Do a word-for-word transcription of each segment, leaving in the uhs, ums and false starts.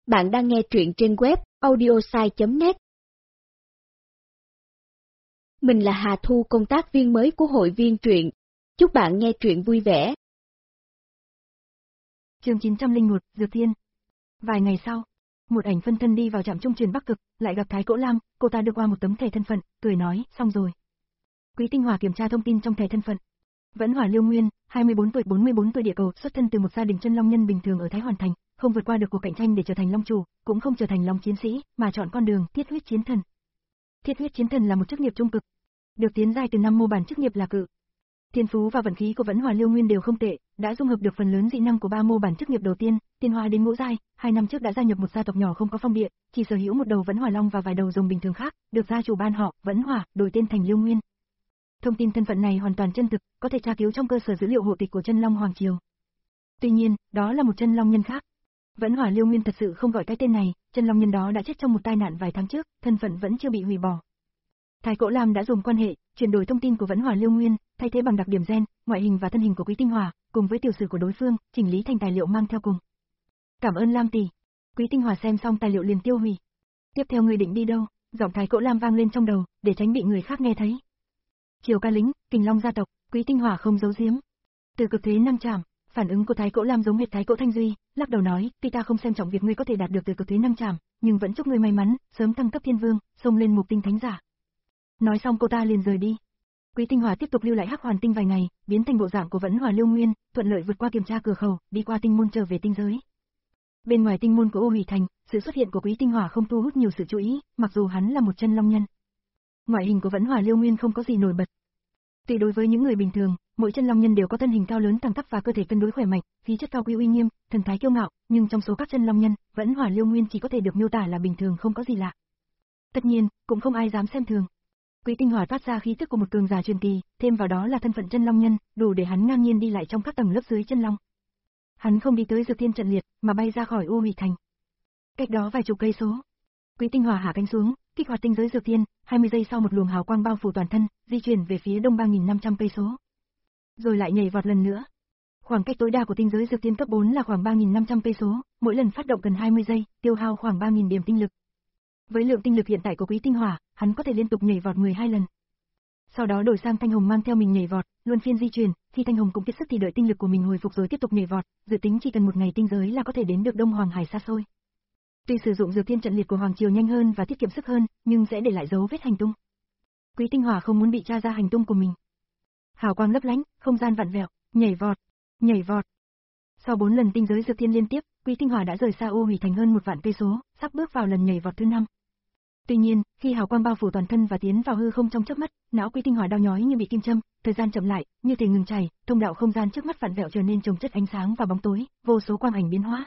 Bạn đang nghe truyện trên web audiosai chấm net. Mình là Hà Thu, công tác viên mới của hội viên truyện. Chúc bạn nghe truyện vui vẻ. Chương chín trăm lẻ một, Dược Thiên. Vài ngày sau, một ảnh phân thân đi vào trạm trung truyền Bắc Cực, lại gặp Thái Cỗ Lam, cô ta đưa qua một tấm thẻ thân phận, cười nói, xong rồi. Quý Tinh Hòa kiểm tra thông tin trong thẻ thân phận. Vẫn Hỏa Liêu Nguyên, hai mươi bốn tuổi, bốn mươi bốn tuổi, địa cầu, xuất thân từ một gia đình chân long nhân bình thường ở Thái Hoàn Thành, không vượt qua được cuộc cạnh tranh để trở thành long chủ, cũng không trở thành long chiến sĩ, mà chọn con đường Thiết Huyết Chiến Thần. Thiết Huyết Chiến Thần là một chức nghiệp trung cực, được tiến giai từ năm mô bản chức nghiệp là cự. Thiên phú và vận khí của Vẫn Hỏa Liêu Nguyên đều không tệ, đã dung hợp được phần lớn dị năng của ba mô bản chức nghiệp đầu tiên, tiến hóa đến ngũ giai, hai năm trước đã gia nhập một gia tộc nhỏ không có phong địa, chỉ sở hữu một đầu Vẫn Hỏa Long và vài đầu rồng bình thường khác, được gia chủ ban họ Vẫn Hỏa, đổi tên thành Liêu Nguyên. Thông tin thân phận này hoàn toàn chân thực, có thể tra cứu trong cơ sở dữ liệu hộ tịch của Chân Long Hoàng Triều. Tuy nhiên, đó là một chân long nhân khác. Vẫn Hỏa Liêu Nguyên thật sự không gọi cái tên này, chân long nhân đó đã chết trong một tai nạn vài tháng trước, thân phận vẫn chưa bị hủy bỏ. Thái Cỗ Lam đã dùng quan hệ chuyển đổi thông tin của Vẫn Hỏa Liêu Nguyên, thay thế bằng đặc điểm gen, ngoại hình và thân hình của Quý Tinh Hòa, cùng với tiểu sử của đối phương, chỉnh lý thành tài liệu mang theo cùng. Cảm ơn Lam tỷ. Quý Tinh Hòa xem xong tài liệu liền tiêu hủy. Tiếp theo ngươi định đi đâu? Giọng Thái Cỗ Lam vang lên trong đầu, để tránh bị người khác nghe thấy. Triều Ca Lính, Kình Long gia tộc. Quý Tinh Hòa không giấu giếm. Từ cực thế năng trảm. Phản ứng của Thái Cỗ Lam giống hệt Thái Cỗ Thanh Duy, lắc đầu nói, tuy ta không xem trọng việc ngươi có thể đạt được từ cực thế năng trảm, nhưng vẫn chúc ngươi may mắn, sớm thăng cấp thiên vương, xông lên mục tinh thánh giả. Nói xong cô ta liền rời đi. Quý Tinh Hòa tiếp tục lưu lại Hắc Hoàn Tinh vài ngày, biến thành bộ dạng của Vẫn Hỏa Liêu Nguyên, thuận lợi vượt qua kiểm tra cửa khẩu, đi qua tinh môn trở về tinh giới. Bên ngoài tinh môn của Ô Hủy Thành, sự xuất hiện của Quý Tinh Hòa không thu hút nhiều sự chú ý, mặc dù hắn là một chân long nhân. Ngoại hình của Vẫn Hỏa Liêu Nguyên không có gì nổi bật. Tuy đối với những người bình thường, mỗi chân long nhân đều có thân hình cao lớn thẳng tắp và cơ thể cân đối khỏe mạnh, khí chất cao quý uy nghiêm, thần thái kiêu ngạo, nhưng trong số các chân long nhân, Vẫn Hỏa Liêu Nguyên chỉ có thể được miêu tả là bình thường, không có gì lạ. Tất nhiên, cũng không ai dám xem thường. Quý Tinh Hòa toát ra khí tức của một cường giả truyền kỳ, thêm vào đó là thân phận chân long nhân, đủ để hắn ngang nhiên đi lại trong các tầng lớp dưới chân long. Hắn không đi tới Dược Thiên trận liệt, mà bay ra khỏi Ô Hủy Thành. Cách đó vài chục cây số, Quý Tinh Hòa hạ cánh xuống, kích hoạt tinh giới Dược Thiên, hai mươi giây sau một luồng hào quang bao phủ toàn thân, di chuyển về phía đông ba nghìn năm trăm cây số. Rồi lại nhảy vọt lần nữa. Khoảng cách tối đa của tinh giới Dược Thiên cấp bốn là khoảng ba nghìn năm trăm cây số, mỗi lần phát động cần hai mươi giây, tiêu hao khoảng ba nghìn điểm tinh lực. Với lượng tinh lực hiện tại của Quý Tinh Hòa, hắn có thể liên tục nhảy vọt mười hai lần. Sau đó đổi sang Thanh Hồng mang theo mình nhảy vọt, luân phiên di chuyển, khi Thanh Hồng cũng kiệt sức thì đợi tinh lực của mình hồi phục rồi tiếp tục nhảy vọt, dự tính chỉ cần một ngày tinh giới là có thể đến được Đông Hoàng Hải xa xôi. Tuy sử dụng Dược Thiên trận liệt của Hoàng Triều nhanh hơn và tiết kiệm sức hơn, nhưng sẽ để lại dấu vết hành tung. Quý Tinh Hòa không muốn bị tra ra hành tung của mình. Hào quang lấp lánh, không gian vặn vẹo, nhảy vọt, nhảy vọt. Sau bốn lần tinh giới Dược Thiên liên tiếp, Quý Tinh Hòa đã rời xa Ô Hủy Thành hơn một vạn cây số, sắp bước vào lần nhảy vọt thứ năm. Tuy nhiên, khi hào quang bao phủ toàn thân và tiến vào hư không trong chớp mắt, não Quý Tinh Hòa đau nhói như bị kim châm, thời gian chậm lại, như thể ngừng chảy, thông đạo không gian trước mắt vặn vẹo trở nên chồng chất ánh sáng và bóng tối, vô số quang ảnh biến hóa.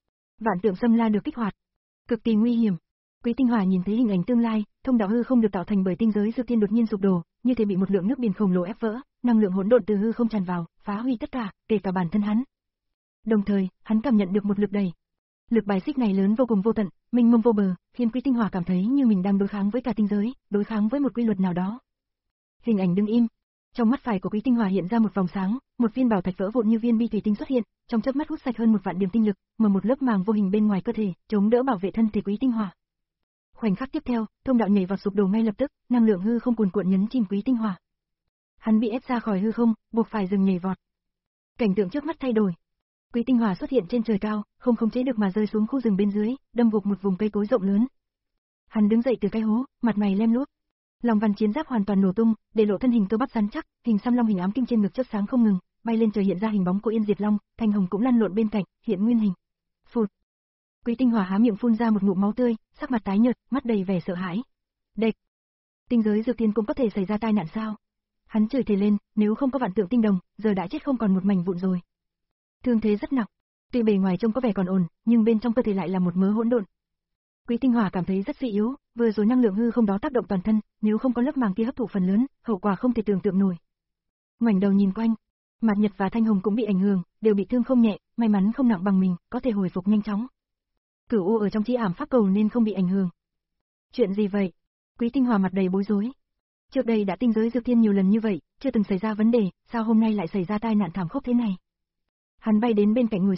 Vạn tượng xâm la được kích hoạt, cực kỳ nguy hiểm. Quý Tinh Hòa nhìn thấy hình ảnh tương lai, thông đạo hư không được tạo thành bởi tinh giới Dược Thiên đột nhiên sụp đổ, như thể bị một lượng nước biển khổng lồ ép vỡ, năng lượng hỗn độn từ hư không tràn vào, phá hủy tất cả, kể cả bản thân hắn. Đồng thời, hắn cảm nhận được một lực đẩy. Lực bài xích này lớn vô cùng vô tận, mênh mông vô bờ, khiến Quý Tinh Hòa cảm thấy như mình đang đối kháng với cả tinh giới, đối kháng với một quy luật nào đó. Hình ảnh đứng im. Trong mắt phải của Quý Tinh Hòa hiện ra một vòng sáng, một viên bảo thạch vỡ vụn như viên bi thủy tinh xuất hiện, trong chớp mắt hút sạch hơn một vạn điểm tinh lực, mở một lớp màng vô hình bên ngoài cơ thể, chống đỡ bảo vệ thân thể Quý Tinh Hòa. Khoảnh khắc tiếp theo, thông đạo nhảy vọt sụp đổ ngay lập tức, năng lượng hư không cuồn cuộn nhấn chìm Quý Tinh Hòa. Hắn bị ép ra khỏi hư không, buộc phải dừng nhảy vọt. Cảnh tượng trước mắt thay đổi. Quý Tinh Hòa xuất hiện trên trời cao, không khống chế được mà rơi xuống khu rừng bên dưới, đâm gục một vùng cây cối rộng lớn. Hắn đứng dậy từ cái hố, mặt mày lem luốc. Lòng văn chiến giáp hoàn toàn nổ tung, để lộ thân hình cơ bắp rắn chắc, hình xăm long hình ám kim trên ngực chớp sáng không ngừng, bay lên trời hiện ra hình bóng của Yên Diệt Long, Thanh Hồng cũng lăn lộn bên cạnh, hiện nguyên hình. Phụt. Quý Tinh Hòa há miệng phun ra một ngụm máu tươi, sắc mặt tái nhợt, mắt đầy vẻ sợ hãi. Địch. Tinh giới Dược Thiên cũng có thể xảy ra tai nạn sao? Hắn chửi thề lên, nếu không có vạn tượng tinh đồng, giờ đã chết không còn một mảnh vụn rồi. Thương thế rất nặng, tuy bề ngoài trông có vẻ còn ổn, nhưng bên trong cơ thể lại là một mớ hỗn độn. Quý Tinh Hòa cảm thấy rất suy yếu, vừa rồi năng lượng hư không đó tác động toàn thân, nếu không có lớp màng kia hấp thụ phần lớn, hậu quả không thể tưởng tượng nổi. Ngoảnh đầu nhìn quanh, Mạt Nhật và Thanh Hồng cũng bị ảnh hưởng, đều bị thương không nhẹ, may mắn không nặng bằng mình, có thể hồi phục nhanh chóng. Cửu U ở trong chi ảm pháp cầu nên không bị ảnh hưởng. Chuyện gì vậy? Quý Tinh Hòa mặt đầy bối rối. Trước đây đã tinh giới Dược Thiên nhiều lần như vậy, chưa từng xảy ra vấn đề, sao hôm nay lại xảy ra tai nạn thảm khốc thế này? Hắn bay đến bên cạnh ngồi xuống,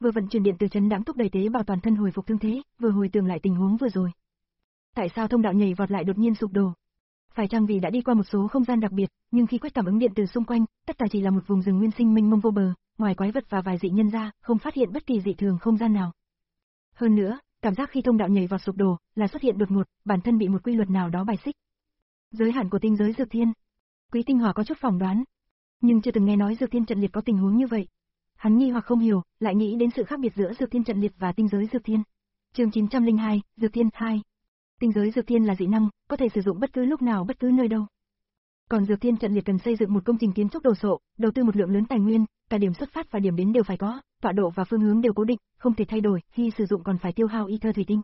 vừa vận chuyển điện từ chấn đáng thúc đẩy tế bào toàn thân hồi phục thương thế, vừa hồi tưởng lại tình huống vừa rồi. Tại sao thông đạo nhảy vọt lại đột nhiên sụp đổ? Phải chăng vì đã đi qua một số không gian đặc biệt, nhưng khi quét cảm ứng điện từ xung quanh, tất cả chỉ là một vùng rừng nguyên sinh mênh mông vô bờ, ngoài quái vật và vài dị nhân ra, không phát hiện bất kỳ dị thường không gian nào. Hơn nữa, cảm giác khi thông đạo nhảy vọt sụp đổ là xuất hiện đột ngột, bản thân bị một quy luật nào đó bài xích. Giới hạn của tinh giới dược thiên. Quý Tinh Hòa có chút phỏng đoán, nhưng chưa từng nghe nói dược thiên trận liệt có tình huống như vậy. Hắn nghi hoặc không hiểu, lại nghĩ đến sự khác biệt giữa dược thiên trận liệt và tinh giới dược thiên. Chương chín trăm lẻ hai, Dược Thiên hai. Tinh giới dược thiên là dị năng, có thể sử dụng bất cứ lúc nào bất cứ nơi đâu. Còn dược thiên trận liệt cần xây dựng một công trình kiến trúc đồ sộ, đầu tư một lượng lớn tài nguyên, cả điểm xuất phát và điểm đến đều phải có, tọa độ và phương hướng đều cố định, không thể thay đổi, khi sử dụng còn phải tiêu hao ether thủy tinh.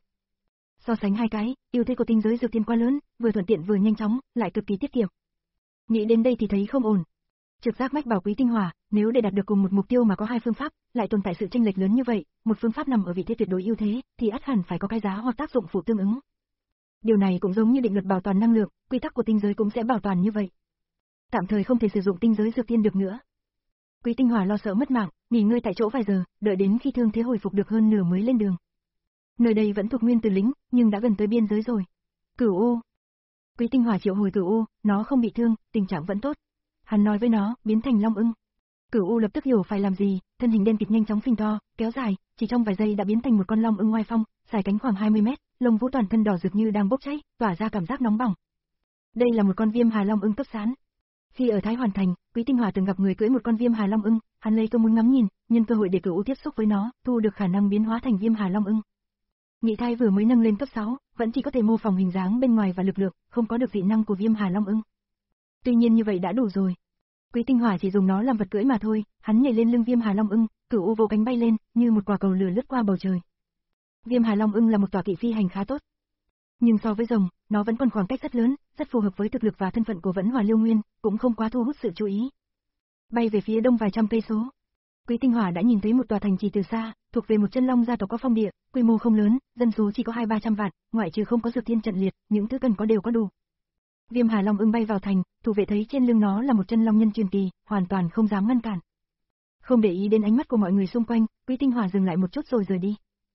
So sánh hai cái, ưu thế của tinh giới dược thiên quá lớn, vừa thuận tiện vừa nhanh chóng, lại cực kỳ tiết kiệm. Nghĩ đến đây thì thấy không ổn. Trực giác mách bảo Quý Tinh Hòa, nếu để đạt được cùng một mục tiêu mà có hai phương pháp, lại tồn tại sự chênh lệch lớn như vậy, một phương pháp nằm ở vị thế tuyệt đối ưu thế, thì ắt hẳn phải có cái giá hoặc tác dụng phụ tương ứng. Điều này cũng giống như định luật bảo toàn năng lượng, quy tắc của tinh giới cũng sẽ bảo toàn như vậy. Tạm thời không thể sử dụng tinh giới dược thiên được nữa. Quý Tinh Hòa lo sợ mất mạng, nghỉ ngơi tại chỗ vài giờ, đợi đến khi thương thế hồi phục được hơn nửa mới lên đường. Nơi đây vẫn thuộc Nguyên Tử Lĩnh, nhưng đã gần tới biên giới rồi. Cửu U. Quý Tinh Hòa triệu hồi Cửu U, nó không bị thương, tình trạng vẫn tốt. Hắn nói với nó, biến thành Long Ưng. Cửu U lập tức hiểu phải làm gì, thân hình đen kịt nhanh chóng phình to, kéo dài, chỉ trong vài giây đã biến thành một con long ưng oai phong, dài cánh khoảng hai mươi mét, lông vũ toàn thân đỏ rực như đang bốc cháy, tỏa ra cảm giác nóng bỏng. Đây là một con Viêm Hà Long Ưng cấp sán. Khi ở Thái Hoàn Thành, Quý Tinh Hòa từng gặp người cưỡi một con Viêm Hà Long Ưng, hắn lấy cơ muốn ngắm nhìn, nhân cơ hội để Cửu U tiếp xúc với nó, thu được khả năng biến hóa thành Viêm Hà Long Ưng. Nhị thai vừa mới nâng lên cấp sáu, vẫn chỉ có thể mô phỏng hình dáng bên ngoài và lực lượng, không có được dị năng của Viêm Hà Long Ưng. Tuy nhiên như vậy đã đủ rồi. Quý Tinh Hòa chỉ dùng nó làm vật cưỡi mà thôi, hắn nhảy lên lưng Viêm Hà Long Ưng, Cửu U vỗ cánh bay lên, như một quả cầu lửa lướt qua bầu trời. Viêm Hà Long Ưng là một tọa kỵ phi hành khá tốt. Nhưng so với rồng, nó vẫn còn khoảng cách rất lớn, rất phù hợp với thực lực và thân phận của Vẫn Hỏa Liêu Nguyên, cũng không quá thu hút sự chú ý. Bay về phía đông vài trăm cây số, Quý Tinh Hòa đã nhìn thấy một tòa thành trì từ xa, thuộc về một chân long gia tộc có phong địa, quy mô không lớn, dân số chỉ có hai ba trăm vạn, ngoại trừ không có dược thiên trận liệt, những thứ cần có đều có đủ. Viêm Hà Long Ưng bay vào thành, thủ vệ thấy trên lưng nó là một chân long nhân truyền kỳ, hoàn toàn không dám ngăn cản. Không để ý đến ánh mắt của mọi người xung quanh, Quý Tinh Hòa dừng lại một chút rồi rời đi.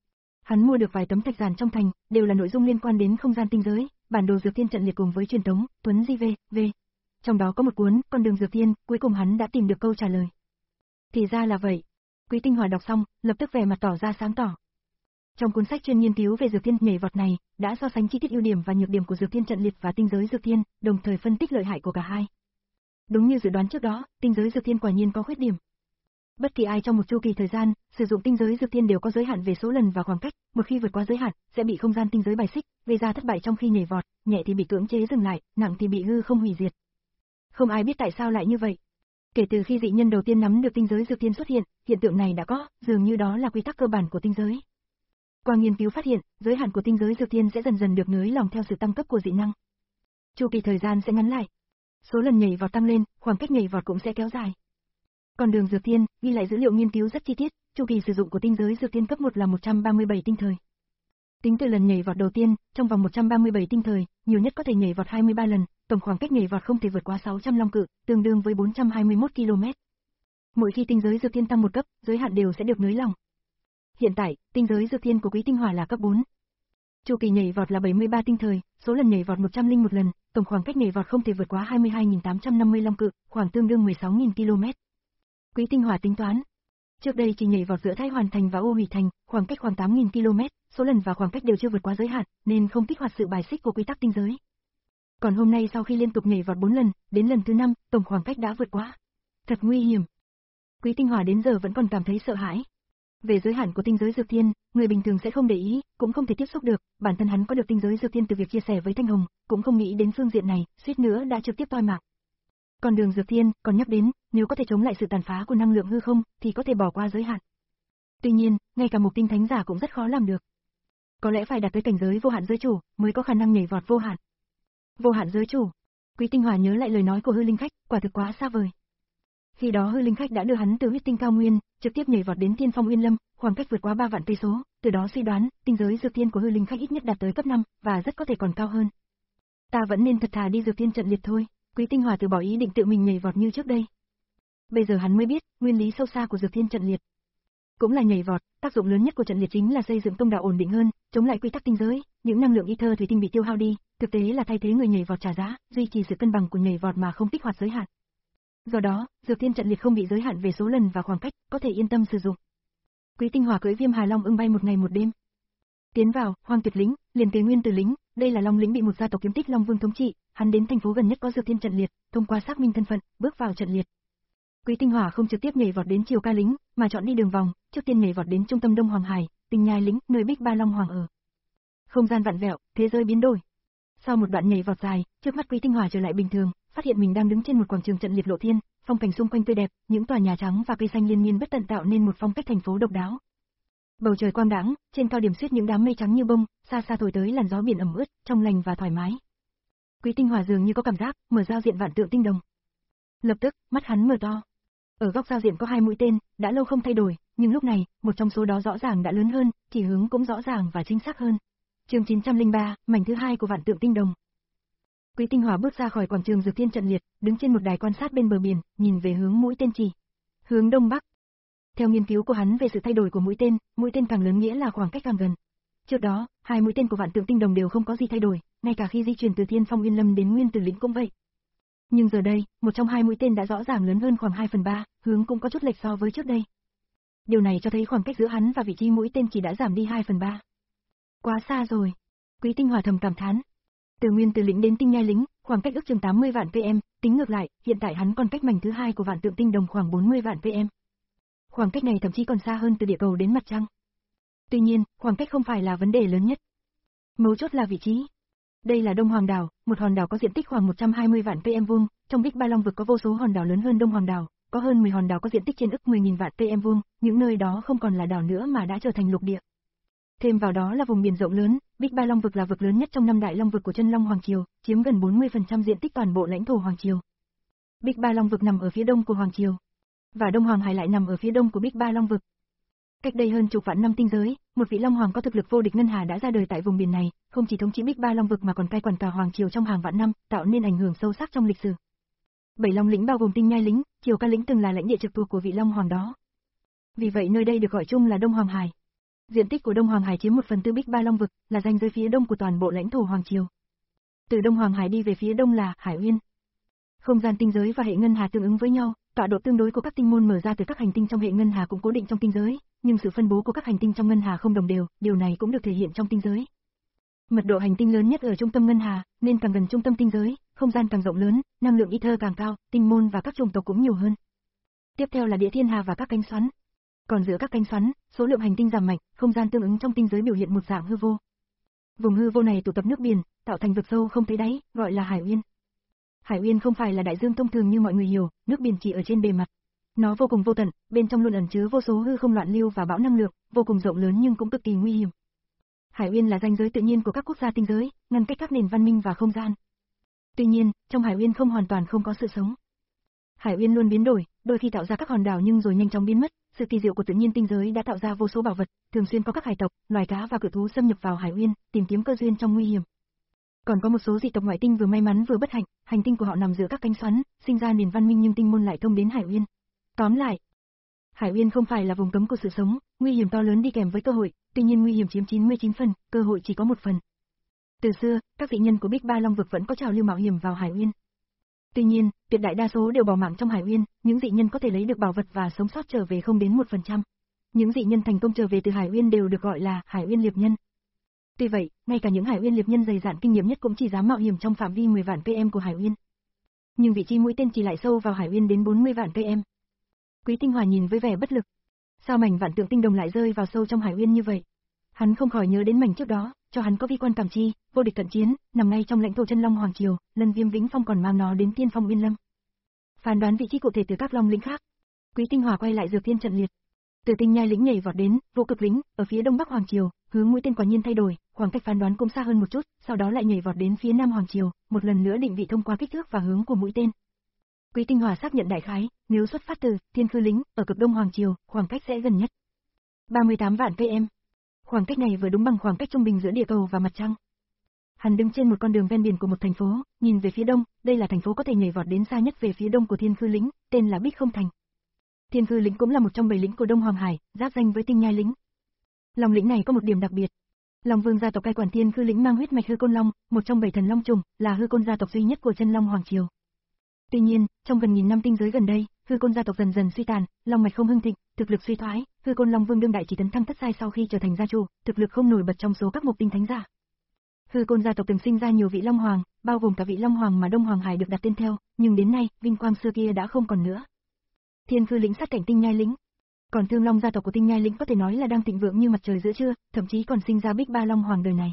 Hắn mua được vài tấm thạch giản trong thành, đều là nội dung liên quan đến không gian tinh giới, bản đồ dược thiên trận liệt cùng với truyền thống, Tuấn Di V, V. Trong đó có một cuốn, Con đường dược thiên, cuối cùng hắn đã tìm được câu trả lời. Thì ra là vậy. Quý Tinh Hòa đọc xong, lập tức vẻ mặt tỏ ra sáng tỏ. Trong cuốn sách chuyên nghiên cứu về dược thiên nhảy vọt này, đã so sánh chi tiết ưu điểm và nhược điểm của dược thiên trận liệt và tinh giới dược thiên, đồng thời phân tích lợi hại của cả hai. Đúng như dự đoán trước đó, tinh giới dược thiên quả nhiên có khuyết điểm. Bất kỳ ai trong một chu kỳ thời gian, sử dụng tinh giới dược thiên đều có giới hạn về số lần và khoảng cách, một khi vượt qua giới hạn, sẽ bị không gian tinh giới bài xích, gây ra thất bại trong khi nhảy vọt, nhẹ thì bị cưỡng chế dừng lại, nặng thì bị hư không hủy diệt. Không ai biết tại sao lại như vậy. Kể từ khi dị nhân đầu tiên nắm được tinh giới dược thiên xuất hiện, hiện tượng này đã có, dường như đó là quy tắc cơ bản của tinh giới. Qua nghiên cứu phát hiện, giới hạn của tinh giới dược thiên sẽ dần dần được nới lỏng theo sự tăng cấp của dị năng. Chu kỳ thời gian sẽ ngắn lại. Số lần nhảy vọt tăng lên, khoảng cách nhảy vọt cũng sẽ kéo dài. Còn đường dược thiên, ghi lại dữ liệu nghiên cứu rất chi tiết, chu kỳ sử dụng của tinh giới dược thiên cấp một là một trăm ba mươi bảy tinh thời. Tính từ lần nhảy vọt đầu tiên, trong vòng một trăm ba mươi bảy tinh thời, nhiều nhất có thể nhảy vọt hai mươi ba lần, tổng khoảng cách nhảy vọt không thể vượt quá sáu trăm long cự, tương đương với bốn trăm hai mươi mốt ki lô mét. Mỗi khi tinh giới dược thiên tăng một cấp, giới hạn đều sẽ được nới lỏng. Hiện tại, tinh giới dược thiên của Quý Tinh Hòa là cấp bốn. Chu kỳ nhảy vọt là bảy mươi ba tinh thời, số lần nhảy vọt một trăm lẻ một lần, tổng khoảng cách nhảy vọt không thể vượt quá hai mươi hai nghìn tám trăm năm mươi long cự, khoảng tương đương mười sáu nghìn ki lô mét. Quý Tinh Hòa tính toán. Trước đây chỉ nhảy vọt giữa Thái Hoàn Thành và Ô Hủy Thành, khoảng cách khoảng tám nghìn ki lô mét, số lần và khoảng cách đều chưa vượt quá giới hạn, nên không kích hoạt sự bài xích của quy tắc tinh giới. Còn hôm nay sau khi liên tục nhảy vọt bốn lần, đến lần thứ năm, tổng khoảng cách đã vượt quá. Thật nguy hiểm. Quý Tinh Hòa đến giờ vẫn còn cảm thấy sợ hãi. Về giới hạn của tinh giới dược thiên, người bình thường sẽ không để ý, cũng không thể tiếp xúc được, bản thân hắn có được tinh giới dược thiên từ việc chia sẻ với Thanh Hồng, cũng không nghĩ đến phương diện này, suýt nữa đã trực tiếp toi mạng. Còn đường dược thiên, còn nhắc đến, nếu có thể chống lại sự tàn phá của năng lượng hư không, thì có thể bỏ qua giới hạn. Tuy nhiên, ngay cả mục tinh thánh giả cũng rất khó làm được. Có lẽ phải đạt tới cảnh giới vô hạn giới chủ, mới có khả năng nhảy vọt vô hạn. Vô hạn giới chủ. Quý Tinh Hòa nhớ lại lời nói của hư linh khách, quả thực quá xa vời. Khi đó hư linh khách đã đưa hắn từ huyết tinh cao nguyên, trực tiếp nhảy vọt đến Tiên Phong Uyên Lâm, khoảng cách vượt quá ba vạn cây số, từ đó suy đoán, tinh giới dược thiên của hư linh khách ít nhất đạt tới cấp năm, và rất có thể còn cao hơn. Ta vẫn nên thật thà đi dược thiên trận liệt thôi. Quý Tinh Hòa từ bỏ ý định tự mình nhảy vọt như trước đây. Bây giờ hắn mới biết, nguyên lý sâu xa của dược thiên trận liệt. Cũng là nhảy vọt, tác dụng lớn nhất của trận liệt chính là xây dựng thông đạo ổn định hơn, chống lại quy tắc tinh giới, những năng lượng ether thủy tinh bị tiêu hao đi, thực tế là thay thế người nhảy vọt trả giá, duy trì sự cân bằng của nhảy vọt mà không kích hoạt giới hạn. Do đó, Dược Thiên trận liệt không bị giới hạn về số lần và khoảng cách, có thể yên tâm sử dụng. Quý Tinh Hỏa cưỡi Viêm Hà Long ưng bay một ngày một đêm. Tiến vào Hoang Tuyệt lĩnh, liền kế Nguyên Tử lĩnh, đây là Long lĩnh bị một gia tộc kiếm tích Long Vương thống trị, hắn đến thành phố gần nhất có Dược Thiên trận liệt, thông qua xác minh thân phận, bước vào trận liệt. Quý Tinh Hỏa không trực tiếp nhảy vọt đến Triều Ca lĩnh, mà chọn đi đường vòng, trước tiên nhảy vọt đến trung tâm Đông Hoàng Hải, Tinh Nhai lĩnh, nơi Bích Ba Long Hoàng ở. Không gian vặn vẹo, thế giới biến đổi. Sau một đoạn nhảy vọt dài, trước mắt Quý Tinh Hỏa trở lại bình thường, phát hiện mình đang đứng trên một quảng trường trận liệt lộ thiên, phong cảnh xung quanh tươi đẹp, những tòa nhà trắng và cây xanh liên miên bất tận tạo nên một phong cách thành phố độc đáo. Bầu trời quang đãng, trên cao điểm xiết những đám mây trắng như bông, xa xa thổi tới làn gió biển ẩm ướt, trong lành và thoải mái. Quý Tinh Hỏa dường như có cảm giác, mở giao diện vạn tượng tinh đồng. Lập tức, mắt hắn mở to. Ở góc giao diện có hai mũi tên, đã lâu không thay đổi, nhưng lúc này, một trong số đó rõ ràng đã lớn hơn, chỉ hướng cũng rõ ràng và chính xác hơn. Chương chín trăm lẻ ba, mảnh thứ hai của vạn tượng tinh đồng. Quý Tinh Hỏa bước ra khỏi quảng trường Dược Thiên trận liệt, đứng trên một đài quan sát bên bờ biển, nhìn về hướng mũi tên chỉ. Hướng đông bắc. Theo nghiên cứu của hắn về sự thay đổi của mũi tên, mũi tên càng lớn nghĩa là khoảng cách càng gần. Trước đó, hai mũi tên của vạn tượng tinh đồng đều không có gì thay đổi, ngay cả khi di chuyển từ Thiên Phong Uyên Lâm đến Nguyên Tử lĩnh cũng vậy. Nhưng giờ đây, một trong hai mũi tên đã rõ ràng lớn hơn khoảng hai phần ba, hướng cũng có chút lệch so với trước đây. Điều này cho thấy khoảng cách giữa hắn và vị trí mũi tên chỉ đã giảm đi hai phần ba. Quá xa rồi. Quý Tinh Hỏa thầm cảm thán. Từ Nguyên Tử lĩnh đến Tinh Nhai lĩnh, khoảng cách ước chừng tám mươi vạn pm, tính ngược lại, hiện tại hắn còn cách mảnh thứ hai của vạn tượng tinh đồng khoảng bốn mươi vạn pm. Khoảng cách này thậm chí còn xa hơn từ địa cầu đến mặt trăng. Tuy nhiên, khoảng cách không phải là vấn đề lớn nhất. Mấu chốt là vị trí. Đây là Đông Hoàng đảo, một hòn đảo có diện tích khoảng một trăm hai mươi vạn pm vuông, trong Bích Ba Long vực có vô số hòn đảo lớn hơn Đông Hoàng đảo, có hơn mười hòn đảo có diện tích trên ức mười nghìn vạn pm vuông, những nơi đó không còn là đảo nữa mà đã trở thành lục địa. Thêm vào đó là vùng biển rộng lớn, Bích Ba Long vực là vực lớn nhất trong năm đại long vực của Chân Long Hoàng triều, chiếm gần bốn mươi phần trăm diện tích toàn bộ lãnh thổ Hoàng triều. Bích Ba Long vực nằm ở phía đông của Hoàng triều, và Đông Hoàng Hải lại nằm ở phía đông của Bích Ba Long vực. Cách đây hơn chục vạn năm tinh giới, một vị Long Hoàng có thực lực vô địch ngân hà đã ra đời tại vùng biển này, không chỉ thống trị Bích Ba Long vực mà còn cai quản cả Hoàng triều trong hàng vạn năm, tạo nên ảnh hưởng sâu sắc trong lịch sử. Bảy Long lĩnh bao gồm Tinh Nhai lĩnh, Triều Ca lĩnh từng là lãnh địa trực thuộc của vị Long Hoàng đó. Vì vậy nơi đây được gọi chung là Đông Hoàng Hải. Diện tích của Đông Hoàng Hải chiếm một phần tư Bích Ba Long vực, là ranh giới phía đông của toàn bộ lãnh thổ Hoàng triều. Từ Đông Hoàng Hải đi về phía đông là Hải Uyên. Không gian tinh giới và hệ ngân hà tương ứng với nhau, tọa độ tương đối của các tinh môn mở ra từ các hành tinh trong hệ ngân hà cũng cố định trong tinh giới, nhưng sự phân bố của các hành tinh trong ngân hà không đồng đều, điều này cũng được thể hiện trong tinh giới. Mật độ hành tinh lớn nhất ở trung tâm ngân hà, nên càng gần trung tâm tinh giới, không gian càng rộng lớn, năng lượng ether càng cao, tinh môn và các chủng tộc cũng nhiều hơn. Tiếp theo là địa thiên hà và các cánh xoắn. Còn giữa các cánh xoắn, số lượng hành tinh giảm mạnh, không gian tương ứng trong tinh giới biểu hiện một dạng hư vô. Vùng hư vô này tụ tập nước biển, tạo thành vực sâu không thấy đáy, gọi là Hải Uyên. Hải Uyên không phải là đại dương thông thường như mọi người hiểu, nước biển chỉ ở trên bề mặt. Nó vô cùng vô tận, bên trong luôn ẩn chứa vô số hư không loạn lưu và bão năng lượng, vô cùng rộng lớn nhưng cũng cực kỳ nguy hiểm. Hải Uyên là ranh giới tự nhiên của các quốc gia tinh giới, ngăn cách các nền văn minh và không gian. Tuy nhiên, trong Hải Uyên không hoàn toàn không có sự sống. Hải Uyên luôn biến đổi, đôi khi tạo ra các hòn đảo nhưng rồi nhanh chóng biến mất. Sự kỳ diệu của tự nhiên tinh giới đã tạo ra vô số bảo vật, thường xuyên có các hải tộc, loài cá và cự thú xâm nhập vào Hải Uyên, tìm kiếm cơ duyên trong nguy hiểm. Còn có một số dị tộc ngoại tinh vừa may mắn vừa bất hạnh, hành tinh của họ nằm giữa các cánh xoắn, sinh ra nền văn minh nhưng tinh môn lại thông đến Hải Uyên. Tóm lại, Hải Uyên không phải là vùng cấm của sự sống, nguy hiểm to lớn đi kèm với cơ hội, tuy nhiên nguy hiểm chiếm chín mươi chín phần, cơ hội chỉ có một phần. Từ xưa, các dị nhân của Bích Ba Long vực vẫn có trào lưu mạo hiểm vào Hải Uyên. Tuy nhiên, tuyệt đại đa số đều bỏ mạng trong Hải Uyên, những dị nhân có thể lấy được bảo vật và sống sót trở về không đến một phần trăm. Những dị nhân thành công trở về từ Hải Uyên đều được gọi là Hải Uyên liệp nhân. Tuy vậy, ngay cả những Hải Uyên liệp nhân dày dạn kinh nghiệm nhất cũng chỉ dám mạo hiểm trong phạm vi mười vạn pm của Hải Uyên. Nhưng vị trí mũi tên chỉ lại sâu vào Hải Uyên đến bốn mươi vạn pm. Quý Tinh Hỏa nhìn với vẻ bất lực. Sao mảnh vạn tượng tinh đồng lại rơi vào sâu trong Hải Uyên như vậy? Hắn không khỏi nhớ đến mảnh trước đó, cho hắn có vi quan cảm chi, vô địch cận chiến, nằm ngay trong lãnh thổ Chân Long Hoàng triều, lần Viêm Vĩnh Phong còn mang nó đến Tiên Phong Uyên Lâm. Phán đoán vị trí cụ thể từ các long lĩnh khác. Quý Tinh Hỏa quay lại Dược Thiên trận liệt. Từ Tinh Nhai lĩnh nhảy vọt đến Vô Cực lĩnh, ở phía đông bắc Hoàng triều, hướng mũi tên quả nhiên thay đổi, khoảng cách phán đoán cũng xa hơn một chút, sau đó lại nhảy vọt đến phía nam Hoàng triều, một lần nữa định vị thông qua kích thước và hướng của mũi tên. Quý Tinh Hỏa xác nhận đại khái, nếu xuất phát từ Thiên Khư lĩnh, ở cực đông Hoàng triều, khoảng cách sẽ gần nhất ba mươi tám vạn pm. Khoảng cách này vừa đúng bằng khoảng cách trung bình giữa địa cầu và mặt trăng. Hắn đứng trên một con đường ven biển của một thành phố, nhìn về phía đông, đây là thành phố có thể nhảy vọt đến xa nhất về phía đông của Thiên Khư lĩnh, tên là Bích Không Thành. Thiên Khư lĩnh cũng là một trong bảy lĩnh của Đông Hoàng Hải, giáp danh với Tinh Nhai lĩnh. Long lĩnh này có một điểm đặc biệt. Long Vương gia tộc cai quản Thiên Khư lĩnh mang huyết mạch Hư Côn Long, một trong bảy thần long trùng, là Hư Côn gia tộc duy nhất của Chân Long hoàng triều. Tuy nhiên, trong gần nghìn năm tinh giới gần đây, Hư Côn gia tộc dần dần suy tàn, long mạch không hưng thịnh, thực lực suy thoái, Hư Côn Long Vương đương đại chỉ tấn thăng thất giai sau khi trở thành gia chủ, thực lực không nổi bật trong số các mục tinh thánh giả. Hư Côn gia tộc từng sinh ra nhiều vị long hoàng, bao gồm cả vị long hoàng mà Đông Hoàng Hải được đặt tên theo, nhưng đến nay, vinh quang xưa kia đã không còn nữa. Thiên Khư lĩnh sát cảnh Tinh Nhai lĩnh. Còn Thương Long gia tộc của Tinh Nhai lĩnh có thể nói là đang thịnh vượng như mặt trời giữa trưa, thậm chí còn sinh ra Bích Ba Long hoàng đời này.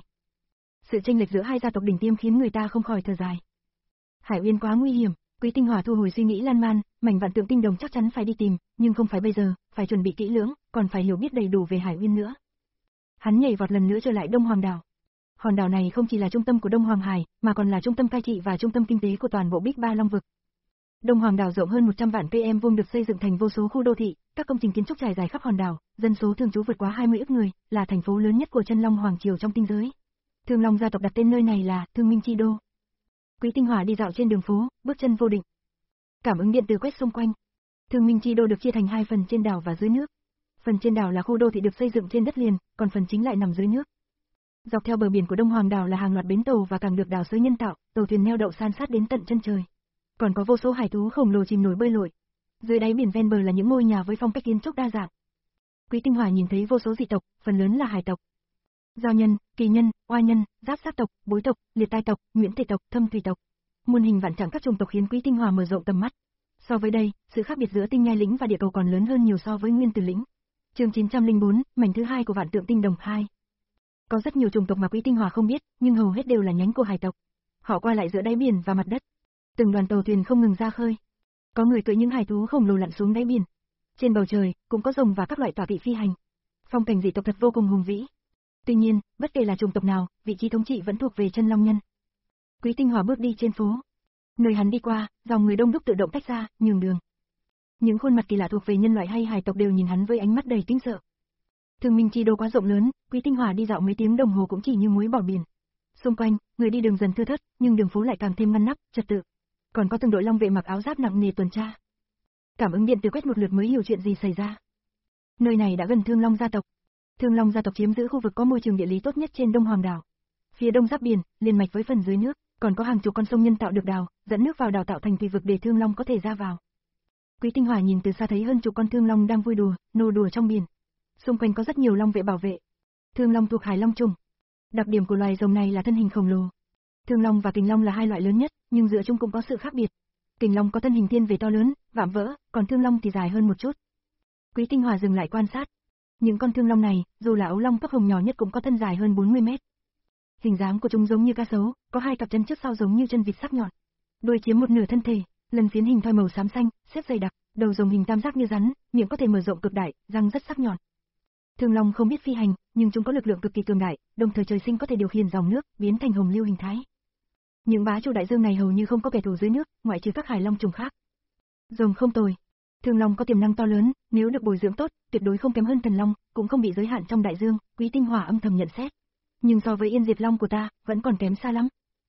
Sự chênh lệch giữa hai gia tộc đỉnh tiêm khiến người ta không khỏi thở dài. Hải Uyên quá nguy hiểm, Quý Tinh Hỏa thu hồi suy nghĩ lan man, mảnh vạn tượng tinh đồng chắc chắn phải đi tìm, nhưng không phải bây giờ, phải chuẩn bị kỹ lưỡng, còn phải hiểu biết đầy đủ về Hải Uyên nữa. Hắn nhảy vọt lần nữa trở lại Đông Hoàng đảo. Hòn đảo này không chỉ là trung tâm của Đông Hoàng Hải, mà còn là trung tâm cai trị và trung tâm kinh tế của toàn bộ Bích Ba Long vực. Đông Hoàng đảo rộng hơn một trăm vạn ki lô mét vuông được xây dựng thành vô số khu đô thị, các công trình kiến trúc trải dài khắp hòn đảo, dân số thường trú vượt quá hai mươi ức người, là thành phố lớn nhất của Chân Long hoàng triều trong tinh giới. Thương Long gia tộc đặt tên nơi này là Thương Minh Chi Đô. Quý Tinh Hỏa đi dạo trên đường phố, bước chân vô định. Cảm ứng điện từ quét xung quanh. Thương Minh Chi Đô được chia thành hai phần trên đảo và dưới nước. Phần trên đảo là khu đô thị được xây dựng trên đất liền, còn phần chính lại nằm dưới nước. Dọc theo bờ biển của Đông Hoàng đảo là hàng loạt bến tàu và cảng được đào xới nhân tạo, tàu thuyền neo đậu san sát đến tận chân trời. Còn có vô số hải thú khổng lồ chìm nổi bơi lội. Dưới đáy biển ven bờ là những ngôi nhà với phong cách kiến trúc đa dạng. Quý Tinh Hỏa nhìn thấy vô số dị tộc, phần lớn là hải tộc. Giao nhân, kỳ nhân, oa nhân, giáp sát tộc, bối tộc, liệt tai tộc, nhuyễn tề tộc, thâm thủy tộc. Muôn hình vạn trạng các chủng tộc khiến Quý Tinh Hỏa mở rộng tầm mắt. So với đây, sự khác biệt giữa Tinh Nhai lĩnh và địa cầu còn lớn hơn nhiều so với Nguyên Tử lĩnh. Chương chín trăm lẻ bốn, mảnh thứ hai của Vạn Tượng Tinh Đồng hai. Có rất nhiều chủng tộc mà Quý Tinh Hỏa không biết, nhưng hầu hết đều là nhánh của hải tộc. Họ qua lại giữa đáy biển và mặt đất. Từng đoàn tàu thuyền không ngừng ra khơi. Có người cưỡi những hải thú khổng lồ lặn xuống đáy biển. Trên bầu trời cũng có rồng và các loại tọa kỵ phi hành. Phong cảnh dị tộc thật vô cùng hùng vĩ. Tuy nhiên, bất kể là chủng tộc nào, vị trí thống trị vẫn thuộc về Chân Long nhân. Quý Tinh Hỏa bước đi trên phố. Nơi hắn đi qua, dòng người đông đúc tự động tách ra, nhường đường. Những khuôn mặt kỳ lạ thuộc về nhân loại hay hải tộc đều nhìn hắn với ánh mắt đầy kính sợ. Thương Minh Chi Đô quá rộng lớn, Quý Tinh Hỏa đi dạo mấy tiếng đồng hồ cũng chỉ như muối bỏ biển. Xung quanh, người đi đường dần thưa thớt, nhưng đường phố lại càng thêm ngăn nắp, trật tự. Còn có từng đội long vệ mặc áo giáp nặng nề tuần tra. Cảm ứng điện từ quét một lượt mới hiểu chuyện gì xảy ra. Nơi này đã gần Thương Long gia tộc. Thương Long gia tộc chiếm giữ khu vực có môi trường địa lý tốt nhất trên Đông Hoàng đảo. Phía đông giáp biển, liên mạch với phần dưới nước, còn có hàng chục con sông nhân tạo được đào, dẫn nước vào đảo tạo thành thủy vực để Thương Long có thể ra vào. Quý Tinh Hỏa nhìn từ xa thấy hơn chục con Thương Long đang vui đùa, nô đùa trong biển. Xung quanh có rất nhiều long vệ bảo vệ. Thương Long thuộc Hải Long trùng. Đặc điểm của loài rồng này là thân hình khổng lồ. Thương Long và Kình Long là hai loại lớn nhất, nhưng giữa chúng cũng có sự khác biệt. Kình Long có thân hình thiên về to lớn, vạm vỡ, còn Thương Long thì dài hơn một chút. Quý Tinh Hỏa dừng lại quan sát. Những con Thương Long này, dù là ấu long cấp hồng nhỏ nhất cũng có thân dài hơn bốn mươi mét. Hình dáng của chúng giống như cá sấu, có hai cặp chân trước sau giống như chân vịt sắc nhọn. Đuôi chiếm một nửa thân thể, lân phiến hình thoi màu xám xanh, xếp dày đặc, đầu rồng hình tam giác như rắn, miệng có thể mở rộng cực đại, răng rất sắc nhọn. Thương Long không biết phi hành, nhưng chúng có lực lượng cực kỳ cường đại, đồng thời trời sinh có thể điều khiển dòng nước, biến thành hồng lưu hình thái. Những bá chủ đại dương này hầu như không có kẻ thù dưới nước, ngoại trừ các hải long trùng khác. Rồng không tồi. Thương Long có tiềm năng to lớn, nếu được bồi dưỡng tốt, tuyệt đối không kém hơn Thần Long, cũng không bị giới hạn trong đại dương, Quý Tinh Hỏa âm thầm nhận xét. Nhưng so với Yên Diệt Long của ta, vẫn còn kém xa lắm.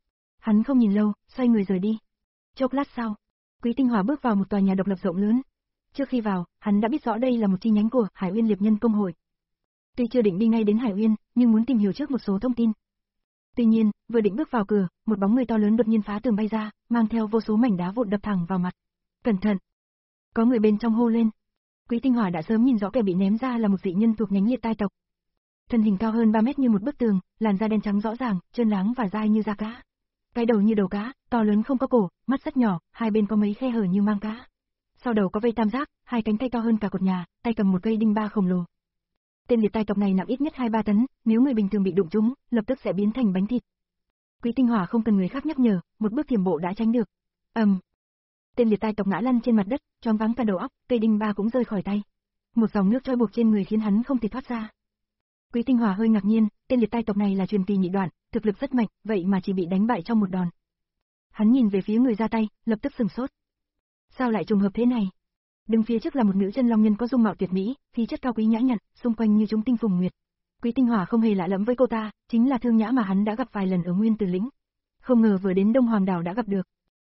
Hắn không nhìn lâu, xoay người rời đi. Chốc lát sau, Quý Tinh Hỏa bước vào một tòa nhà độc lập rộng lớn. Trước khi vào, hắn đã biết rõ đây là một chi nhánh của Hải Uyên Liệp Nhân Công hội. Tuy chưa định đi ngay đến Hải Uyên, nhưng muốn tìm hiểu trước một số thông tin. Tuy nhiên, vừa định bước vào cửa, một bóng người to lớn đột nhiên phá tường bay ra, mang theo vô số mảnh đá vụn đập thẳng vào mặt. Cẩn thận! Có người bên trong hô lên. Quý Tinh Hỏa đã sớm nhìn rõ kẻ bị ném ra là một dị nhân thuộc nhánh liệt tai tộc. Thân hình cao hơn ba mét như một bức tường, làn da đen trắng rõ ràng, trơn láng và dai như da cá. Cái đầu như đầu cá, to lớn không có cổ, mắt rất nhỏ, hai bên có mấy khe hở như mang cá. Sau đầu có vây tam giác, hai cánh tay to hơn cả cột nhà, tay cầm một cây đinh ba khổng lồ. Tên liệt tai tộc này nặng ít nhất hai ba tấn, nếu người bình thường bị đụng trúng, lập tức sẽ biến thành bánh thịt. Quý Tinh Hỏa không cần người khác nhắc nhở, một bước thiểm bộ đã tránh được. Ầm. Um. Tên liệt tai tộc ngã lăn trên mặt đất, choáng váng cả đầu óc, cây đinh ba cũng rơi khỏi tay. Một dòng nước trôi buộc trên người khiến hắn không thể thoát ra. Quý Tinh Hỏa hơi ngạc nhiên, tên liệt tai tộc này là truyền kỳ nhị đoạn, thực lực rất mạnh, vậy mà chỉ bị đánh bại trong một đòn. Hắn nhìn về phía người ra tay, lập tức sừng sốt. Sao lại trùng hợp thế này? Đứng phía trước là một nữ chân long nhân có dung mạo tuyệt mỹ, khí chất cao quý nhã nhặn, xung quanh như chúng tinh phùng nguyệt. Quý Tinh Hỏa không hề lạ lẫm với cô ta, chính là Thương Nhã mà hắn đã gặp vài lần ở Nguyên Tử lĩnh. Không ngờ vừa đến Đông Hoàng đảo đã gặp được.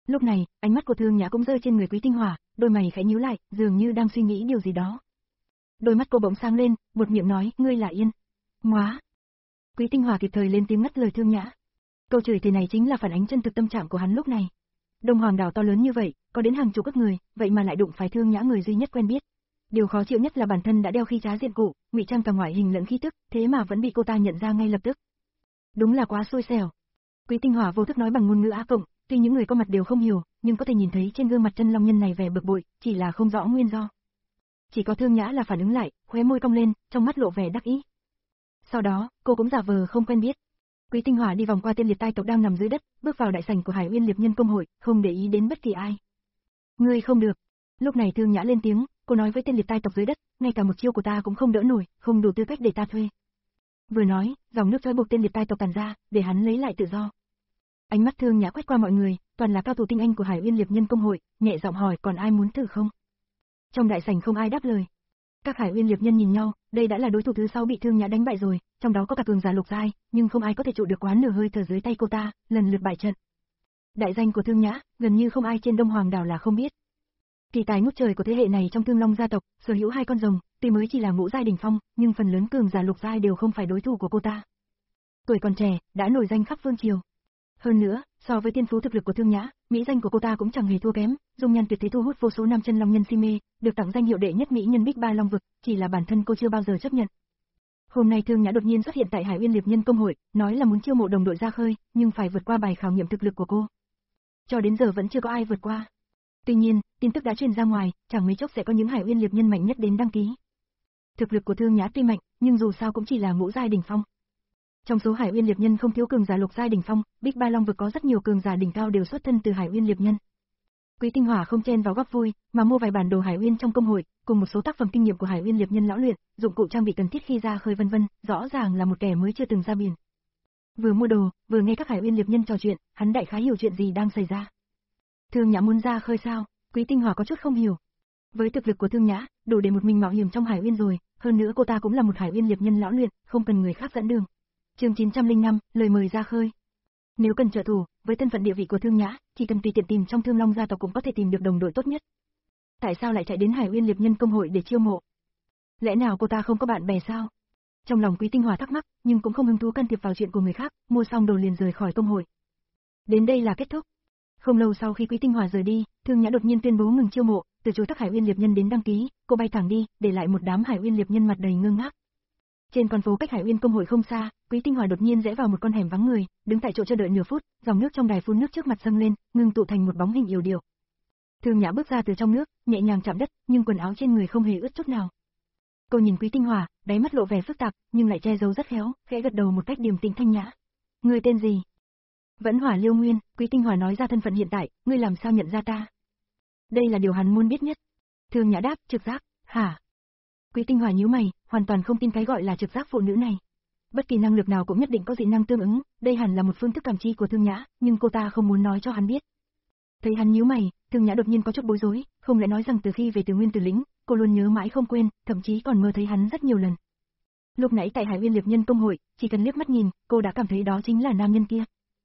Lúc này, ánh mắt của Thương Nhã cũng rơi trên người Quý Tinh Hỏa, đôi mày khẽ nhíu lại, dường như đang suy nghĩ điều gì đó. Đôi mắt cô bỗng sáng lên, buột miệng nói, ngươi là Yên. Móa. Quý Tinh Hỏa kịp thời lên tiếng ngắt lời Thương Nhã. Câu chửi thề này chính là phản ánh chân thực tâm trạng của hắn lúc này. Đông Hoàng đảo to lớn như vậy, có đến hàng chục các người, vậy mà lại đụng phải Thương Nhã người duy nhất quen biết. Điều khó chịu nhất là bản thân đã đeo khí trá diện cụ, ngụy trang cả ngoại hình lẫn khí tức, thế mà vẫn bị cô ta nhận ra ngay lập tức. Đúng là quá xui xẻo. Quý Tinh Hỏa vô thức nói bằng ngôn ngữ Á Cộng, tuy những người có mặt đều không hiểu, nhưng có thể nhìn thấy trên gương mặt chân long nhân này vẻ bực bội, chỉ là không rõ nguyên do. Chỉ có Thương Nhã là phản ứng lại, khóe môi cong lên, trong mắt lộ vẻ đắc ý. Sau đó, cô cũng giả vờ không quen biết. Quý Tinh Hỏa đi vòng qua tên liệt tai tộc đang nằm dưới đất, bước vào đại sảnh của Hải Uyên Liệp Nhân Công hội, không để ý đến bất kỳ ai. Ngươi không được. Lúc này Thương Nhã lên tiếng, cô nói với tên liệt tai tộc dưới đất, ngay cả một chiêu của ta cũng không đỡ nổi, không đủ tư cách để ta thuê. Vừa nói, dòng nước trói buộc tên liệt tai tộc tàn ra, để hắn lấy lại tự do. Ánh mắt Thương Nhã quét qua mọi người, toàn là cao thủ tinh anh của Hải Uyên Liệp Nhân Công hội, nhẹ giọng hỏi còn ai muốn thử không? Trong đại sảnh không ai đáp lời. Các Hải Uyên Liệp Nhân nhìn nhau, đây đã là đối thủ thứ sáu bị Thương Nhã đánh bại rồi, trong đó có cả cường giả lục giai, nhưng không ai có thể trụ được quá nửa hơi thở dưới tay cô ta, lần lượt bại trận. Đại danh của Thương Nhã, gần như không ai trên Đông Hoàng đảo là không biết. Kỳ tài ngút trời của thế hệ này trong Thương Long gia tộc, sở hữu hai con rồng, tuy mới chỉ là ngũ giai đỉnh phong, nhưng phần lớn cường giả lục giai đều không phải đối thủ của cô ta. Tuổi còn trẻ, đã nổi danh khắp phương triều. Hơn nữa, so với tiên phú thực lực của Thương Nhã, mỹ danh của cô ta cũng chẳng hề thua kém, dung nhan tuyệt thế thu hút vô số nam chân long nhân si mê, được tặng danh hiệu đệ nhất mỹ nhân Bích Ba Long vực, chỉ là bản thân cô chưa bao giờ chấp nhận. Hôm nay Thương Nhã đột nhiên xuất hiện tại Hải Uyên Liệp Nhân Công hội, nói là muốn chiêu mộ đồng đội ra khơi, nhưng phải vượt qua bài khảo nghiệm thực lực của cô. Cho đến giờ vẫn chưa có ai vượt qua. Tuy nhiên, tin tức đã truyền ra ngoài, chẳng mấy chốc sẽ có những Hải Uyên Liệp Nhân mạnh nhất đến đăng ký. Thực lực của Thương Nhã tuy mạnh, nhưng dù sao cũng chỉ là ngũ giai đỉnh phong. Trong số Hải Uyên Liệp Nhân không thiếu cường giả lục giai đỉnh phong, Bích Ba Long vực có rất nhiều cường giả đỉnh cao đều xuất thân từ Hải Uyên Liệp Nhân. Quý Tinh Hỏa không chen vào góp vui, mà mua vài bản đồ Hải Uyên trong công hội, cùng một số tác phẩm kinh nghiệm của Hải Uyên Liệp Nhân lão luyện, dụng cụ trang bị cần thiết khi ra khơi vân vân, rõ ràng là một kẻ mới chưa từng ra biển. Vừa mua đồ, vừa nghe các Hải Uyên Liệp Nhân trò chuyện, hắn đại khái hiểu chuyện gì đang xảy ra. Thương Nhã muốn ra khơi sao? Quý Tinh Hỏa có chút không hiểu. Với thực lực của Thương Nhã, đủ để một mình mạo hiểm trong Hải Uyên rồi, hơn nữa cô ta cũng là một Hải Uyên Liệp Nhân lão luyện, không cần người khác dẫn đường. Chương chín trăm lẻ năm, lời mời ra khơi. Nếu cần trợ thủ, với thân phận địa vị của Thương Nhã, chỉ cần tùy tiện tìm trong Thương Long gia tộc cũng có thể tìm được đồng đội tốt nhất. Tại sao lại chạy đến Hải Uyên Liệp Nhân Công hội để chiêu mộ? Lẽ nào cô ta không có bạn bè sao? Trong lòng Quý Tinh Hỏa thắc mắc, nhưng cũng không hứng thú can thiệp vào chuyện của người khác, mua xong đồ liền rời khỏi công hội. Đến đây là kết thúc. Không lâu sau khi Quý Tinh Hỏa rời đi, Thương Nhã đột nhiên tuyên bố ngừng chiêu mộ, từ chối các Hải Uyên Liệp Nhân đến đăng ký, cô bay thẳng đi, để lại một đám Hải Uyên Liệp Nhân mặt đầy ngơ ngác. Trên con phố cách Hải Uyên Công hội không xa, Quý Tinh Hỏa đột nhiên rẽ vào một con hẻm vắng người, đứng tại chỗ chờ đợi nửa phút, dòng nước trong đài phun nước trước mặt dâng lên, ngưng tụ thành một bóng hình yểu điệu. Thương Nhã bước ra từ trong nước, nhẹ nhàng chạm đất, nhưng quần áo trên người không hề ướt chút nào. Cô nhìn Quý Tinh Hỏa, đáy mắt lộ vẻ phức tạp, nhưng lại che giấu rất khéo, khẽ gật đầu một cách điềm tĩnh thanh nhã. Ngươi tên gì? Vẫn Hỏa Liêu Nguyên. Quý Tinh Hỏa nói ra thân phận hiện tại, ngươi làm sao nhận ra ta? Đây là điều hắn muốn biết nhất. Thương Nhã đáp, trực giác. Hả? Quý Tinh Hỏa nhíu mày, hoàn toàn không tin cái gọi là trực giác phụ nữ này. Bất kỳ năng lực nào cũng nhất định có dị năng tương ứng, đây hẳn là một phương thức cảm chi của Thương Nhã, nhưng cô ta không muốn nói cho hắn biết. Thấy hắn nhíu mày, Thương Nhã đột nhiên có chút bối rối, không lẽ nói rằng từ khi về từ Nguyên Tử Lĩnh, cô luôn nhớ mãi không quên, thậm chí còn mơ thấy hắn rất nhiều lần. Lúc nãy tại Hải Uyên Liệp Nhân Công hội, chỉ cần liếc mắt nhìn, cô đã cảm thấy đó chính là nam nhân kia.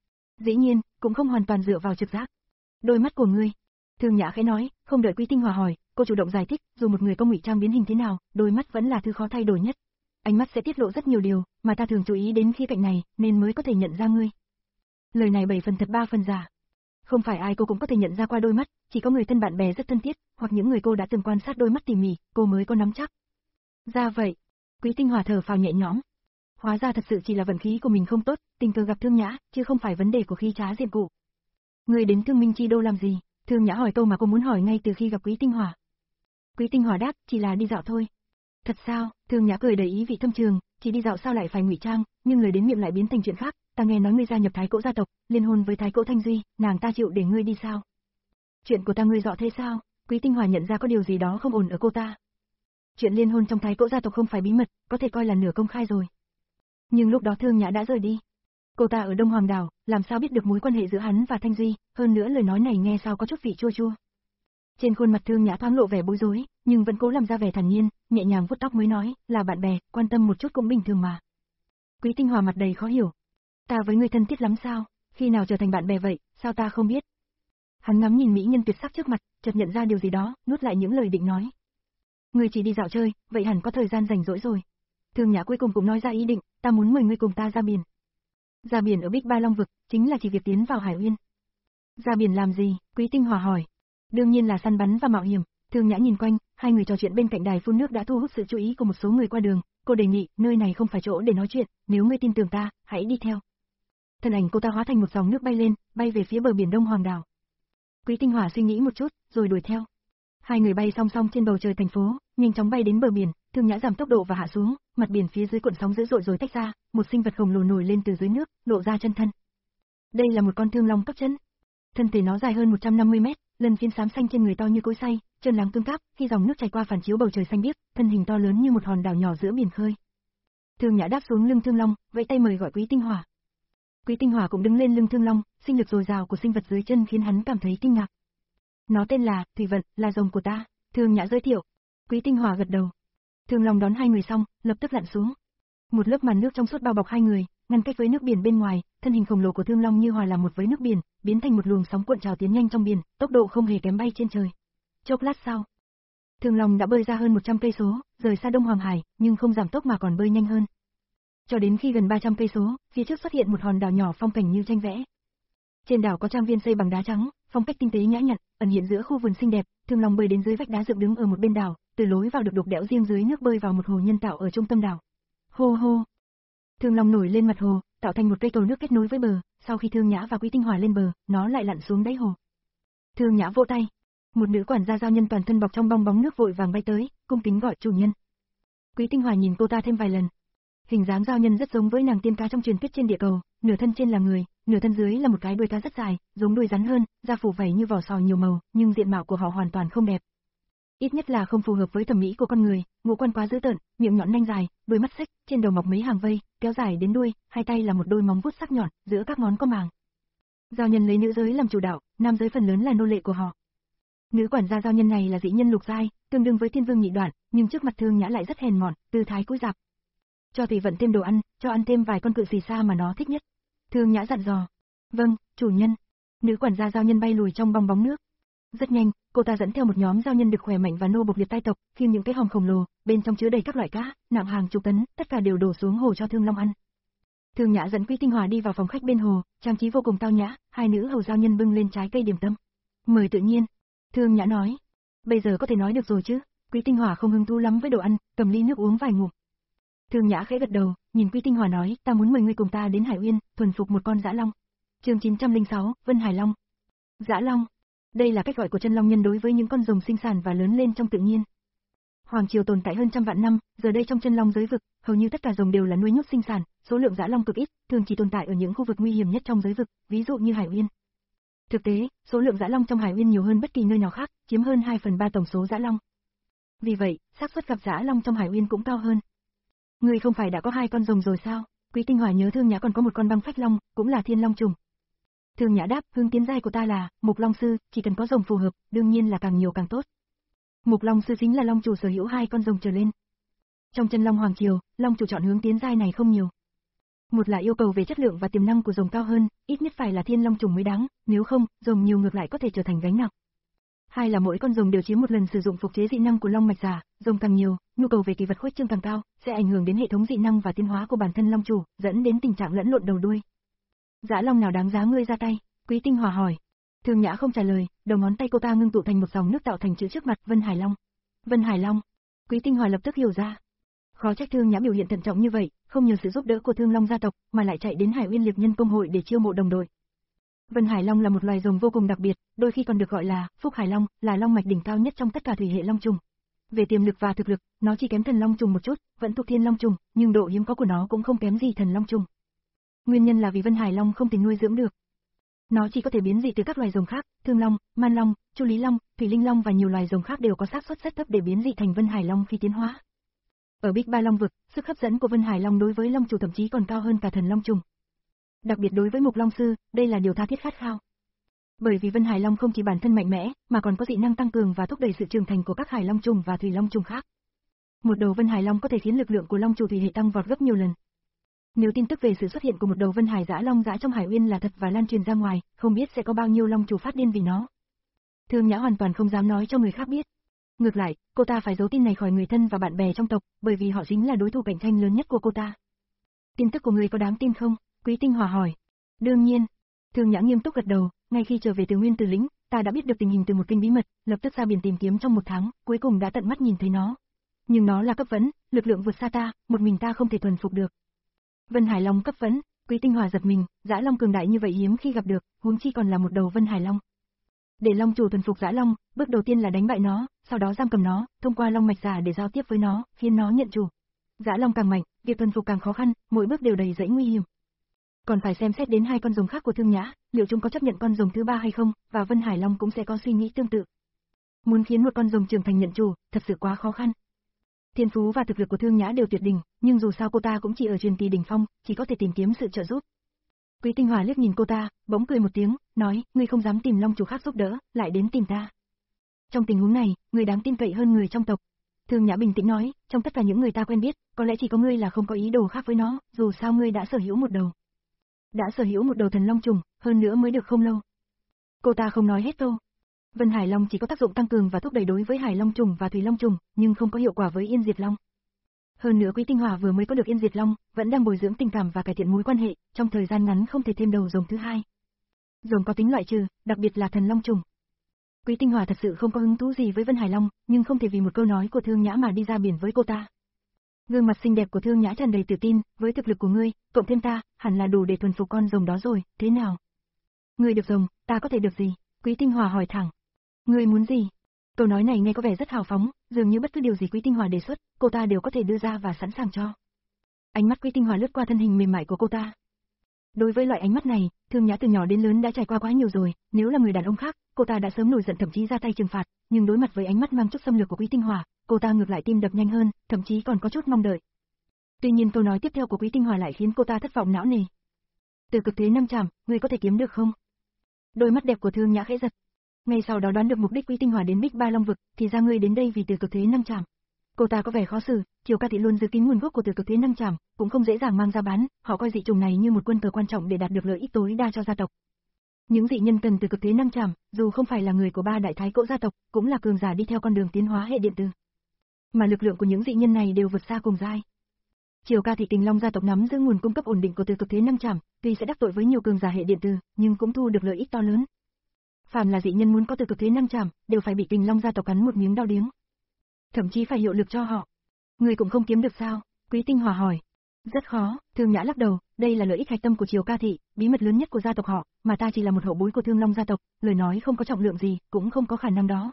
Dĩ nhiên, cũng không hoàn toàn dựa vào trực giác. Đôi mắt của ngươi. Thương Nhã khẽ nói, không đợi Quý Tinh Hỏa hỏi, cô chủ động giải thích, dù một người có ngụy trang biến hình thế nào, đôi mắt vẫn là thứ khó thay đổi nhất. Ánh mắt sẽ tiết lộ rất nhiều điều, mà ta thường chú ý đến khía cạnh này, nên mới có thể nhận ra ngươi. Lời này bảy phần thật ba phần giả. Không phải ai cô cũng có thể nhận ra qua đôi mắt, chỉ có người thân bạn bè rất thân thiết, hoặc những người cô đã từng quan sát đôi mắt tỉ mỉ, cô mới có nắm chắc. Ra vậy. Quý Tinh Hỏa thở phào nhẹ nhõm. Hóa ra thật sự chỉ là vận khí của mình không tốt, tình cờ gặp Thương Nhã, chứ không phải vấn đề của khí trá diện cụ. Ngươi đến Thương Minh Chi Đô làm gì? Thương Nhã hỏi câu mà cô muốn hỏi ngay từ khi gặp Quý Tinh Hỏa. Quý Tinh Hỏa đáp, chỉ là đi dạo thôi. Thật sao? Thương Nhã cười đầy ý vị thâm trường, chỉ đi dạo sao lại phải ngụy trang, nhưng lời đến miệng lại biến thành chuyện khác. Ta nghe nói ngươi gia nhập Thái Cỗ gia tộc, liên hôn với Thái Cỗ Thanh Duy, nàng ta chịu để ngươi đi sao? Chuyện của ta ngươi rõ thế sao? Quý Tinh Hỏa nhận ra có điều gì đó không ổn ở cô ta. Chuyện liên hôn trong Thái Cỗ gia tộc không phải bí mật, có thể coi là nửa công khai rồi. Nhưng lúc đó Thương Nhã đã rời đi. Cô ta ở Đông Hoàng đảo, làm sao biết được mối quan hệ giữa hắn và Thanh Duy, hơn nữa lời nói này nghe sao có chút vị chua chua. Trên khuôn mặt Thương Nhã thoáng lộ vẻ bối rối, nhưng vẫn cố làm ra vẻ thản nhiên, nhẹ nhàng vuốt tóc mới nói, là bạn bè, quan tâm một chút cũng bình thường mà. Quý Tinh Hỏa mặt đầy khó hiểu. Ta với ngươi thân thiết lắm sao? Khi nào trở thành bạn bè vậy, sao ta không biết? Hắn ngắm nhìn mỹ nhân tuyệt sắc trước mặt, chợt nhận ra điều gì đó, nuốt lại những lời định nói. Ngươi chỉ đi dạo chơi, vậy hẳn có thời gian rảnh rỗi rồi. Thương Nhã cuối cùng cũng nói ra ý định, ta muốn mời ngươi cùng ta ra biển. Ra biển ở Bích Ba Long vực, chính là chỉ việc tiến vào Hải Uyên. Ra biển làm gì? Quý Tinh Hòa hỏi. Đương nhiên là săn bắn và mạo hiểm. Thương Nhã nhìn quanh, hai người trò chuyện bên cạnh đài phun nước đã thu hút sự chú ý của một số người qua đường. Cô đề nghị, nơi này không phải chỗ để nói chuyện, nếu ngươi tin tưởng ta, hãy đi theo. Thân ảnh cô ta hóa thành một dòng nước bay lên, bay về phía bờ biển Đông Hoàng đảo. Quý Tinh Hòa suy nghĩ một chút, rồi đuổi theo. Hai người bay song song trên bầu trời thành phố, nhanh chóng bay đến bờ biển. Thương Nhã giảm tốc độ và hạ xuống, mặt biển phía dưới cuộn sóng dữ dội rồi tách ra, một sinh vật khổng lồ nổi lên từ dưới nước, lộ ra chân thân. Đây là một con thương long cấp chân. Thân thể nó dài hơn một trăm năm mươi mét, lân phiến xám xanh trên người to như cối xay, chân láng cứng cáp, khi dòng nước chảy qua phản chiếu bầu trời xanh biếc, thân hình to lớn như một hòn đảo nhỏ giữa biển khơi. Thương Nhã đáp xuống lưng thương long, vẫy tay mời gọi Quý Tinh Hòa. Quý Tinh Hòa cũng đứng lên lưng thương long, sinh lực dồi dào của sinh vật dưới chân khiến hắn cảm thấy kinh ngạc. Nó tên là Thủy Vận, là rồng của ta. Thương Nhã giới thiệu. Quý Tinh Hòa gật đầu. Thương long đón hai người xong, lập tức lặn xuống. Một lớp màn nước trong suốt bao bọc hai người, ngăn cách với nước biển bên ngoài, thân hình khổng lồ của Thương Long như hòa làm một với nước biển, biến thành một luồng sóng cuộn trào tiến nhanh trong biển, tốc độ không hề kém bay trên trời. Chốc lát sau, Thương Long đã bơi ra hơn một trăm cây số, rời xa Đông Hoàng Hải, nhưng không giảm tốc mà còn bơi nhanh hơn. Cho đến khi gần ba trăm cây số, phía trước xuất hiện một hòn đảo nhỏ phong cảnh như tranh vẽ. Trên đảo có trang viên xây bằng đá trắng, phong cách tinh tế nhã nhặn, ẩn hiện giữa khu vườn xinh đẹp. Thương Long bơi đến dưới vách đá dựng đứng ở một bên đảo, từ lối vào được đục đẽo riêng dưới nước bơi vào một hồ nhân tạo ở trung tâm đảo. Hô hô. Thương Long nổi lên mặt hồ, tạo thành một cây cầu nước kết nối với bờ, sau khi Thương Nhã và Quý Tinh Hòa lên bờ, nó lại lặn xuống đáy hồ. Thương Nhã vỗ tay. Một nữ quản gia giao nhân toàn thân bọc trong bong bóng nước vội vàng bay tới, cung kính gọi chủ nhân. Quý Tinh Hòa nhìn cô ta thêm vài lần. Hình dáng giao nhân rất giống với nàng tiên cá trong truyền thuyết trên địa cầu, nửa thân trên là người, nửa thân dưới là một cái đuôi cá rất dài, giống đuôi rắn hơn, da phủ vảy như vỏ sò nhiều màu, nhưng diện mạo của họ hoàn toàn không đẹp. Ít nhất là không phù hợp với thẩm mỹ của con người, ngũ quan quá dữ tợn, miệng nhọn nanh dài, đôi mắt xích, trên đầu mọc mấy hàng vây, kéo dài đến đuôi, hai tay là một đôi móng vuốt sắc nhọn, giữa các ngón có màng. Giao nhân lấy nữ giới làm chủ đạo, nam giới phần lớn là nô lệ của họ. Nữ quản gia giao nhân này là dĩ nhân lục giai, tương đương với thiên vương nhị đoạn, nhưng trước mặt Thương Nhã lại rất hèn mọn, tư thái cúi rạp. Cho Thủy Vận thêm đồ ăn, cho ăn thêm vài con cự xì xa mà nó thích nhất. Thương Nhã dặn dò. Vâng, chủ nhân. Nữ quản gia giao nhân bay lùi trong bong bóng nước. Rất nhanh, cô ta dẫn theo một nhóm giao nhân được khỏe mạnh và nô bộc liệt tai tộc, khiêng những cái hòm khổng lồ, bên trong chứa đầy các loại cá, nặng hàng chục tấn, tất cả đều đổ xuống hồ cho Thương Long ăn. Thương Nhã dẫn Quý Tinh Hòa đi vào phòng khách bên hồ, trang trí vô cùng tao nhã, hai nữ hầu giao nhân bưng lên trái cây điểm tâm. Mời tự nhiên. Thương Nhã nói. Bây giờ có thể nói được rồi chứ? Quý Tinh Hòa không hứng thú lắm với đồ ăn, cầm ly nước uống vài ngụm. Thương Nhã khẽ gật đầu, nhìn Quý Tinh Hòa nói, ta muốn mời ngươi cùng ta đến Hải Uyên, thuần phục một con dã long. Chương chín trăm lẻ sáu, Vân Hải Long. Dã long. Đây là cách gọi của chân long nhân đối với những con rồng sinh sản và lớn lên trong tự nhiên. Hoàng triều tồn tại hơn trăm vạn năm, giờ đây trong chân long giới vực, hầu như tất cả rồng đều là nuôi nhốt sinh sản, số lượng dã long cực ít, thường chỉ tồn tại ở những khu vực nguy hiểm nhất trong giới vực, ví dụ như Hải Uyên. Thực tế, số lượng dã long trong Hải Uyên nhiều hơn bất kỳ nơi nào khác, chiếm hơn hai phần ba tổng số dã long. Vì vậy, xác suất gặp dã long trong Hải Uyên cũng cao hơn. Ngươi không phải đã có hai con rồng rồi sao? Quý Tinh Hòa nhớ Thương Nhã còn có một con băng phách long, cũng là thiên long trùng. Thương Nhã đáp, hướng tiến giai của ta là Mục Long sư, chỉ cần có rồng phù hợp, đương nhiên là càng nhiều càng tốt. Mục Long sư chính là long chủ sở hữu hai con rồng trở lên. Trong chân long hoàng triều, long chủ chọn hướng tiến giai này không nhiều. Một là yêu cầu về chất lượng và tiềm năng của rồng cao hơn, ít nhất phải là thiên long trùng mới đáng, nếu không, rồng nhiều ngược lại có thể trở thành gánh nặng. Hai là mỗi con rồng đều chiếm một lần sử dụng phục chế dị năng của long mạch giả, rồng càng nhiều, nhu cầu về kỳ vật khuếch trương càng cao, sẽ ảnh hưởng đến hệ thống dị năng và tiến hóa của bản thân long chủ, dẫn đến tình trạng lẫn lộn đầu đuôi. Dã long nào đáng giá ngươi ra tay? Quý Tinh Hòa hỏi. Thương Nhã không trả lời, đầu ngón tay cô ta ngưng tụ thành một dòng nước tạo thành chữ trước mặt, Vân Hải Long. Vân Hải Long. Quý Tinh Hòa lập tức hiểu ra. Khó trách Thương Nhã biểu hiện thận trọng như vậy, không nhờ sự giúp đỡ của Thương Long gia tộc, mà lại chạy đến Hải Uyên Liệp Nhân công hội để chiêu mộ đồng đội. Vân Hải Long là một loài rồng vô cùng đặc biệt, đôi khi còn được gọi là Phúc Hải Long, là long mạch đỉnh cao nhất trong tất cả thủy hệ long trùng. Về tiềm lực và thực lực, nó chỉ kém thần long trùng một chút, vẫn thuộc thiên long trùng, nhưng độ hiếm có của nó cũng không kém gì thần long trùng. Nguyên nhân là vì Vân Hải Long không thể nuôi dưỡng được. Nó chỉ có thể biến dị từ các loài rồng khác, Thương Long, Man Long, Chu Lý Long, Thủy Linh Long và nhiều loài rồng khác đều có xác suất rất thấp để biến dị thành Vân Hải Long khi tiến hóa. Ở Bích Ba Long vực, sức hấp dẫn của Vân Hải Long đối với long chủ thậm chí còn cao hơn cả thần long trùng. Đặc biệt đối với Mục Long sư, đây là điều tha thiết khát khao. Bởi vì Vân Hải Long không chỉ bản thân mạnh mẽ, mà còn có dị năng tăng cường và thúc đẩy sự trưởng thành của các Hải Long trùng và Thủy Long trùng khác. Một đầu Vân Hải Long có thể khiến lực lượng của long chủ thủy hệ tăng vọt gấp nhiều lần. Nếu tin tức về sự xuất hiện của một đầu Vân Hải dã long dã trong Hải Uyên là thật và lan truyền ra ngoài, không biết sẽ có bao nhiêu long chủ phát điên vì nó. Thương Nhã hoàn toàn không dám nói cho người khác biết. Ngược lại, cô ta phải giấu tin này khỏi người thân và bạn bè trong tộc, bởi vì họ chính là đối thủ cạnh tranh lớn nhất của cô ta. Tin tức của người có đáng tin không? Quý Tinh Hòa hỏi. Đương nhiên. Thương Nhã nghiêm túc gật đầu, ngay khi trở về từ Nguyên Tử Lĩnh, ta đã biết được tình hình từ một kênh bí mật, lập tức ra biển tìm kiếm trong một tháng, cuối cùng đã tận mắt nhìn thấy nó. Nhưng nó là cấp vấn, lực lượng vượt xa ta, một mình ta không thể thuần phục được. Vân Hải Long cấp vấn, Quý Tinh Hòa giật mình, dã long cường đại như vậy hiếm khi gặp được, huống chi còn là một đầu Vân Hải Long. Để Long chủ thuần phục dã long, bước đầu tiên là đánh bại nó, sau đó giam cầm nó, thông qua long mạch giả để giao tiếp với nó, khiến nó nhận chủ. Dã long càng mạnh, việc thuần phục càng khó khăn, mỗi bước đều đầy rẫy nguy hiểm. Còn phải xem xét đến hai con rồng khác của Thương Nhã, liệu chúng có chấp nhận con rồng thứ ba hay không, và Vân Hải Long cũng sẽ có suy nghĩ tương tự. Muốn khiến một con rồng trưởng thành nhận chủ, thật sự quá khó khăn. Thiên phú và thực lực của Thương Nhã đều tuyệt đỉnh, nhưng dù sao cô ta cũng chỉ ở truyền kỳ đỉnh phong, chỉ có thể tìm kiếm sự trợ giúp. Quý Tinh Hòa liếc nhìn cô ta, bỗng cười một tiếng, nói, ngươi không dám tìm long chủ khác giúp đỡ, lại đến tìm ta. Trong tình huống này, ngươi đáng tin cậy hơn người trong tộc. Thương Nhã bình tĩnh nói, trong tất cả những người ta quen biết, có lẽ chỉ có ngươi là không có ý đồ khác với nó, dù sao ngươi đã sở hữu một đầu. Đã sở hữu một đầu thần long trùng, hơn nữa mới được không lâu. Cô ta không nói hết câu. Vân Hải Long chỉ có tác dụng tăng cường và thúc đẩy đối với Hải Long trùng và Thủy Long trùng, nhưng không có hiệu quả với Yên Diệt Long. Hơn nữa Quý Tinh Hòa vừa mới có được Yên Diệt Long, vẫn đang bồi dưỡng tình cảm và cải thiện mối quan hệ, trong thời gian ngắn không thể thêm đầu rồng thứ hai. Rồng có tính loại trừ, đặc biệt là thần long trùng. Quý Tinh Hòa thật sự không có hứng thú gì với Vân Hải Long, nhưng không thể vì một câu nói của Thương Nhã mà đi ra biển với cô ta. Gương mặt xinh đẹp của Thương Nhã tràn đầy tự tin, với thực lực của ngươi, cộng thêm ta, hẳn là đủ để thuần phục con rồng đó rồi, thế nào? Ngươi được rồng, ta có thể được gì? Quý Tinh Hòa hỏi thẳng. Ngươi muốn gì? Câu nói này nghe có vẻ rất hào phóng, dường như bất cứ điều gì Quý Tinh Hòa đề xuất, cô ta đều có thể đưa ra và sẵn sàng cho. Ánh mắt Quý Tinh Hòa lướt qua thân hình mềm mại của cô ta. Đối với loại ánh mắt này, Thương Nhã từ nhỏ đến lớn đã trải qua quá nhiều rồi, nếu là người đàn ông khác, cô ta đã sớm nổi giận thậm chí ra tay trừng phạt, nhưng đối mặt với ánh mắt mang chút xâm lược của Quý Tinh Hòa, cô ta ngược lại tim đập nhanh hơn, thậm chí còn có chút mong đợi. Tuy nhiên câu nói tiếp theo của Quý Tinh Hòa lại khiến cô ta thất vọng não nề. Từ cực thế năm trảm, ngươi có thể kiếm được không? Đôi mắt đẹp của Thương Nhã khẽ giật. Ngay sau đó đoán được mục đích Quý Tinh Hòa đến Bích Ba Long vực, thì ra ngươi đến đây vì từ cực thế năm trảm. Cô ta có vẻ khó xử, Triều Ca Thị luôn giữ kín nguồn gốc của từ cực thế năm trảm, cũng không dễ dàng mang ra bán, họ coi dị trùng này như một quân cờ quan trọng để đạt được lợi ích tối đa cho gia tộc. Những dị nhân cần từ cực thế năm trảm, dù không phải là người của ba đại thái cỗ gia tộc, cũng là cường giả đi theo con đường tiến hóa hệ điện tử. Mà lực lượng của những dị nhân này đều vượt xa cùng giai. Triều Ca Thị Kình Long gia tộc nắm giữ nguồn cung cấp ổn định của từ cực thế năm trảm, tuy sẽ đắc tội với nhiều cường giả hệ điện tử, nhưng cũng thu được lợi ích to lớn. Phàm là dị nhân muốn có từ cực thế năm trảm, đều phải bị Kình Long gia tộc cắn một miếng đau điếng. Thậm chí phải hiệu lực cho họ. Người cũng không kiếm được sao? Quý Tinh Hòa hỏi. Rất khó, Thương Nhã lắc đầu, đây là lợi ích hạch tâm của Triều Ca Thị, bí mật lớn nhất của gia tộc họ, mà ta chỉ là một hậu bối của Thương Long gia tộc, lời nói không có trọng lượng gì, cũng không có khả năng đó.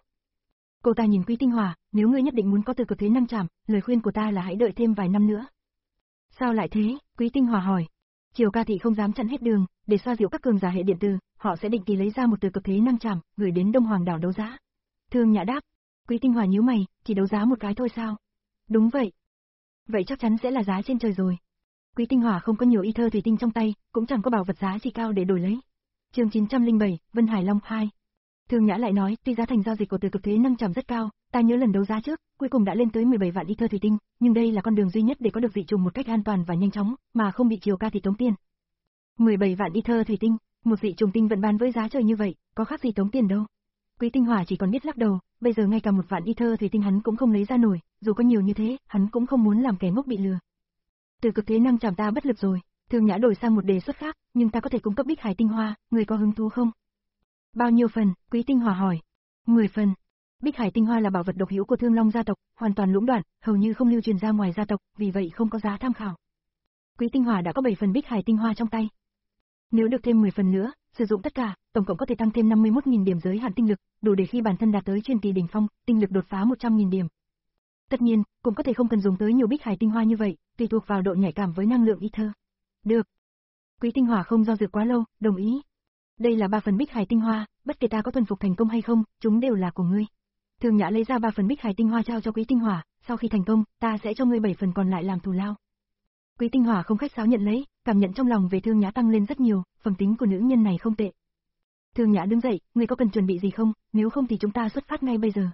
Cô ta nhìn Quý Tinh Hòa, nếu ngươi nhất định muốn có từ cực thế năm trảm, lời khuyên của ta là hãy đợi thêm vài năm nữa. Sao lại thế? Quý Tinh Hòa hỏi. Triều Ca Thị không dám chặn hết đường, để xoa dịu các cường giả hệ điện tử, họ sẽ định kỳ lấy ra một từ cực thế năm trảm, gửi đến Đông Hoàng đảo đấu giá. Thương Nhã đáp. Quý Tinh Hòa nhíu mày, chỉ đấu giá một cái thôi sao? Đúng vậy. Vậy chắc chắn sẽ là giá trên trời rồi. Quý Tinh Hòa không có nhiều y thơ thủy tinh trong tay, cũng chẳng có bảo vật giá trị cao để đổi lấy. Chương chín trăm lẻ bảy, Vân Hải Long hai. Thương Nhã lại nói, tuy giá thành giao dịch của từ cực thế năm trảm rất cao, ta nhớ lần đấu giá trước, cuối cùng đã lên tới mười bảy vạn y thơ thủy tinh, nhưng đây là con đường duy nhất để có được dị trùng một cách an toàn và nhanh chóng, mà không bị Triều Ca Thị tống tiền. mười bảy vạn y thơ thủy tinh, một dị trùng tinh vận bán với giá trời như vậy, có khác gì tống tiền đâu. Quý Tinh Hòa chỉ còn biết lắc đầu, bây giờ ngay cả một vạn y thơ thủy tinh hắn cũng không lấy ra nổi, dù có nhiều như thế, hắn cũng không muốn làm kẻ ngốc bị lừa. Từ cực thế năm trảm ta bất lực rồi, Thương Nhã đổi sang một đề xuất khác, nhưng ta có thể cung cấp Bích Hải tinh hoa, người có hứng thú không? Bao nhiêu phần? Quý Tinh Hòa hỏi. mười phần. Bích Hải tinh hoa là bảo vật độc hữu của Thương Long gia tộc, hoàn toàn lũng đoạn, hầu như không lưu truyền ra ngoài gia tộc, vì vậy không có giá tham khảo. Quý Tinh Hòa đã có bảy phần Bích Hải tinh hoa trong tay. Nếu được thêm mười phần nữa, sử dụng tất cả, tổng cộng có thể tăng thêm năm mươi mốt nghìn điểm giới hạn tinh lực, đủ để khi bản thân đạt tới truyền kỳ đỉnh phong, tinh lực đột phá một trăm nghìn điểm. Tất nhiên, cũng có thể không cần dùng tới nhiều Bích Hải tinh hoa như vậy, tùy thuộc vào độ nhạy cảm với năng lượng y thơ. Được. Quý Tinh Hòa không do dự quá lâu, đồng ý. Đây là ba phần Bích Hải tinh hoa, bất kể ta có thuần phục thành công hay không, chúng đều là của ngươi. Thương Nhã lấy ra ba phần Bích Hải tinh hoa trao cho Quý Tinh Hòa, sau khi thành công, ta sẽ cho ngươi bảy phần còn lại làm thù lao. Quý Tinh Hòa không khách sáo nhận lấy, cảm nhận trong lòng về Thương Nhã tăng lên rất nhiều, phẩm tính của nữ nhân này không tệ. Thương Nhã đứng dậy, ngươi có cần chuẩn bị gì không, nếu không thì chúng ta xuất phát ngay bây giờ.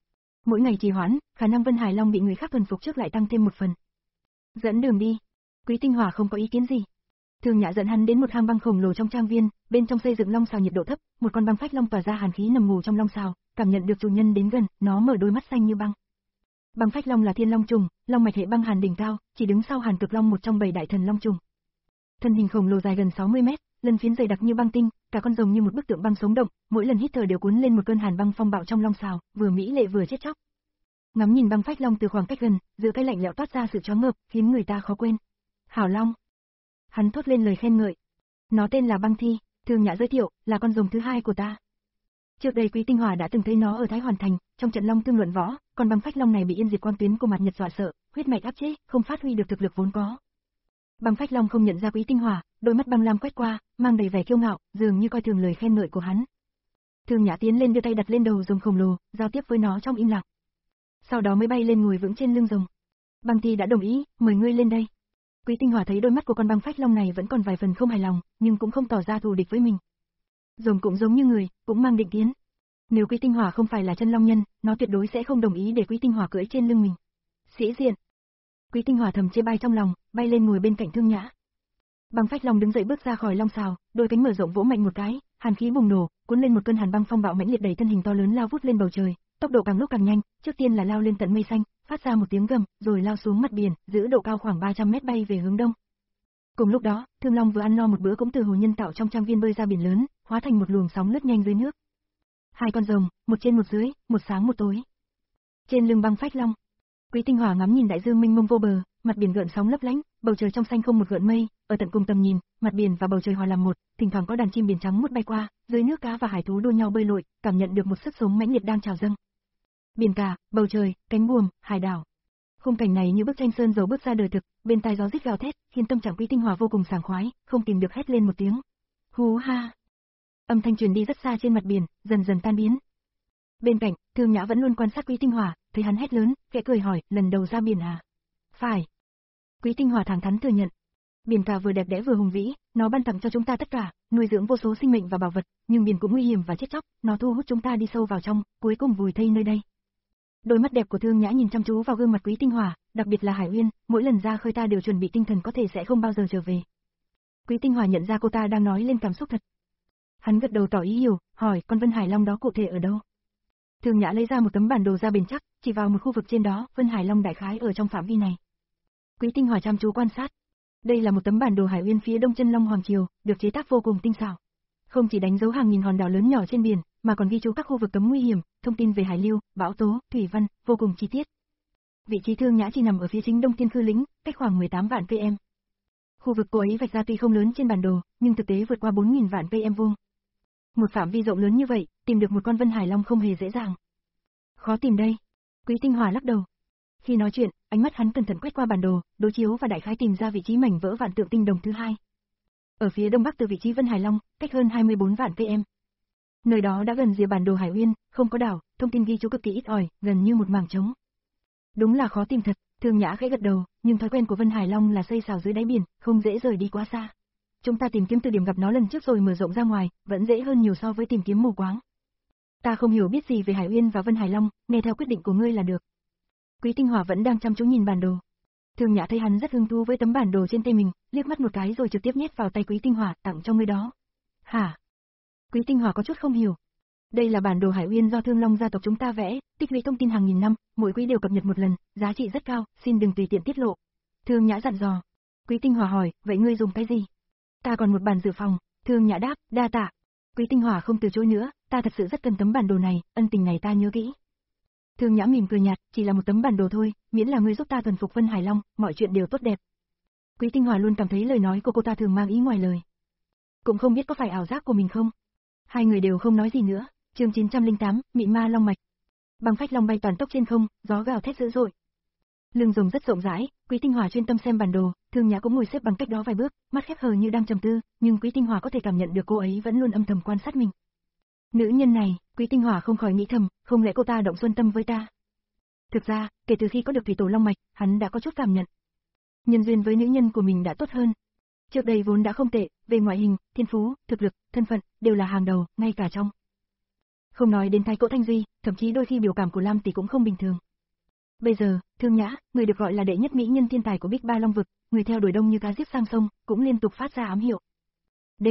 Mỗi ngày trì hoãn, khả năng Vân Hải Long bị người khác thuần phục trước lại tăng thêm một phần. Dẫn đường đi. Quý Tinh Hòa không có ý kiến gì. Thương Nhã dẫn hắn đến một hang băng khổng lồ trong trang viên, bên trong xây dựng long xào nhiệt độ thấp, một con băng phách long tỏa ra hàn khí nằm ngủ trong long xào, cảm nhận được chủ nhân đến gần, nó mở đôi mắt xanh như băng. Băng phách long là thiên long trùng, long mạch hệ băng hàn đỉnh cao, chỉ đứng sau Hàn Cực Long một trong bảy đại thần long trùng. Thân hình khổng lồ dài gần sáu mươi mét, lân phiến dày đặc như băng tinh, cả con rồng như một bức tượng băng sống động, mỗi lần hít thở đều cuốn lên một cơn hàn băng phong bạo trong long xào, vừa mỹ lệ vừa chết chóc. Ngắm nhìn băng phách long từ khoảng cách gần, giữa cái lạnh lẽo toát ra sự choáng ngợp, khiến người ta khó quên. Hảo Long. Hắn thốt lên lời khen ngợi. Nó tên là Băng Thi, Thương Nhã giới thiệu, là con rồng thứ hai của ta. Trước đây Quý Tinh Hòa đã từng thấy nó ở Thái Hoàn Thành, trong trận long thương luận võ, còn băng phách long này bị Yên Diệt Quang Tuyến của Mạt Nhật dọa sợ, huyết mạch áp chế, không phát huy được thực lực vốn có. Băng phách long không nhận ra Quý Tinh Hòa, đôi mắt băng lam quét qua, mang đầy vẻ kiêu ngạo, dường như coi thường lời khen ngợi của hắn. Thương Nhã tiến lên đưa tay đặt lên đầu rồng khổng lồ, giao tiếp với nó trong im lặng. Sau đó mới bay lên ngồi vững trên lưng rồng. Băng Thi đã đồng ý, mời ngươi lên đây. Quý Tinh Hòa thấy đôi mắt của con băng phách long này vẫn còn vài phần không hài lòng, nhưng cũng không tỏ ra thù địch với mình. Rồng cũng giống như người, cũng mang định kiến. Nếu Quý Tinh Hòa không phải là chân long nhân, nó tuyệt đối sẽ không đồng ý để Quý Tinh Hòa cưỡi trên lưng mình. Sĩ diện. Quý Tinh Hòa thầm chê bai trong lòng, bay lên ngồi bên cạnh Thương Nhã. Băng phách long đứng dậy bước ra khỏi long xào, đôi cánh mở rộng vỗ mạnh một cái, hàn khí bùng nổ, cuốn lên một cơn hàn băng phong bạo mãnh liệt, đẩy thân hình to lớn lao vút lên bầu trời, tốc độ càng lúc càng nhanh, trước tiên là lao lên tận mây xanh, phát ra một tiếng gầm, rồi lao xuống mặt biển, giữ độ cao khoảng ba trăm mét bay về hướng đông. Cùng lúc đó, Thương Long vừa ăn no một bữa cũng từ hồ nhân tạo trong trang viên bơi ra biển lớn, hóa thành một luồng sóng lướt nhanh dưới nước. Hai con rồng, một trên một dưới, một sáng một tối. Trên lưng băng phách long, Quý Tinh Hòa ngắm nhìn đại dương mênh mông vô bờ, mặt biển gợn sóng lấp lánh, bầu trời trong xanh không một gợn mây, ở tận cùng tầm nhìn, mặt biển và bầu trời hòa làm một, thỉnh thoảng có đàn chim biển trắng mút bay qua, dưới nước cá và hải thú đua nhau bơi lội, cảm nhận được một sức sống mãnh liệt đang trào dâng. Biển cả, bầu trời, cánh buồm, hải đảo. Khung cảnh này như bức tranh sơn dầu bước ra đời thực, bên tai gió rít gào thét, khiến tâm trạng Quý Tinh Hòa vô cùng sảng khoái, không tìm được hét lên một tiếng. Hú ha. Âm thanh truyền đi rất xa trên mặt biển, dần dần tan biến. Bên cạnh, Thương Nhã vẫn luôn quan sát Quý Tinh Hòa, thấy hắn hét lớn, khẽ cười hỏi, lần đầu ra biển à? Phải. Quý Tinh Hòa thẳng thắn thừa nhận. Biển cả vừa đẹp đẽ vừa hùng vĩ, nó ban tặng cho chúng ta tất cả, nuôi dưỡng vô số sinh mệnh và bảo vật, nhưng biển cũng nguy hiểm và chết chóc, nó thu hút chúng ta đi sâu vào trong, cuối cùng vùi thây nơi đây. Đôi mắt đẹp của Thương Nhã nhìn chăm chú vào gương mặt Quý Tinh Hòa, đặc biệt là Hải Uyên, mỗi lần ra khơi ta đều chuẩn bị tinh thần có thể sẽ không bao giờ trở về. Quý Tinh Hòa nhận ra cô ta đang nói lên cảm xúc thật. Hắn gật đầu tỏ ý hiểu, hỏi con Vân Hải Long đó cụ thể ở đâu? Thương Nhã lấy ra một tấm bản đồ ra bền chắc, chỉ vào một khu vực trên đó, Vân Hải Long đại khái ở trong phạm vi này. Quý Tinh Hòa chăm chú quan sát. Đây là một tấm bản đồ Hải Uyên phía đông chân Long Hoàng Triều, được chế tác vô cùng tinh xảo. Không chỉ đánh dấu hàng nghìn hòn đảo lớn nhỏ trên biển, mà còn ghi chú các khu vực cấm nguy hiểm, thông tin về hải lưu, bão tố, thủy văn, vô cùng chi tiết. Vị trí Thương Nhã chỉ nằm ở phía chính đông Thiên Khư lĩnh, cách khoảng mười tám vạn cây em. Khu vực cô ấy vạch ra tuy không lớn trên bản đồ, nhưng thực tế vượt qua bốn nghìn vạn cây em vuông. Một phạm vi rộng lớn như vậy, tìm được một con Vân Hải Long không hề dễ dàng. Khó tìm đây. Quý Tinh Hòa lắc đầu. Khi nói chuyện, ánh mắt hắn cẩn thận quét qua bản đồ, đối chiếu và đại khái tìm ra vị trí mảnh vỡ vạn tượng tinh đồng thứ hai. Ở phía đông bắc từ vị trí Vân Hải Long, cách hơn hai mươi bốn vạn cây em. Nơi đó đã gần rìa bản đồ Hải Uyên, không có đảo, thông tin ghi chú cực kỳ ít ỏi, gần như một mảng trống. Đúng là khó tìm thật, Thương Nhã khẽ gật đầu, nhưng thói quen của Vân Hải Long là xây xào dưới đáy biển, không dễ rời đi quá xa. Chúng ta tìm kiếm từ điểm gặp nó lần trước rồi mở rộng ra ngoài, vẫn dễ hơn nhiều so với tìm kiếm mù quáng. Ta không hiểu biết gì về Hải Uyên và Vân Hải Long, nghe theo quyết định của ngươi là được. Quý Tinh Hòa vẫn đang chăm chú nhìn bản đồ. Thương Nhã thấy hắn rất hứng thú với tấm bản đồ trên tay mình, liếc mắt một cái rồi trực tiếp nhét vào tay Quý Tinh Hòa, tặng cho ngươi đó. Hả? Quý Tinh Hòa có chút không hiểu. Đây là bản đồ Hải Uyên do Thương Long gia tộc chúng ta vẽ, tích lũy thông tin hàng nghìn năm, mỗi quý đều cập nhật một lần, giá trị rất cao, xin đừng tùy tiện tiết lộ. Thương Nhã dặn dò. Quý Tinh Hòa hỏi, vậy ngươi dùng cái gì? Ta còn một bản dự phòng. Thương Nhã đáp, đa tạ. Quý Tinh Hòa không từ chối nữa, ta thật sự rất cần tấm bản đồ này, ân tình này ta nhớ kỹ. Thương Nhã mỉm cười nhạt, chỉ là một tấm bản đồ thôi, miễn là ngươi giúp ta thuần phục Vân Hải Long, mọi chuyện đều tốt đẹp. Quý Tinh Hòa luôn cảm thấy lời nói của cô ta thường mang ý ngoài lời. Cũng không biết có phải ảo giác của mình không? Hai người đều không nói gì nữa. Chương chín trăm lẻ tám, Mị Ma Long Mạch. Băng phách long bay toàn tốc trên không, gió gào thét dữ dội. Lưng rồng rất rộng rãi, Quý Tinh Hòa chuyên tâm xem bản đồ, Thương Nhã cũng ngồi xếp bằng cách đó vài bước, mắt khép hờ như đang trầm tư, nhưng Quý Tinh Hòa có thể cảm nhận được cô ấy vẫn luôn âm thầm quan sát mình. Nữ nhân này, Quý Tinh Hòa không khỏi nghĩ thầm, không lẽ cô ta động xuân tâm với ta? Thực ra, kể từ khi có được thủy tổ long mạch, hắn đã có chút cảm nhận. Nhân duyên với nữ nhân của mình đã tốt hơn. Trước đây vốn đã không tệ, về ngoại hình, thiên phú, thực lực, thân phận, đều là hàng đầu, ngay cả trong. Không nói đến thái cỗ Thanh Duy, thậm chí đôi khi biểu cảm của Lam Tỷ cũng không bình thường. Bây giờ, Thương Nhã, người được gọi là đệ nhất mỹ nhân thiên tài của Bích Ba Long vực, người theo đuổi đông như cá giết sang sông, cũng liên tục phát ra ám hiệu. Đệt!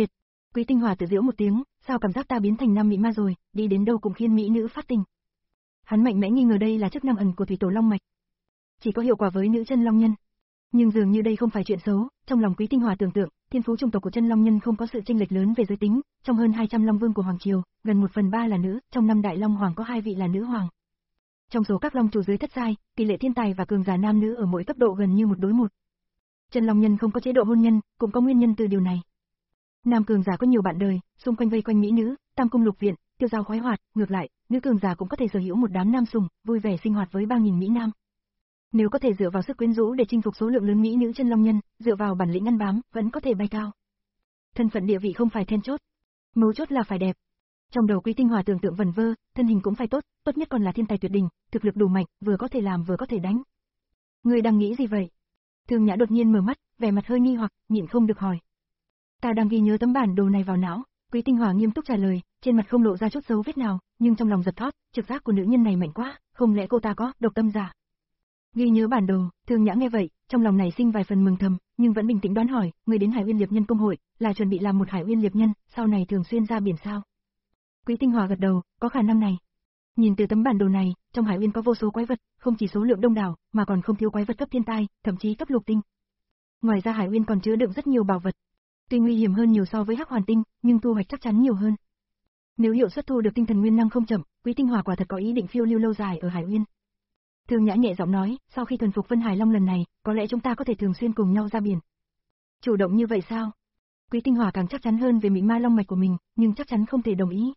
Quý Tinh Hòa tự giễu một tiếng, sao cảm giác ta biến thành nam mỹ ma rồi, đi đến đâu cũng khiến mỹ nữ phát tình. Hắn mạnh mẽ nghi ngờ đây là chức năng ẩn của thủy tổ long mạch, chỉ có hiệu quả với nữ chân long nhân. Nhưng dường như đây không phải chuyện xấu, trong lòng Quý Tinh Hòa tưởng tượng, thiên phú chủng tộc của chân long nhân không có sự chênh lệch lớn về giới tính, trong hơn hai trăm long vương của hoàng triều, gần một phần ba là nữ, trong năm đại long hoàng có hai vị là nữ hoàng. Trong số các long chủ dưới thất giai, tỷ lệ thiên tài và cường giả nam nữ ở mỗi cấp độ gần như một đối một. Chân long nhân không có chế độ hôn nhân, cũng có nguyên nhân từ điều này. Nam cường giả có nhiều bạn đời, xung quanh vây quanh mỹ nữ, tam cung lục viện, tiêu dao khoái hoạt, ngược lại, nữ cường giả cũng có thể sở hữu một đám nam sủng, vui vẻ sinh hoạt với ba nghìn mỹ nam. Nếu có thể dựa vào sức quyến rũ để chinh phục số lượng lớn mỹ nữ chân long nhân, dựa vào bản lĩnh ngăn bám, vẫn có thể bay cao. Thân phận địa vị không phải then chốt, mấu chốt là phải đẹp. Trong đầu Quý Tinh Hòa tưởng tượng vẩn vơ, thân hình cũng phải tốt, tốt nhất còn là thiên tài tuyệt đỉnh, thực lực đủ mạnh, vừa có thể làm vừa có thể đánh. Ngươi đang nghĩ gì vậy? Thương Nhã đột nhiên mở mắt, vẻ mặt hơi nghi hoặc, nhịn không được hỏi. Ta đang ghi nhớ tấm bản đồ này vào não. Quý Tinh Hòa nghiêm túc trả lời, trên mặt không lộ ra chút dấu vết nào, nhưng trong lòng giật thót, trực giác của nữ nhân này mạnh quá, không lẽ cô ta có độc tâm giả? Ghi nhớ bản đồ, Thương Nhã nghe vậy, trong lòng này sinh vài phần mừng thầm, nhưng vẫn bình tĩnh đoán hỏi, người đến Hải Uyên Liệp Nhân công hội, là chuẩn bị làm một Hải Uyên Liệp Nhân, sau này thường xuyên ra biển sao? Quý Tinh Hòa gật đầu, có khả năng này. Nhìn từ tấm bản đồ này, trong Hải Uyên có vô số quái vật, không chỉ số lượng đông đảo, mà còn không thiếu quái vật cấp thiên tai, thậm chí cấp lục tinh. Ngoài ra Hải Uyên còn chứa đựng rất nhiều bảo vật. Tuy nguy hiểm hơn nhiều so với Hắc Hoàn Tinh, nhưng thu hoạch chắc chắn nhiều hơn. Nếu hiệu suất thu được tinh thần nguyên năng không chậm, Quý Tinh Hòa quả thật có ý định phiêu lưu lâu dài ở Hải Uyên. Thương Nhã nhẹ giọng nói, sau khi thuần phục Vân Hải Long lần này, có lẽ chúng ta có thể thường xuyên cùng nhau ra biển. Chủ động như vậy sao? Quý Tinh Hòa càng chắc chắn hơn về mỹ ma long mạch của mình, nhưng chắc chắn không thể đồng ý.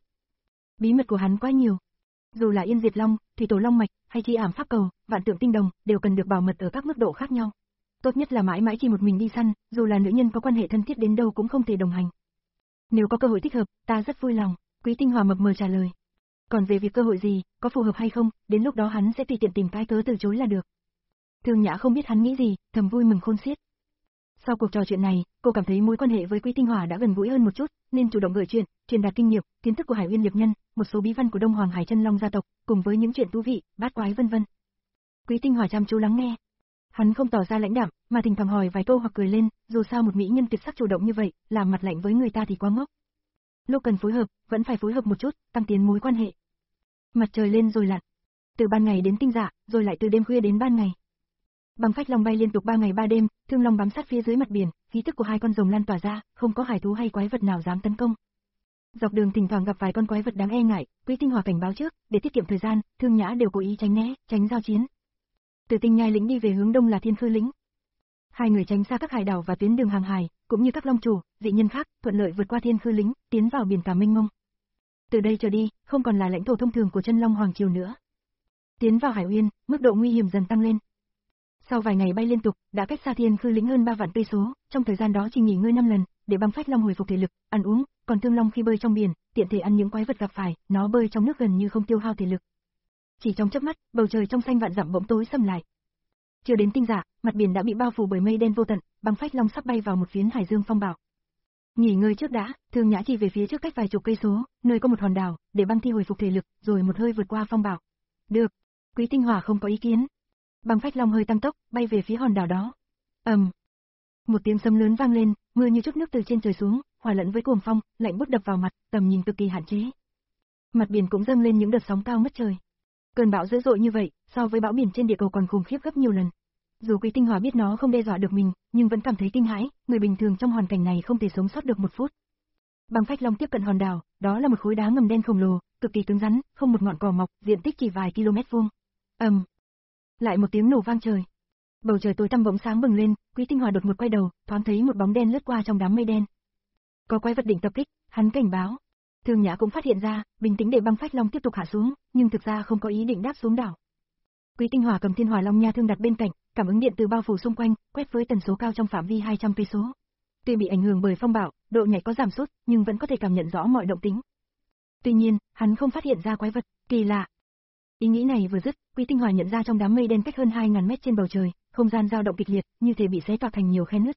Bí mật của hắn quá nhiều. Dù là Yên Diệt Long, Thủy Tổ Long mạch, hay Chi Ảm Pháp Cầu, Vạn Tượng Tinh Đồng, đều cần được bảo mật ở các mức độ khác nhau. Tốt nhất là mãi mãi chỉ một mình đi săn, dù là nữ nhân có quan hệ thân thiết đến đâu cũng không thể đồng hành. Nếu có cơ hội thích hợp, ta rất vui lòng, Quý Tinh Hòa mập mờ trả lời. Còn về việc cơ hội gì, có phù hợp hay không, đến lúc đó hắn sẽ tùy tiện tìm cái cớ từ chối là được. Thương Nhã không biết hắn nghĩ gì, thầm vui mừng khôn xiết. Sau cuộc trò chuyện này, cô cảm thấy mối quan hệ với Quý Tinh Hòa đã gần gũi hơn một chút, nên chủ động gửi chuyện, truyền đạt kinh nghiệm, kiến thức của Hải Uyên Liệp Nhân, một số bí văn của Đông Hoàng Hải Chân Long gia tộc, cùng với những chuyện thú vị, bát quái vân vân. Quý Tinh Hòa chăm chú lắng nghe. Hắn không tỏ ra lãnh đạm, mà thỉnh thoảng hỏi vài câu hoặc cười lên, dù sao một mỹ nhân tuyệt sắc chủ động như vậy, làm mặt lạnh với người ta thì quá ngốc. Lúc cần phối hợp, vẫn phải phối hợp một chút, tăng tiến mối quan hệ. Mặt trời lên rồi lặn, từ ban ngày đến tinh dạ, rồi lại từ đêm khuya đến ban ngày. Băng phách long bay liên tục ba ngày ba đêm, thương long bám sát phía dưới mặt biển, khí tức của hai con rồng lan tỏa ra, không có hải thú hay quái vật nào dám tấn công. Dọc đường thỉnh thoảng gặp vài con quái vật đáng e ngại, Quý Tinh Hòa cảnh báo trước, để tiết kiệm thời gian, Thương Nhã đều cố ý tránh né, tránh giao chiến. Từ Tinh Nhai lĩnh đi về hướng đông là Thiên Khư lĩnh. Hai người tránh xa các hải đảo và tuyến đường hàng hải, cũng như các long chủ, dị nhân khác, thuận lợi vượt qua Thiên Khư lĩnh, tiến vào biển cả mênh mông. Từ đây trở đi, không còn là lãnh thổ thông thường của Chân Long Hoàng triều nữa. Tiến vào Hải Uyên, mức độ nguy hiểm dần tăng lên. Sau vài ngày bay liên tục, đã cách xa Thiên Khư lĩnh hơn ba vạn cây số, trong thời gian đó chỉ nghỉ ngơi năm lần, để băng phách long hồi phục thể lực, ăn uống, còn Thương Long khi bơi trong biển, tiện thể ăn những quái vật gặp phải, nó bơi trong nước gần như không tiêu hao thể lực. Chỉ trong chớp mắt, bầu trời trong xanh vạn dặm bỗng tối sầm lại. Chưa đến tinh dạ, mặt biển đã bị bao phủ bởi mây đen vô tận, băng phách long sắp bay vào một phiến hải dương phong bạo. Nghỉ ngơi trước đã, Thương Nhã chỉ về phía trước cách vài chục cây số, nơi có một hòn đảo, để băng thi hồi phục thể lực, rồi một hơi vượt qua phong bạo. Được, Quý Tinh Hòa không có ý kiến. Băng phách long hơi tăng tốc, bay về phía hòn đảo đó. ầm, um. Một tiếng sấm lớn vang lên, mưa như chút nước từ trên trời xuống, hòa lẫn với cuồng phong, lạnh buốt đập vào mặt, tầm nhìn cực kỳ hạn chế. Mặt biển cũng dâng lên những đợt sóng cao ngất trời. Cơn bão dữ dội như vậy, so với bão biển trên địa cầu còn khủng khiếp gấp nhiều lần. Dù Quý Tinh Hòa biết nó không đe dọa được mình, nhưng vẫn cảm thấy kinh hãi, người bình thường trong hoàn cảnh này không thể sống sót được một phút. Băng phách long tiếp cận hòn đảo, đó là một khối đá ngầm đen khổng lồ, cực kỳ cứng rắn, không một ngọn cỏ mọc, diện tích chỉ vài km vuông. ầm, um. Lại một tiếng nổ vang trời. Bầu trời tối tăm bỗng sáng bừng lên, Quý Tinh Hòa đột ngột quay đầu, thoáng thấy một bóng đen lướt qua trong đám mây đen. Có quái vật định tập kích, hắn cảnh báo. Thương Nhã cũng phát hiện ra, bình tĩnh để băng phách long tiếp tục hạ xuống, nhưng thực ra không có ý định đáp xuống đảo. Quý Tinh Hòa cầm Thiên Hỏa Long Nha thương đặt bên cạnh, cảm ứng điện từ bao phủ xung quanh, quét với tần số cao trong phạm vi hai trăm cây số. Tuy bị ảnh hưởng bởi phong bạo, độ nhạy có giảm sút, nhưng vẫn có thể cảm nhận rõ mọi động tĩnh. Tuy nhiên, hắn không phát hiện ra quái vật, kỳ lạ. Ý nghĩ này vừa dứt, Quý Tinh Hòa nhận ra trong đám mây đen cách hơn hai nghìn mét trên bầu trời, không gian dao động kịch liệt, như thể bị xé toạc thành nhiều khe nứt.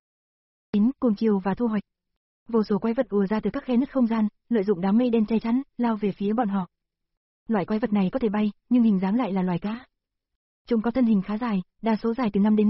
Chín, cuồng chiều và thu hoạch. Vô số quái vật ùa ra từ các khe nứt không gian, lợi dụng đám mây đen che chắn, lao về phía bọn họ. Loại quái vật này có thể bay, nhưng hình dáng lại là loài cá. Chúng có thân hình khá dài, đa số dài từ năm đến mười mét,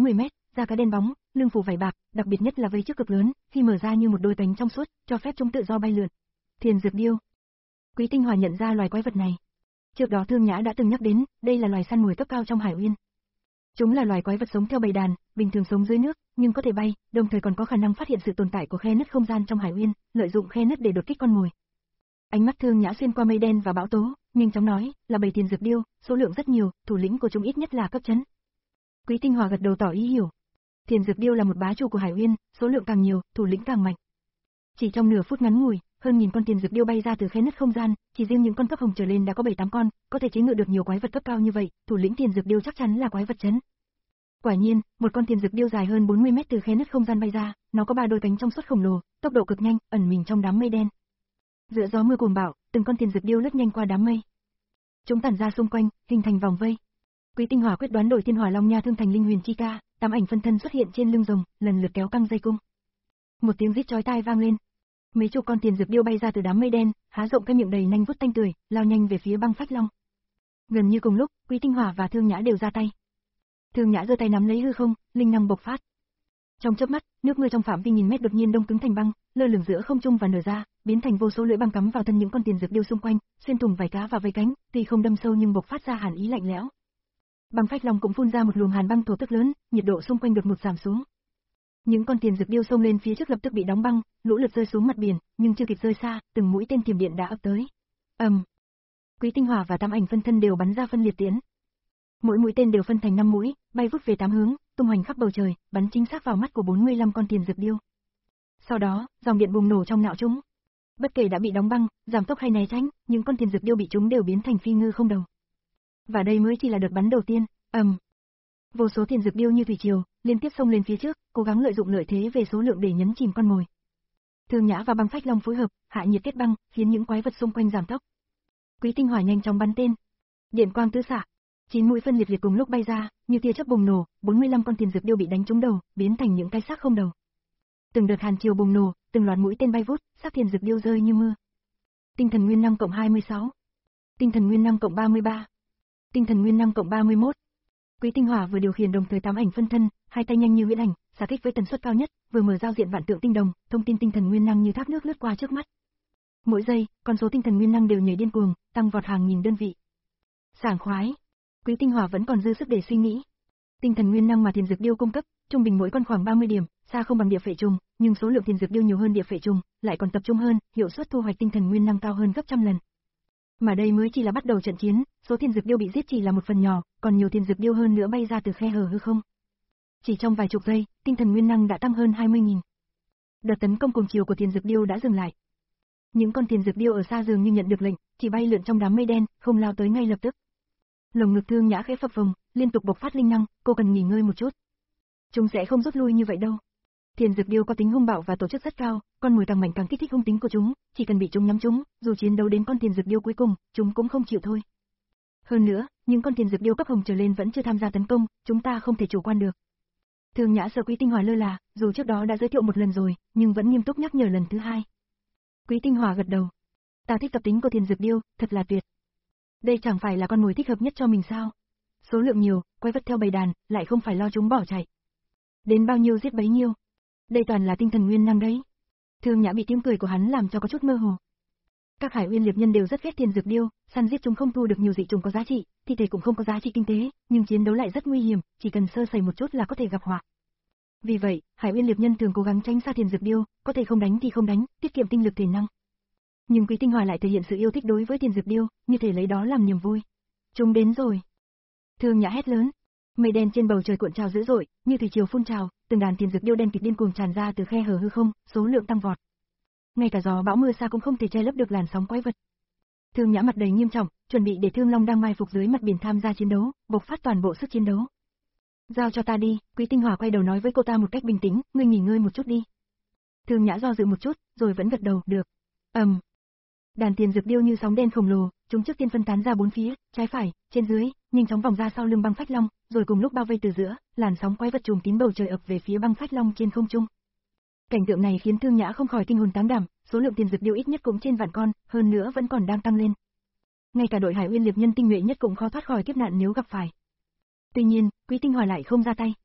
da cá đen bóng, lưng phủ vảy bạc, đặc biệt nhất là vây trước cực lớn, khi mở ra như một đôi cánh trong suốt, cho phép chúng tự do bay lượn. Thiền dược điêu. Quý Tinh Hòa nhận ra loài quái vật này. Trước đó Thương Nhã đã từng nhắc đến, đây là loài săn mồi cấp cao trong Hải Uyên. Chúng là loài quái vật sống theo bầy đàn, bình thường sống dưới nước, nhưng có thể bay, đồng thời còn có khả năng phát hiện sự tồn tại của khe nứt không gian trong Hải Uyên, lợi dụng khe nứt để đột kích con mồi. Ánh mắt Thương Nhã xuyên qua mây đen và bão tố, nhanh chóng nói, là bầy thiền dược điêu, số lượng rất nhiều, thủ lĩnh của chúng ít nhất là cấp chấn. Quý Tinh Hòa gật đầu tỏ ý hiểu. Thiền dược điêu là một bá chủ của Hải Uyên, số lượng càng nhiều, thủ lĩnh càng mạnh. Chỉ trong nửa phút ngắn ngủi, hơn nghìn con thiền dược điêu bay ra từ khe nứt không gian, chỉ riêng những con cấp hồng trở lên đã có bảy tám con, có thể chế ngự được nhiều quái vật cấp cao như vậy, thủ lĩnh thiền dược điêu chắc chắn là quái vật chấn. Quả nhiên, một con thiền dược điêu dài hơn bốn mươi mét từ khe nứt không gian bay ra, nó có ba đôi cánh trong suốt khổng lồ, tốc độ cực nhanh, ẩn mình trong đám mây đen. Giữa gió mưa cuồng bạo, từng con thiền dược điêu lướt nhanh qua đám mây. Chúng tản ra xung quanh, hình thành vòng vây. Quý Tinh Hòa quyết đoán đổi Thiên Hỏa Long Nha thương thành linh huyền chi ca, tám ảnh phân thân xuất hiện trên lưng rồng, lần lượt kéo căng dây cung. Một tiếng rít chói tai vang lên. Mấy chục con thiền dược điêu bay ra từ đám mây đen, há rộng cái miệng đầy nanh vuốt tanh tưởi, lao nhanh về phía Băng Phách Long. Gần như cùng lúc, Quý Tinh Hòa và Thương Nhã đều ra tay. Thương Nhã giơ tay nắm lấy hư không, linh năng bộc phát. Trong chớp mắt, nước mưa trong phạm vi nghìn mét đột nhiên đông cứng thành băng, lơ lửng giữa không trung và nở ra, biến thành vô số lưỡi băng cắm vào thân những con thiền dược điêu xung quanh, xuyên thủng vảy cá và vây cánh, tuy không đâm sâu nhưng bộc phát ra hàn ý lạnh lẽo. Băng Phách Long cũng phun ra một luồng hàn băng thổ tức lớn, nhiệt độ xung quanh đột ngột giảm xuống. Những con thiền dược điêu xông lên phía trước lập tức bị đóng băng, lũ lượt rơi xuống mặt biển, nhưng chưa kịp rơi xa, từng mũi tên thiểm điện đã ập tới. Ầm. Um. Quý Tinh Hòa và Tam Ảnh phân thân đều bắn ra phân liệt tiễn. Mỗi mũi tên đều phân thành năm mũi, bay vút về tám hướng, tung hoành khắp bầu trời, bắn chính xác vào mắt của bốn mươi lăm con thiền dược điêu. Sau đó, dòng điện bùng nổ trong não chúng. Bất kể đã bị đóng băng, giảm tốc hay né tránh, những con thiền dược điêu bị chúng đều biến thành phi ngư không đầu. Và đây mới chỉ là đợt bắn đầu tiên. Ầm. Um. Vô số thiền dược điêu như thủy triều, liên tiếp xông lên phía trước, cố gắng lợi dụng lợi thế về số lượng để nhấn chìm con mồi. Thương Nhã và Băng Phách Long phối hợp, hạ nhiệt kết băng, khiến những quái vật xung quanh giảm tốc. Quý Tinh Hòa nhanh chóng bắn tên. Điện quang tứ xạ, chín mũi phân liệt liệt cùng lúc bay ra, như tia chớp bùng nổ, bốn mươi lăm con thiền dược điêu bị đánh trúng đầu, biến thành những cái xác không đầu. Từng đợt hàn chiều bùng nổ, từng loạt mũi tên bay vút, xác thiền dược điêu rơi như mưa. Tinh thần nguyên năng cộng hai mươi sáu, tinh thần nguyên năng cộng ba mươi ba, tinh thần nguyên năng cộng ba mươi mốt. Quý Tinh Hòa vừa điều khiển đồng thời tám ảnh phân thân, hai tay nhanh như huyễn ảnh, xạ kích với tần suất cao nhất, vừa mở giao diện vạn tượng tinh đồng, thông tin tinh thần nguyên năng như thác nước lướt qua trước mắt. Mỗi giây, con số tinh thần nguyên năng đều nhảy điên cuồng, tăng vọt hàng nghìn đơn vị. Sảng khoái. Quý Tinh Hòa vẫn còn dư sức để suy nghĩ. Tinh thần nguyên năng mà thiền dược điêu cung cấp, trung bình mỗi con khoảng ba mươi điểm, xa không bằng địa phệ trùng, nhưng số lượng thiền dược điêu nhiều hơn địa phệ trùng, lại còn tập trung hơn, hiệu suất thu hoạch tinh thần nguyên năng cao hơn gấp trăm lần. Mà đây mới chỉ là bắt đầu trận chiến, số thiền dược điêu bị giết chỉ là một phần nhỏ, còn nhiều thiền dược điêu hơn nữa bay ra từ khe hở hư không. Chỉ trong vài chục giây, tinh thần nguyên năng đã tăng hơn hai mươi nghìn. Đợt tấn công cùng chiều của thiền dược điêu đã dừng lại. Những con thiền dược điêu ở xa dường như nhận được lệnh, chỉ bay lượn trong đám mây đen, không lao tới ngay lập tức. Lồng ngực Thương Nhã khẽ phập phồng, liên tục bộc phát linh năng, cô cần nghỉ ngơi một chút. Chúng sẽ không rút lui như vậy đâu. Thiền dược điêu có tính hung bạo và tổ chức rất cao, con mồi càng mạnh càng kích thích hung tính của chúng, chỉ cần bị chúng nhắm chúng, dù chiến đấu đến con thiền dược điêu cuối cùng, chúng cũng không chịu thôi. Hơn nữa, những con thiền dược điêu cấp hồng trở lên vẫn chưa tham gia tấn công, chúng ta không thể chủ quan được. Thương Nhã sợ Quý Tinh Hòa lơ là, dù trước đó đã giới thiệu một lần rồi, nhưng vẫn nghiêm túc nhắc nhở lần thứ hai. Quý Tinh Hòa gật đầu. Ta thích tập tính của thiền dược điêu, thật là tuyệt. Đây chẳng phải là con mồi thích hợp nhất cho mình sao? Số lượng nhiều, quái vật theo bầy đàn, lại không phải lo chúng bỏ chạy. Đến bao nhiêu giết bấy nhiêu. Đây toàn là tinh thần nguyên năng đấy. Thương Nhã bị tiếng cười của hắn làm cho có chút mơ hồ. Các Hải Uyên liệp nhân đều rất ghét thiền dược điêu, săn giết chúng không thu được nhiều dị trùng có giá trị, thi thể cũng không có giá trị kinh tế, nhưng chiến đấu lại rất nguy hiểm, chỉ cần sơ sẩy một chút là có thể gặp họa. Vì vậy, Hải Uyên liệp nhân thường cố gắng tránh xa thiền dược điêu, có thể không đánh thì không đánh, tiết kiệm tinh lực thể năng. Nhưng Quý Tinh Hòa lại thể hiện sự yêu thích đối với thiền dược điêu, như thể lấy đó làm niềm vui. Chúng đến rồi. Thương Nhã hét lớn. Mây đen trên bầu trời cuộn trào dữ dội, như thủy triều phun trào, từng đàn thiền dược điêu đen kịt điên cuồng tràn ra từ khe hở hư không, số lượng tăng vọt. Ngay cả gió bão mưa xa cũng không thể che lấp được làn sóng quái vật. Thương Nhã mặt đầy nghiêm trọng, chuẩn bị để Thương Long đang mai phục dưới mặt biển tham gia chiến đấu, bộc phát toàn bộ sức chiến đấu. Giao cho ta đi, Quý Tinh Hòa quay đầu nói với cô ta một cách bình tĩnh, ngươi nghỉ ngơi một chút đi. Thương Nhã do dự một chút, rồi vẫn gật đầu, được. Ầm. Um. Đàn thiền dược điêu như sóng đen khổng lồ, chúng trước tiên phân tán ra bốn phía, trái phải, trên dưới, nhanh chóng vòng ra sau lưng Băng Phách Long, rồi cùng lúc bao vây từ giữa, làn sóng quái vật trùm kín bầu trời ập về phía Băng Phách Long trên không trung. Cảnh tượng này khiến Thương Nhã không khỏi kinh hồn táng đảm, số lượng thiền dược điêu ít nhất cũng trên vạn con, hơn nữa vẫn còn đang tăng lên. Ngay cả đội Hải Uyên liệp nhân tinh nhuệ nhất cũng khó thoát khỏi kiếp nạn nếu gặp phải. Tuy nhiên, Quý Tinh Hòa lại không ra tay.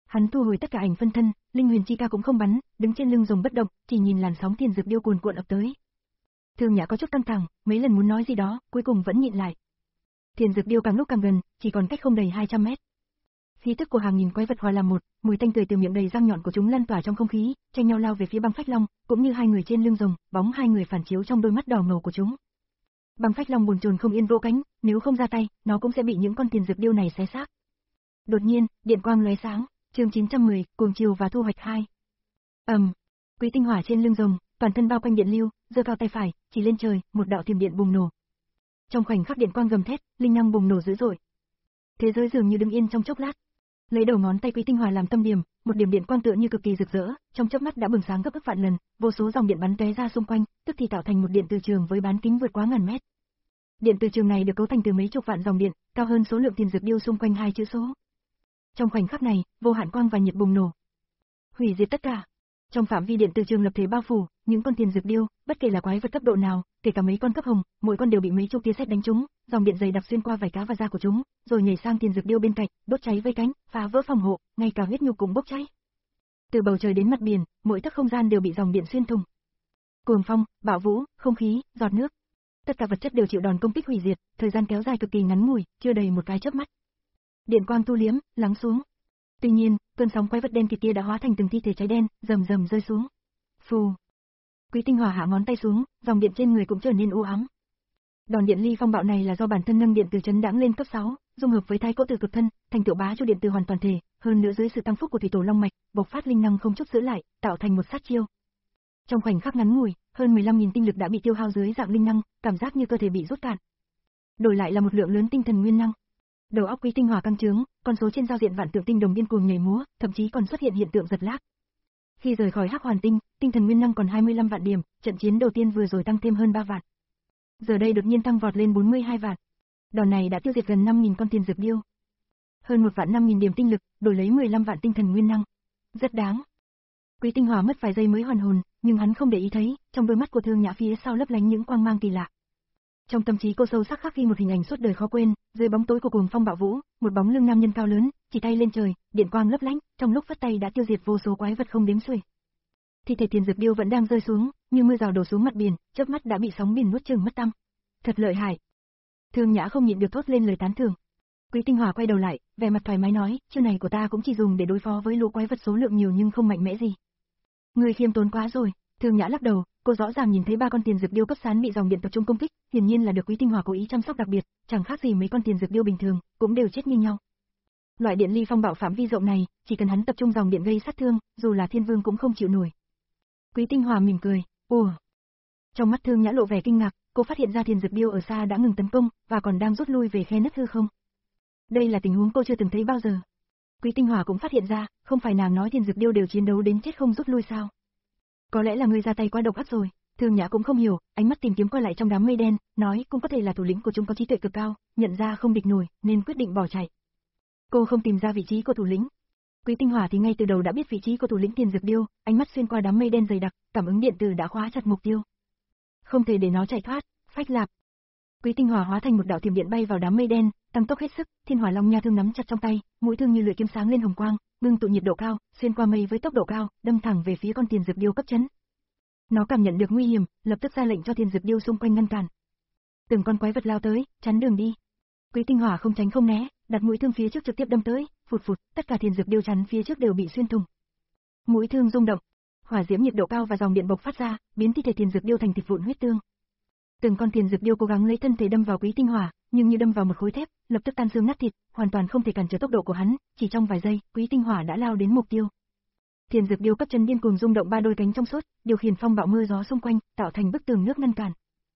Hắn thu hồi tất cả ảnh phân thân, linh huyền chi ca cũng không bắn, đứng trên lưng rồng bất động, chỉ nhìn làn sóng thiền dược điêu cuồn cuộn ập tới. Thương Nhã có chút căng thẳng, mấy lần muốn nói gì đó, cuối cùng vẫn nhịn lại. Thiền dược điêu càng lúc càng gần, chỉ còn cách không đầy hai trăm mét. Khí tức của hàng nghìn quái vật hòa làm một, mùi tanh tươi từ miệng đầy răng nhọn của chúng lan tỏa trong không khí, tranh nhau lao về phía Băng Phách Long, cũng như hai người trên lưng rồng, bóng hai người phản chiếu trong đôi mắt đỏ ngầu của chúng. Băng Phách Long buồn chồn không yên vỗ cánh, nếu không ra tay, nó cũng sẽ bị những con thiền dược điêu này xé xác. Đột nhiên, điện quang lóe sáng, chương chín trăm mười, cuồng chiều và thu hoạch hai. Ầm, um, Quý Tinh Hỏa trên lưng rồng, toàn thân bao quanh điện lưu, giơ cao tay phải, chỉ lên trời, một đạo thiểm điện bùng nổ. Trong khoảnh khắc điện quang gầm thét, linh năng bùng nổ dữ dội. Thế giới dường như đứng yên trong chốc lát. Lấy đầu ngón tay Quý Tinh Hỏa làm tâm điểm, một điểm điện quang tựa như cực kỳ rực rỡ, trong chớp mắt đã bừng sáng gấp ức vạn lần, vô số dòng điện bắn tóe ra xung quanh, tức thì tạo thành một điện từ trường với bán kính vượt quá ngàn mét. Điện từ trường này được cấu thành từ mấy chục vạn dòng điện, cao hơn số lượng tiền dược điêu xung quanh hai chữ số. Trong khoảnh khắc này, vô hạn quang và nhiệt bùng nổ, hủy diệt tất cả. Trong phạm vi điện từ trường lập thể bao phủ, những con tiền dược điêu, bất kể là quái vật cấp độ nào, kể cả mấy con cấp hồng, mỗi con đều bị mấy chục tia sét đánh trúng, dòng điện dày đặc xuyên qua vảy cá và da của chúng, rồi nhảy sang tiền dược điêu bên cạnh, đốt cháy vây cánh, phá vỡ phòng hộ, ngay cả huyết nhục cũng bốc cháy. Từ bầu trời đến mặt biển, mỗi tấc không gian đều bị dòng điện xuyên thủng. Cuồng phong, bão vũ, không khí, giọt nước, tất cả vật chất đều chịu đòn công kích hủy diệt, thời gian kéo dài cực kỳ ngắn ngủi, chưa đầy một cái chớp mắt. Điện quang thu liếm, lắng xuống. Tuy nhiên, cơn sóng quái vật đen kịt kia đã hóa thành từng thi thể cháy đen, rầm rầm rơi xuống. Phù. Quý Tinh Hỏa hạ ngón tay xuống, dòng điện trên người cũng trở nên u ám. Đòn điện ly phong bạo này là do bản thân nâng điện từ chấn đãng lên cấp sáu, dung hợp với thái cỗ từ cực thân, thành tiểu bá cho điện từ hoàn toàn thể, hơn nữa dưới sự tăng phúc của thủy tổ long mạch, bộc phát linh năng không chút giữ lại, tạo thành một sát chiêu. Trong khoảnh khắc ngắn ngủi, hơn mười lăm nghìn tinh lực đã bị tiêu hao dưới dạng linh năng, cảm giác như cơ thể bị rút cạn. Đổi lại là một lượng lớn tinh thần nguyên năng. Đầu óc Quý Tinh Hỏa căng trướng, con số trên giao diện vạn tượng tinh đồng điên cuồng nhảy múa, thậm chí còn xuất hiện hiện tượng giật lag. Khi rời khỏi Hắc Hoàn Tinh, tinh thần nguyên năng còn hai mươi lăm vạn điểm, trận chiến đầu tiên vừa rồi tăng thêm hơn ba vạn. Giờ đây đột nhiên tăng vọt lên bốn mươi hai vạn. Đòn này đã tiêu diệt gần năm nghìn con tiền dược điêu. Hơn một vạn năm nghìn điểm tinh lực, đổi lấy mười lăm vạn tinh thần nguyên năng. Rất đáng. Quý Tinh Hỏa mất vài giây mới hoàn hồn, nhưng hắn không để ý thấy, trong đôi mắt của Thương Nhã phía sau lấp lánh những quang mang kỳ lạ. Trong tâm trí cô sâu sắc khắc ghi một hình ảnh suốt đời khó quên, dưới bóng tối của cuồng phong bạo vũ, một bóng lưng nam nhân cao lớn, chỉ tay lên trời, điện quang lấp lánh, trong lúc phất tay đã tiêu diệt vô số quái vật không đếm xuể. Thi thể tiền dược điêu vẫn đang rơi xuống, như mưa rào đổ xuống mặt biển, chớp mắt đã bị sóng biển nuốt chửng mất tăm. Thật lợi hại. Thương Nhã không nhịn được thốt lên lời tán thưởng. Quý Tinh Hỏa quay đầu lại, vẻ mặt thoải mái nói, chiêu này của ta cũng chỉ dùng để đối phó với lũ quái vật số lượng nhiều nhưng không mạnh mẽ gì. Ngươi khiêm tốn quá rồi. Thương Nhã lắc đầu, cô rõ ràng nhìn thấy ba con tiền dược điêu cấp sán bị dòng điện tập trung công kích, hiển nhiên là được Quý Tinh Hỏa cố ý chăm sóc đặc biệt, chẳng khác gì mấy con tiền dược điêu bình thường, cũng đều chết như nhau. Loại điện ly phong bạo phạm vi rộng này, chỉ cần hắn tập trung dòng điện gây sát thương, dù là thiên vương cũng không chịu nổi. Quý Tinh Hỏa mỉm cười, ủa. Trong mắt Thương Nhã lộ vẻ kinh ngạc, cô phát hiện ra tiền dược điêu ở xa đã ngừng tấn công, và còn đang rút lui về khe nứt hư không. Đây là tình huống cô chưa từng thấy bao giờ. Quý Tinh Hỏa cũng phát hiện ra, không phải nàng nói tiền dược điêu đều chiến đấu đến chết không rút lui sao? Có lẽ là người ra tay quá độc ác rồi. Thương Nhã cũng không hiểu, ánh mắt tìm kiếm qua lại trong đám mây đen, nói cũng có thể là thủ lĩnh của chúng có trí tuệ cực cao, nhận ra không địch nổi, nên quyết định bỏ chạy. Cô không tìm ra vị trí của thủ lĩnh. Quý Tinh Hỏa thì ngay từ đầu đã biết vị trí của thủ lĩnh tiền dược điêu, ánh mắt xuyên qua đám mây đen dày đặc, cảm ứng điện tử đã khóa chặt mục tiêu. Không thể để nó chạy thoát, phách lạp. Quý Tinh Hỏa hóa thành một đạo thiểm điện bay vào đám mây đen, tăng tốc hết sức, Thiên Hỏa Long Nha thương nắm chặt trong tay, mũi thương như lưỡi kiếm sáng lên hồng quang, ngưng tụ nhiệt độ cao, xuyên qua mây với tốc độ cao, đâm thẳng về phía con tiền dược điêu cấp chấn. Nó cảm nhận được nguy hiểm, lập tức ra lệnh cho tiền dược điêu xung quanh ngăn cản. Từng con quái vật lao tới, chắn đường đi. Quý Tinh Hỏa không tránh không né, đặt mũi thương phía trước trực tiếp đâm tới, phụt phụt, tất cả tiền dược điêu chắn phía trước đều bị xuyên thủng. Mũi thương rung động, hỏa diễm nhiệt độ cao và dòng điện bộc phát ra, biến thi thể tiền dược điêu thành thịt vụn huyết tương. Từng con tiền dược điêu cố gắng lấy thân thể đâm vào Quý Tinh Hỏa, nhưng như đâm vào một khối thép, lập tức tan xương nát thịt, hoàn toàn không thể cản trở tốc độ của hắn, chỉ trong vài giây, Quý Tinh Hỏa đã lao đến mục tiêu. Tiền dược điêu cấp chân điên cuồng rung động ba đôi cánh trong suốt, điều khiển phong bạo mưa gió xung quanh, tạo thành bức tường nước ngăn cản.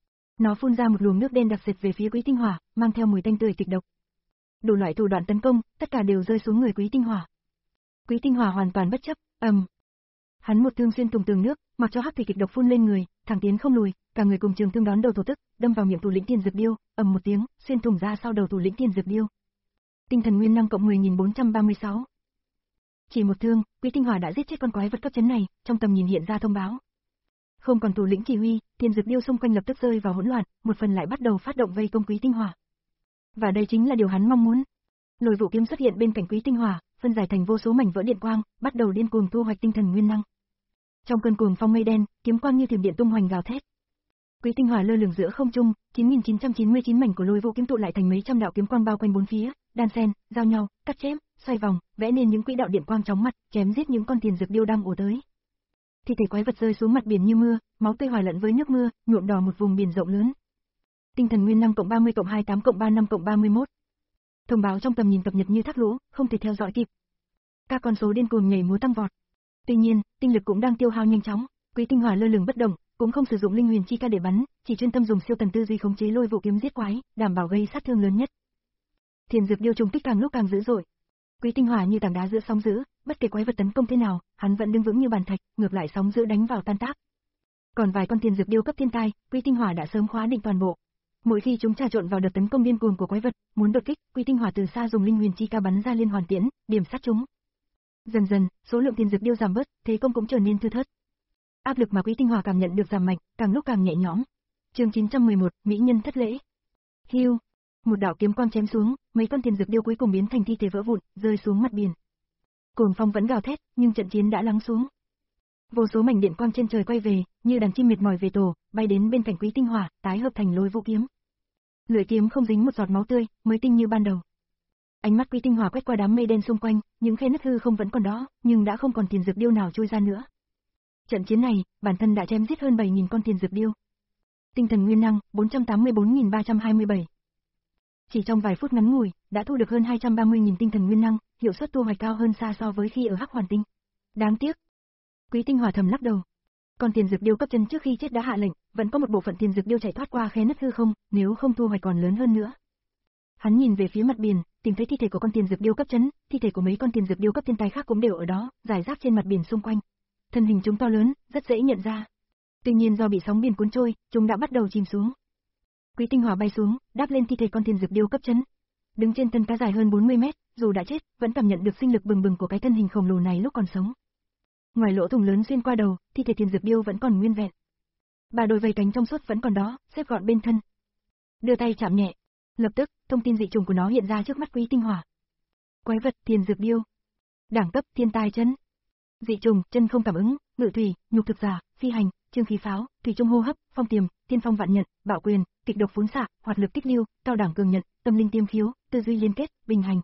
Nó phun ra một luồng nước đen đặc sệt về phía Quý Tinh Hỏa, mang theo mùi tanh tươi kịch độc. Đủ loại thủ đoạn tấn công, tất cả đều rơi xuống người Quý Tinh Hỏa. Quý Tinh Hỏa hoàn toàn bất chấp, ầm. Um. Hắn một thương xuyên thủng tường nước, mặc cho hắc thủy kịch độc phun lên người, thẳng tiến không lùi, cả người cùng trường thương đón đầu thổ tức, đâm vào miệng thủ lĩnh tiền dược điêu, ầm một tiếng, xuyên thủng ra sau đầu thủ lĩnh tiền dược điêu. Tinh thần nguyên năng cộng mười nghìn bốn trăm ba mươi sáu. Chỉ một thương, Quý Tinh Hỏa đã giết chết con quái vật cấp chấn này, trong tầm nhìn hiện ra thông báo. Không còn thủ lĩnh chỉ huy, tiền dược điêu xung quanh lập tức rơi vào hỗn loạn, một phần lại bắt đầu phát động vây công Quý Tinh Hỏa. Và đây chính là điều hắn mong muốn. Lôi Vũ kiếm xuất hiện bên cạnh Quý Tinh Hỏa, phân giải thành vô số mảnh vỡ điện quang, bắt đầu điên cuồng thu hoạch tinh thần nguyên năng. Trong cơn cuồng phong mây đen, kiếm quang như thiểm điện tung hoành gào thét. Quý Tinh Hỏa lơ lửng giữa không trung, chín nghìn chín trăm chín mươi chín mảnh của Lôi Vũ kiếm tụ lại thành mấy trăm đạo kiếm quang bao quanh bốn phía, đan xen, giao nhau, cắt chém, xoay vòng, vẽ nên những quỹ đạo điện quang chóng mặt, chém giết những con tiền dược điêu đang ùa tới. Thi thể quái vật rơi xuống mặt biển như mưa, máu tươi hòa lẫn với nước mưa, nhuộm đỏ một vùng biển rộng lớn. Tinh thần nguyên năng cộng ba mươi cộng hai mươi tám cộng ba mươi lăm cộng ba mươi mốt. Thông báo trong tầm nhìn cập nhật như thác lũ, không thể theo dõi kịp. Các con số điên cuồng nhảy múa tăng vọt. Tuy nhiên, tinh lực cũng đang tiêu hao nhanh chóng. Quý Tinh Hỏa lơ lửng bất động, cũng không sử dụng linh huyền chi ca để bắn, chỉ chuyên tâm dùng siêu tần tư duy khống chế Lôi Vũ kiếm giết quái, đảm bảo gây sát thương lớn nhất. Thiền dược điêu trùng kích càng lúc càng dữ dội. Quý Tinh Hỏa như tảng đá giữa sóng dữ, bất kể quái vật tấn công thế nào, hắn vẫn đứng vững như bàn thạch, ngược lại sóng dữ đánh vào tan tác. Còn vài con thiền dược điêu cấp thiên tai, Quý Tinh Hỏa đã sớm khóa định toàn bộ. Mỗi khi chúng trà trộn vào đợt tấn công điên cuồng của quái vật, muốn đột kích, Quý Tinh Hỏa từ xa dùng linh huyền chi ca bắn ra liên hoàn tiễn, điểm sát chúng. Dần dần, số lượng thiền dược điêu giảm bớt, thế công cũng trở nên thưa thớt. Áp lực mà Quý Tinh Hỏa cảm nhận được giảm mạnh, càng lúc càng nhẹ nhõm. Chương chín trăm mười một, mỹ nhân thất lễ. Hưu, một đạo kiếm quang chém xuống, mấy con thiền dược điêu cuối cùng biến thành thi thể vỡ vụn, rơi xuống mặt biển. Cuồng phong vẫn gào thét, nhưng trận chiến đã lắng xuống. Vô số mảnh điện quang trên trời quay về, như đàn chim mệt mỏi về tổ, bay đến bên cạnh Quý Tinh Hỏa, tái hợp thành Lôi Vũ kiếm. Lưỡi kiếm không dính một giọt máu tươi, mới tinh như ban đầu. Ánh mắt Quý Tinh Hỏa quét qua đám mây đen xung quanh, những khe nứt hư không vẫn còn đó, nhưng đã không còn thiền dược điêu nào chui ra nữa. Trận chiến này, bản thân đã chém giết hơn bảy nghìn con thiền dược điêu. Tinh thần nguyên năng bốn trăm tám mươi bốn nghìn ba trăm hai mươi bảy. Chỉ trong vài phút ngắn ngủi, đã thu được hơn hai trăm ba mươi nghìn tinh thần nguyên năng, hiệu suất thu hoạch cao hơn xa so với khi ở Hắc Hoàn Tinh. Đáng tiếc. Quý Tinh Hỏa thầm lắc đầu. Con thiền dược điêu cấp chân trước khi chết đã hạ lệnh, vẫn có một bộ phận thiền dược điêu chạy thoát qua khe nứt hư không, nếu không thu hoạch còn lớn hơn nữa. Hắn nhìn về phía mặt biển, tìm thấy thi thể của con thiền dược điêu cấp chấn, thi thể của mấy con thiền dược điêu cấp thiên tai khác cũng đều ở đó, rải rác trên mặt biển xung quanh. Thân hình chúng to lớn, rất dễ nhận ra. Tuy nhiên do bị sóng biển cuốn trôi, chúng đã bắt đầu chìm xuống. Quý Tinh Hỏa bay xuống, đáp lên thi thể con thiền dược điêu cấp chấn. Đứng trên thân cá dài hơn bốn mươi mét, dù đã chết, vẫn cảm nhận được sinh lực bừng bừng của cái thân hình khổng lồ này lúc còn sống. Ngoài lỗ thủng lớn xuyên qua đầu, thi thể thiền dược điêu vẫn còn nguyên vẹn. Ba đôi vây cánh trong suốt vẫn còn đó, xếp gọn bên thân. Đưa tay chạm nhẹ, lập tức, thông tin dị trùng của nó hiện ra trước mắt Quý Tinh Hỏa. Quái vật thiền dược điêu. Đẳng cấp thiên tai chấn. Dị trùng, chân không cảm ứng, ngự thủy, nhục thực giả, phi hành, trương khí pháo, thủy trung hô hấp, phong tiềm, tiên phong vạn nhận, bạo quyền, kịch độc phún xạ, hoạt lực tích lưu, cao đẳng cường nhận, tâm linh tiêm khiếu, tư duy liên kết, bình hành.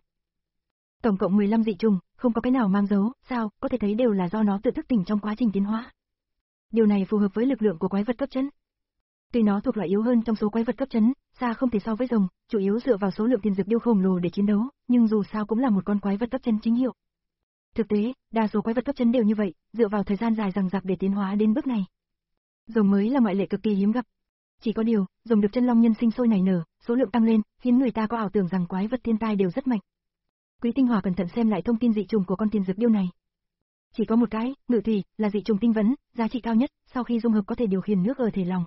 Tổng cộng mười lăm dị trùng, không có cái nào mang dấu, sao, có thể thấy đều là do nó tự thức tỉnh trong quá trình tiến hóa. Điều này phù hợp với lực lượng của quái vật cấp chấn. Tuy nó thuộc loại yếu hơn trong số quái vật cấp chấn, xa không thể so với rồng, chủ yếu dựa vào số lượng tiền dược điêu khổng lồ để chiến đấu, nhưng dù sao cũng là một con quái vật cấp chấn chính hiệu. Thực tế, đa số quái vật cấp chấn đều như vậy, dựa vào thời gian dài dằng dặc để tiến hóa đến bước này. Rồng mới là ngoại lệ cực kỳ hiếm gặp. Chỉ có điều, rồng được chân long nhân sinh sôi nảy nở, số lượng tăng lên, khiến người ta có ảo tưởng rằng quái vật thiên tai đều rất mạnh. Quý Tinh Hỏa cẩn thận xem lại thông tin dị trùng của con tiền dược điêu này. Chỉ có một cái, ngự thủy, là dị trùng tinh vấn, giá trị cao nhất, sau khi dung hợp có thể điều khiển nước ở thể lòng.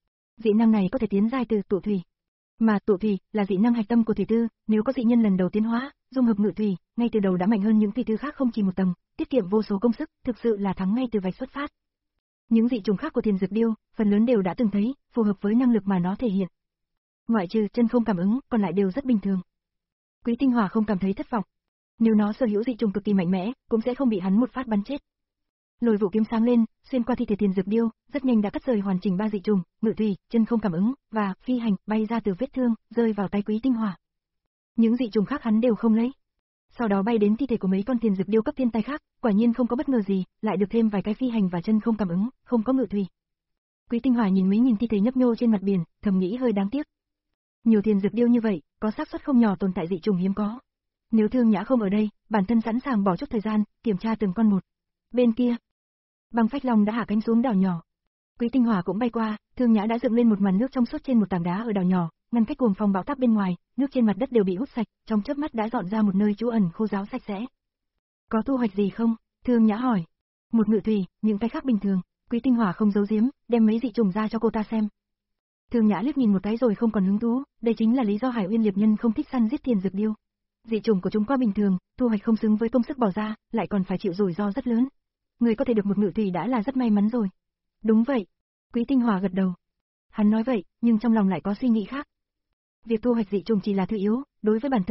Dị năng này có thể tiến giai từ tụ thủy. Mà tụ thủy là dị năng hạch tâm của thủy tư, nếu có dị nhân lần đầu tiến hóa, dung hợp ngự thủy, ngay từ đầu đã mạnh hơn những thủy tư khác không chỉ một tầng, tiết kiệm vô số công sức, thực sự là thắng ngay từ vạch xuất phát. Những dị trùng khác của thiền dược điêu, phần lớn đều đã từng thấy, phù hợp với năng lực mà nó thể hiện. Ngoại trừ chân không cảm ứng, còn lại đều rất bình thường. Quý Tinh Hỏa không cảm thấy thất vọng. Nếu nó sở hữu dị trùng cực kỳ mạnh mẽ, cũng sẽ không bị hắn một phát bắn chết. Lôi Vũ kiếm sáng lên, xuyên qua thi thể thiền dược điêu, rất nhanh đã cắt rời hoàn chỉnh ba dị trùng, ngự thủy, chân không cảm ứng và phi hành, bay ra từ vết thương, rơi vào tay Quý Tinh Hỏa. Những dị trùng khác hắn đều không lấy. Sau đó bay đến thi thể của mấy con thiền dược điêu cấp thiên tai khác, quả nhiên không có bất ngờ gì, lại được thêm vài cái phi hành và chân không cảm ứng, không có ngự thủy. Quý Tinh Hỏa nhìn mấy nghìn thi thể nhấp nhô trên mặt biển, thầm nghĩ hơi đáng tiếc. Nhiều thiền dược điêu như vậy, có xác suất không nhỏ tồn tại dị trùng hiếm có. Nếu Thương Nhã không ở đây, bản thân sẵn sàng bỏ chút thời gian, kiểm tra từng con một. Bên kia, Băng Phách Long đã hạ cánh xuống đảo nhỏ. Quý Tinh Hỏa cũng bay qua, Thương Nhã đã dựng lên một màn nước trong suốt trên một tảng đá ở đảo nhỏ, ngăn cách cuồng phong bão táp bên ngoài, nước trên mặt đất đều bị hút sạch, trong chớp mắt đã dọn ra một nơi trú ẩn khô ráo sạch sẽ. Có thu hoạch gì không? Thương Nhã hỏi. Một ngự thủy, những cái khác bình thường. Quý Tinh Hỏa không giấu giếm, đem mấy dị trùng ra cho cô ta xem. Thương Nhã liếc nhìn một cái rồi không còn hứng thú, đây chính là lý do Hải Uyên Liệp Nhân không thích săn giết thiền dược điêu. Dị trùng của chúng quá bình thường, thu hoạch không xứng với công sức bỏ ra, lại còn phải chịu rủi ro rất lớn. Người có thể được một ngự thủy đã là rất may mắn rồi. Đúng vậy. Quý Tinh Hỏa gật đầu. Hắn nói vậy, nhưng trong lòng lại có suy nghĩ khác. Việc thu hoạch dị trùng chỉ là thứ yếu, đối với bản thân hắn,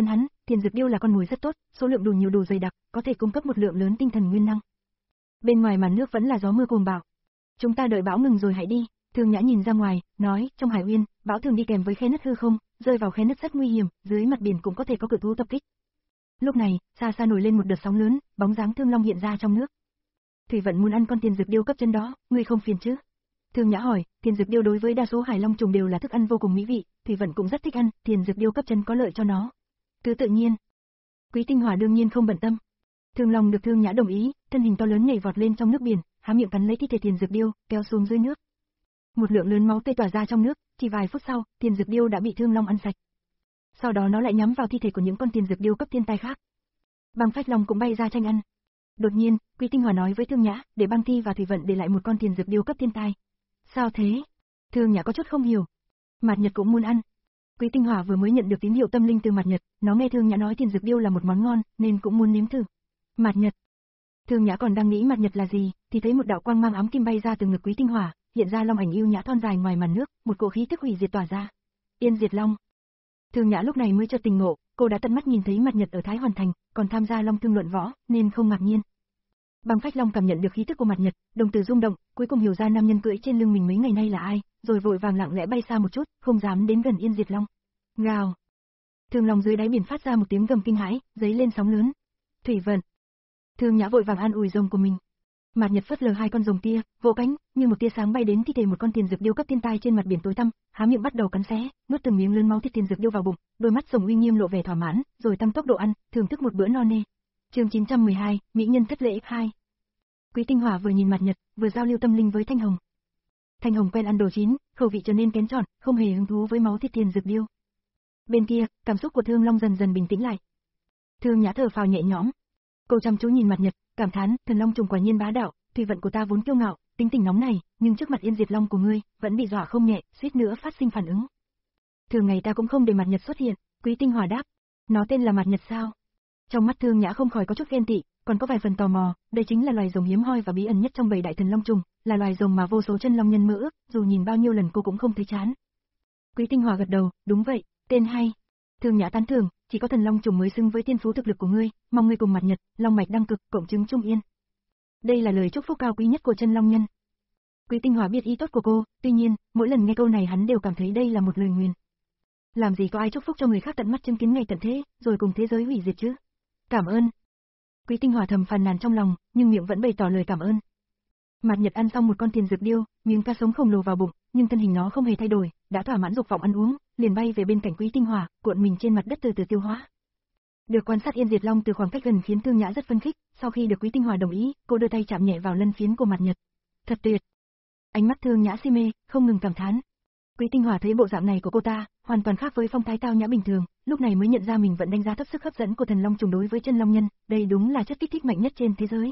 Thiền dược điêu là con mồi rất tốt, số lượng đủ nhiều đủ dày đặc, có thể cung cấp một lượng lớn tinh thần nguyên năng. Bên ngoài màn nước vẫn là gió mưa cuồng bão. Chúng ta đợi bão ngừng rồi hãy đi. Thương Nhã nhìn ra ngoài, nói, trong Hải Uyên, bão thường đi kèm với khe nứt hư không, rơi vào khe nứt rất nguy hiểm, dưới mặt biển cũng có thể có cự thú tập kích. Lúc này, xa xa nổi lên một đợt sóng lớn, bóng dáng Thương Long hiện ra trong nước. Thủy Vận muốn ăn con tiền dược điêu cấp chân đó, ngươi không phiền chứ? Thương Nhã hỏi, tiền dược điêu đối với đa số hải long trùng đều là thức ăn vô cùng mỹ vị, Thủy Vận cũng rất thích ăn, tiền dược điêu cấp chân có lợi cho nó. Cứ tự nhiên. Quý Tinh Hỏa đương nhiên không bận tâm. Thương Long được Thương Nhã đồng ý, thân hình to lớn nhảy vọt lên trong nước biển, há miệng cắn lấy thi thể tiền dược điêu, kéo xuống dưới nước. Một lượng lớn máu tươi tỏa ra trong nước, chỉ vài phút sau, tiền dược điêu đã bị Thương Long ăn sạch. Sau đó nó lại nhắm vào thi thể của những con tiền dược điêu cấp thiên tai khác. Băng Phách Long cũng bay ra tranh ăn. Đột nhiên, Quý Tinh Hỏa nói với Thương Nhã, để Băng Thi và Thủy Vận để lại một con tiền dược điêu cấp thiên tai. Sao thế? Thương Nhã có chút không hiểu. Mạt Nhật cũng muốn ăn. Quý Tinh Hỏa vừa mới nhận được tín hiệu tâm linh từ Mạt Nhật, nó nghe Thương Nhã nói tiền dược điêu là một món ngon, nên cũng muốn nếm thử. Mạt Nhật. Thương Nhã còn đang nghĩ Mạt Nhật là gì, thì thấy một đạo quang mang ám kim bay ra từ ngực Quý Tinh Hỏa, hiện ra long ảnh yêu nhã thon dài ngoài màn nước, một cỗ khí tức hủy diệt tỏa ra. Yên Diệt Long. Thương Nhã lúc này mới chợt tỉnh ngộ, cô đã tận mắt nhìn thấy Mạt Nhật ở Thái Hoàn Thành, còn tham gia Long Thương luận võ, nên không ngạc nhiên. Băng Phách Long cảm nhận được khí tức của Mạt Nhật, đồng tử rung động, cuối cùng hiểu ra nam nhân cưỡi trên lưng mình mấy ngày nay là ai, rồi vội vàng lặng lẽ bay xa một chút, không dám đến gần Yên Diệt Long. Gào. Thương Long dưới đáy biển phát ra một tiếng gầm kinh hãi, dấy lên sóng lớn. Thủy Vận. Thương Nhã vội vàng an ủi rồng của mình. Mạt Nhật phất lờ hai con rồng tia, vỗ cánh, như một tia sáng bay đến thi thể một con tiền dược điêu cấp thiên tai trên mặt biển tối tăm, há miệng bắt đầu cắn xé, nuốt từng miếng lớn máu thịt tiền dược điêu vào bụng, đôi mắt rồng uy nghiêm lộ vẻ thỏa mãn, rồi tăng tốc độ ăn, thưởng thức một bữa no nê. Chương chín trăm mười hai, mỹ nhân thất lễ hai. Quý Tinh Hỏa vừa nhìn Mạt Nhật, vừa giao lưu tâm linh với Thanh Hồng. Thanh Hồng quen ăn đồ chín, khẩu vị trở nên kén chọn, không hề hứng thú với máu thịt tiền dược điêu. Bên kia, cảm xúc của Thương Long dần dần bình tĩnh lại. Thương Nhã thở phào nhẹ nhõm. Cô chăm chú nhìn Mạt Nhật, cảm thán, thần long trùng quả nhiên bá đạo, Thủy Vận của ta vốn kiêu ngạo, tính tình nóng này, nhưng trước mặt Yên Diệt Long của ngươi, vẫn bị dọa không nhẹ, suýt nữa phát sinh phản ứng. Thường ngày ta cũng không để Mạt Nhật xuất hiện, Quý Tinh Hỏa đáp. Nó tên là Mạt Nhật sao? Trong mắt Thương Nhã không khỏi có chút ghen tị, còn có vài phần tò mò, đây chính là loài rồng hiếm hoi và bí ẩn nhất trong bầy đại thần long trùng, là loài rồng mà vô số chân long nhân mơ ước, dù nhìn bao nhiêu lần cô cũng không thấy chán. Quý Tinh Hỏa gật đầu, đúng vậy, tên hay. Thương Nhã tán thưởng, chỉ có thần long trùng mới xứng với thiên phú thực lực của ngươi, mong ngươi cùng Mạt Nhật, long mạch đăng cực, cộng chứng trung yên. Đây là lời chúc phúc cao quý nhất của chân long nhân. Quý Tinh Hỏa biết ý tốt của cô, tuy nhiên, mỗi lần nghe câu này hắn đều cảm thấy đây là một lời nguyền. Làm gì có ai chúc phúc cho người khác tận mắt chứng kiến ngày tận thế, rồi cùng thế giới hủy diệt chứ? Cảm ơn. Quý Tinh Hỏa thầm phàn nàn trong lòng, nhưng miệng vẫn bày tỏ lời cảm ơn. Mạt Nhật ăn xong một con tiền dược điêu, miếng cá sống khổng lồ vào bụng, nhưng thân hình nó không hề thay đổi, đã thỏa mãn dục vọng ăn uống, liền bay về bên cạnh Quý Tinh Hỏa, cuộn mình trên mặt đất từ từ tiêu hóa. Được quan sát Yên Diệt Long từ khoảng cách gần khiến Thương Nhã rất phấn khích, sau khi được Quý Tinh Hỏa đồng ý, cô đưa tay chạm nhẹ vào lân phiến của Mạt Nhật. Thật tuyệt. Ánh mắt Thương Nhã si mê, không ngừng cảm thán. Quý Tinh Hỏa thấy bộ dạng này của cô ta, hoàn toàn khác với phong thái tao nhã bình thường, lúc này mới nhận ra mình vẫn đánh giá thấp sức hấp dẫn của thần long trùng đối với chân long nhân, đây đúng là chất kích thích mạnh nhất trên thế giới.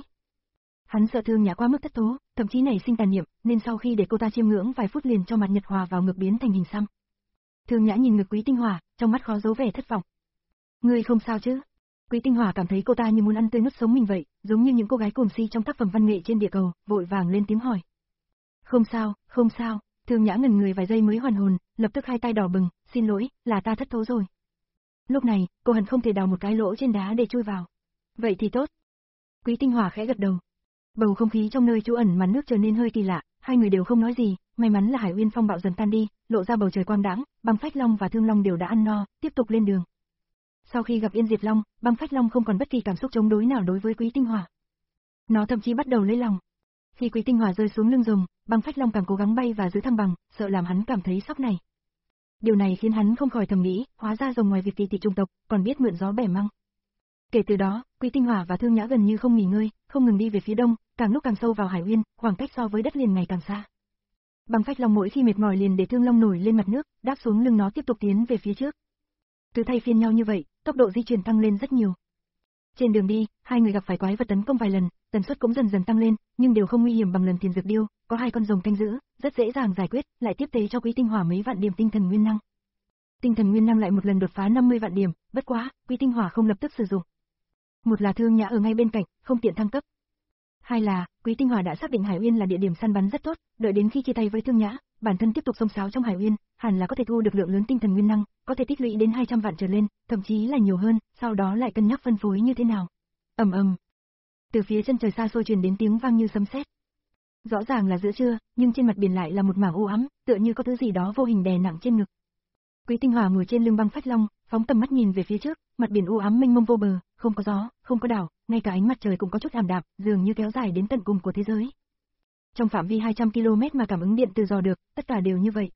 Hắn sợ Thương Nhã quá mức thất tố, thậm chí nảy sinh tàn niệm, nên sau khi để cô ta chiêm ngưỡng vài phút liền cho Mạt Nhật hòa vào ngực biến thành hình xăm. Thương Nhã nhìn ngực Quý Tinh Hỏa, trong mắt khó giấu vẻ thất vọng. Ngươi không sao chứ? Quý Tinh Hỏa cảm thấy cô ta như muốn ăn tươi nuốt sống mình vậy, giống như những cô gái cuồng si trong tác phẩm văn nghệ trên địa cầu, vội vàng lên tiếng hỏi. Không sao, không sao. Thương Nhã ngẩn người vài giây mới hoàn hồn, lập tức hai tay đỏ bừng, xin lỗi, là ta thất thố rồi. Lúc này, cô hận không thể đào một cái lỗ trên đá để chui vào. Vậy thì tốt. Quý Tinh Hỏa khẽ gật đầu. Bầu không khí trong nơi trú ẩn màn nước trở nên hơi kỳ lạ, hai người đều không nói gì, may mắn là Hải Uyên phong bạo dần tan đi, lộ ra bầu trời quang đãng, Băng Phách Long và Thương Long đều đã ăn no, tiếp tục lên đường. Sau khi gặp Yên Diệt Long, Băng Phách Long không còn bất kỳ cảm xúc chống đối nào đối với Quý Tinh Hỏa. Nó thậm chí bắt đầu lấy lòng. Khi Quý Tinh Hỏa rơi xuống lưng rồng, Băng Phách Long càng cố gắng bay và giữ thăng bằng, sợ làm hắn cảm thấy sốc này. Điều này khiến hắn không khỏi thầm nghĩ, hóa ra rồng ngoài việc kỳ thị chủng tộc, còn biết mượn gió bẻ măng. Kể từ đó, Quý Tinh Hỏa và Thương Nhã gần như không nghỉ ngơi, không ngừng đi về phía đông, càng lúc càng sâu vào Hải Uyên, khoảng cách so với đất liền ngày càng xa. Băng Phách Long mỗi khi mệt mỏi liền để Thương Long nổi lên mặt nước, đáp xuống lưng nó tiếp tục tiến về phía trước. Cứ thay phiên nhau như vậy, tốc độ di chuyển tăng lên rất nhiều. Trên đường đi, hai người gặp phải quái vật tấn công vài lần, tần suất cũng dần dần tăng lên, nhưng đều không nguy hiểm bằng lần tiền dược điêu, có hai con rồng canh giữ, rất dễ dàng giải quyết, lại tiếp tế cho Quý Tinh Hỏa mấy vạn điểm tinh thần nguyên năng. Tinh thần nguyên năng lại một lần đột phá năm mươi vạn điểm, bất quá, Quý Tinh Hỏa không lập tức sử dụng. Một là Thương Nhã ở ngay bên cạnh, không tiện thăng cấp. Hai là, Quý Tinh Hỏa đã xác định Hải Uyên là địa điểm săn bắn rất tốt, đợi đến khi chia tay với Thương Nhã, bản thân tiếp tục xông xáo trong Hải Uyên, hẳn là có thể thu được lượng lớn tinh thần nguyên năng, có thể tích lũy đến hai trăm vạn trở lên, thậm chí là nhiều hơn, sau đó lại cân nhắc phân phối như thế nào. Ầm ầm. Từ phía chân trời xa xôi truyền đến tiếng vang như sấm sét. Rõ ràng là giữa trưa, nhưng trên mặt biển lại là một mảng u ám, tựa như có thứ gì đó vô hình đè nặng trên ngực. Quý Tinh Hòa ngồi trên lưng băng phách long, phóng tầm mắt nhìn về phía trước, mặt biển u ám mênh mông vô bờ, không có gió, không có đảo, ngay cả ánh mặt trời cũng có chút ảm đạm, dường như kéo dài đến tận cùng của thế giới. Trong phạm vi hai trăm ki lô mét mà cảm ứng điện từ dò được, tất cả đều như vậy.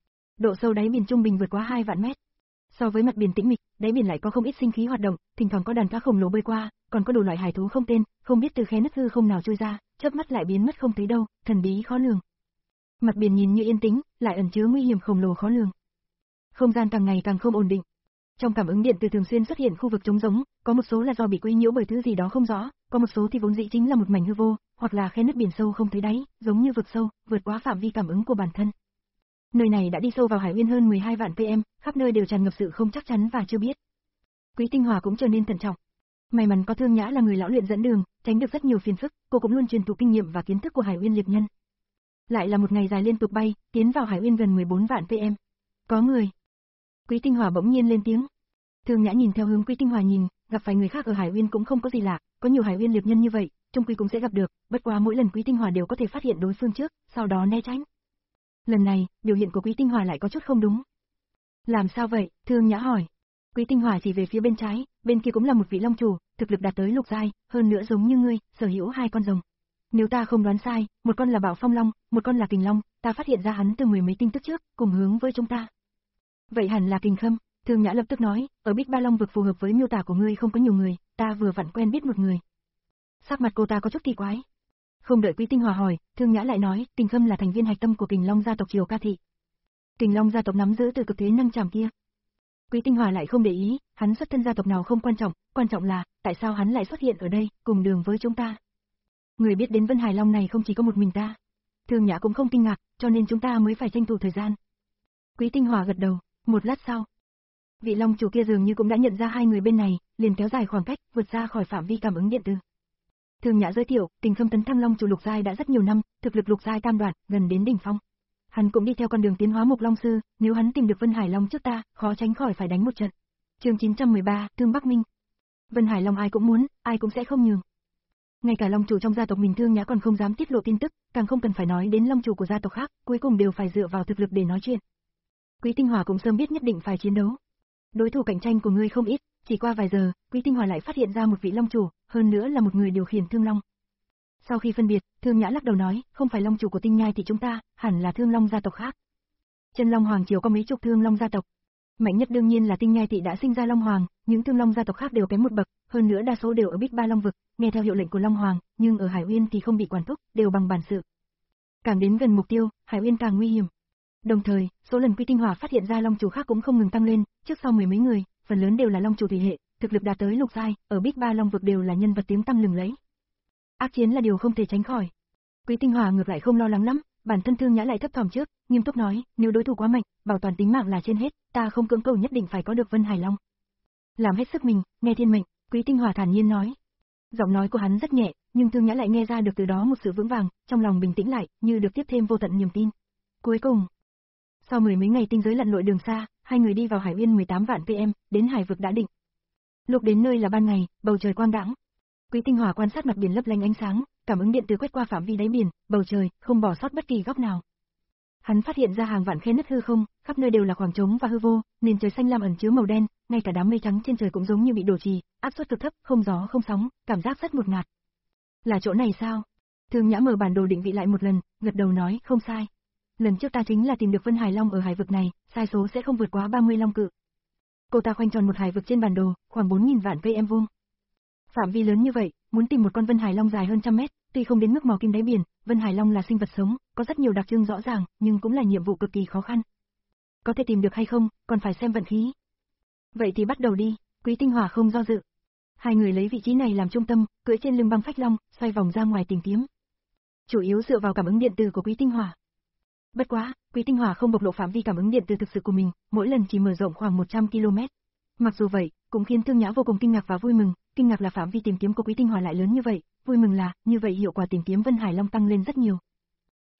Độ sâu đáy biển trung bình vượt quá hai vạn mét. So với mặt biển tĩnh mịch, đáy biển lại có không ít sinh khí hoạt động, thỉnh thoảng có đàn cá khổng lồ bơi qua, còn có đủ loại hải thú không tên, không biết từ khe nứt hư không nào trôi ra, chớp mắt lại biến mất không thấy đâu, thần bí khó lường. Mặt biển nhìn như yên tĩnh, lại ẩn chứa nguy hiểm khổng lồ khó lường. Không gian càng ngày càng không ổn định. Trong cảm ứng điện từ thường xuyên xuất hiện khu vực trống rỗng, có một số là do bị quấy nhiễu bởi thứ gì đó không rõ, có một số thì vốn dĩ chính là một mảnh hư vô, hoặc là khe nứt biển sâu không thấy đáy, giống như vực sâu, vượt quá phạm vi cảm ứng của bản thân. Nơi này đã đi sâu vào Hải Uyên hơn mười hai vạn pm, khắp nơi đều tràn ngập sự không chắc chắn và chưa biết. Quý Tinh Hòa cũng trở nên thận trọng. May mắn có Thương Nhã là người lão luyện dẫn đường, tránh được rất nhiều phiền phức, cô cũng luôn truyền thụ kinh nghiệm và kiến thức của Hải Uyên liệp nhân. Lại là một ngày dài liên tục bay, tiến vào Hải Uyên gần mười bốn vạn pm. Có người. Quý Tinh Hòa bỗng nhiên lên tiếng. Thương Nhã nhìn theo hướng Quý Tinh Hòa nhìn, gặp phải người khác ở Hải Uyên cũng không có gì lạ, có nhiều Hải Uyên liệp nhân như vậy, chung quy cũng sẽ gặp được, bất quá mỗi lần Quý Tinh Hòa đều có thể phát hiện đối phương trước, sau đó né tránh. Lần này, biểu hiện của Quý Tinh Hòa lại có chút không đúng. Làm sao vậy? Thương Nhã hỏi. Quý Tinh Hòa chỉ về phía bên trái, bên kia cũng là một vị long chủ, thực lực đạt tới lục giai, hơn nữa giống như ngươi, sở hữu hai con rồng. Nếu ta không đoán sai, một con là Bảo Phong Long, một con là Kình Long, ta phát hiện ra hắn từ mười mấy tinh tức trước, cùng hướng với chúng ta. Vậy hẳn là Kình Khâm, Thương Nhã lập tức nói, ở Bích Ba Long vực phù hợp với miêu tả của ngươi không có nhiều người, ta vừa vặn quen biết một người. Sắc mặt cô ta có chút kỳ quái. Không đợi Quý Tinh Hòa hỏi, Thương Nhã lại nói, Kình Khâm là thành viên hạch tâm của Kình Long gia tộc Triều Ca Thị. Kình Long gia tộc nắm giữ từ cực thế năng trảm kia. Quý Tinh Hòa lại không để ý, hắn xuất thân gia tộc nào không quan trọng, quan trọng là, tại sao hắn lại xuất hiện ở đây, cùng đường với chúng ta. Người biết đến Vân Hải Long này không chỉ có một mình ta. Thương Nhã cũng không kinh ngạc, cho nên chúng ta mới phải tranh thủ thời gian. Quý Tinh Hòa gật đầu, một lát sau. Vị Long chủ kia dường như cũng đã nhận ra hai người bên này, liền kéo dài khoảng cách, vượt ra khỏi phạm vi cảm ứng điện từ. Thương Nhã giới thiệu, Kình Khâm tấn thăng Long chủ lục giai đã rất nhiều năm, thực lực lục giai tam đoạn, gần đến đỉnh phong. Hắn cũng đi theo con đường tiến hóa Mục Long sư, nếu hắn tìm được Vân Hải Long trước ta, khó tránh khỏi phải đánh một trận. Chương chín trăm mười ba, Thương Bắc Minh. Vân Hải Long ai cũng muốn, ai cũng sẽ không nhường. Ngay cả Long chủ trong gia tộc mình Thương Nhã còn không dám tiết lộ tin tức, càng không cần phải nói đến Long chủ của gia tộc khác, cuối cùng đều phải dựa vào thực lực để nói chuyện. Quý Tinh Hòa cũng sớm biết nhất định phải chiến đấu. Đối thủ cạnh tranh của ngươi không ít, chỉ qua vài giờ, Quý Tinh Hòa lại phát hiện ra một vị Long chủ, hơn nữa là một người điều khiển Thương Long. Sau khi phân biệt, Thương Nhã lắc đầu nói, không phải Long chủ của Tinh Nhai thị chúng ta, hẳn là Thương Long gia tộc khác. Chân Long Hoàng triều có mấy chục Thương Long gia tộc. Mạnh nhất đương nhiên là Tinh Nhai thị đã sinh ra Long Hoàng, những Thương Long gia tộc khác đều kém một bậc, hơn nữa đa số đều ở Bích Ba Long vực, nghe theo hiệu lệnh của Long Hoàng, nhưng ở Hải Uyên thì không bị quản thúc, đều bằng bản sự. Càng đến gần mục tiêu, Hải Uyên càng nguy hiểm. Đồng thời, số lần Quý Tinh Hòa phát hiện ra Long chủ khác cũng không ngừng tăng lên, trước sau mười mấy người, phần lớn đều là Long chủ thủy hệ, thực lực đạt tới lục giai, ở Bích Ba Long vực đều là nhân vật tiếng tăm lừng lẫy. Ác chiến là điều không thể tránh khỏi. Quý Tinh Hòa ngược lại không lo lắng lắm, bản thân Thương Nhã lại thấp thỏm trước, nghiêm túc nói, nếu đối thủ quá mạnh, bảo toàn tính mạng là trên hết, ta không cưỡng cầu nhất định phải có được Vân Hải Long. Làm hết sức mình, nghe thiên mệnh, Quý Tinh Hòa thản nhiên nói. Giọng nói của hắn rất nhẹ, nhưng Thương Nhã lại nghe ra được từ đó một sự vững vàng, trong lòng bình tĩnh lại, như được tiếp thêm vô tận niềm tin. Cuối cùng, sau mười mấy ngày tinh giới lặn lội đường xa, hai người đi vào Hải Uyên mười tám vạn pm, đến hải vực đã định. Lúc đến nơi là ban ngày, bầu trời quang đãng. Quý Tinh Hòa quan sát mặt biển lấp lánh ánh sáng, cảm ứng điện từ quét qua phạm vi đáy biển, bầu trời, không bỏ sót bất kỳ góc nào. Hắn phát hiện ra hàng vạn khe nứt hư không, khắp nơi đều là khoảng trống và hư vô, nền trời xanh lam ẩn chứa màu đen, ngay cả đám mây trắng trên trời cũng giống như bị đổ trì, áp suất cực thấp, không gió không sóng, cảm giác rất ngột ngạt. Là chỗ này sao? Thương Nhã mở bản đồ định vị lại một lần, gật đầu nói, không sai. Lần trước ta chính là tìm được Vân Hải Long ở hải vực này, sai số sẽ không vượt quá ba mươi long cự. Cô ta khoanh tròn một hải vực trên bản đồ, khoảng bốn nghìn vạn pm vuông. Phạm vi lớn như vậy, muốn tìm một con Vân Hải Long dài hơn trăm mét, tuy không đến mức mò kim đáy biển, Vân Hải Long là sinh vật sống, có rất nhiều đặc trưng rõ ràng, nhưng cũng là nhiệm vụ cực kỳ khó khăn. Có thể tìm được hay không, còn phải xem vận khí. Vậy thì bắt đầu đi, Quý Tinh Hòa không do dự. Hai người lấy vị trí này làm trung tâm, cưỡi trên lưng băng phách long, xoay vòng ra ngoài tìm kiếm. Chủ yếu dựa vào cảm ứng điện từ của Quý Tinh Hòa. Bất quá, Quý Tinh Hòa không bộc lộ phạm vi cảm ứng điện từ thực sự của mình, mỗi lần chỉ mở rộng khoảng một trăm ki lô mét. Mặc dù vậy, cũng khiến Thương Nhã vô cùng kinh ngạc và vui mừng, kinh ngạc là phạm vi tìm kiếm của Quý Tinh Hòa lại lớn như vậy, vui mừng là, như vậy hiệu quả tìm kiếm Vân Hải Long tăng lên rất nhiều.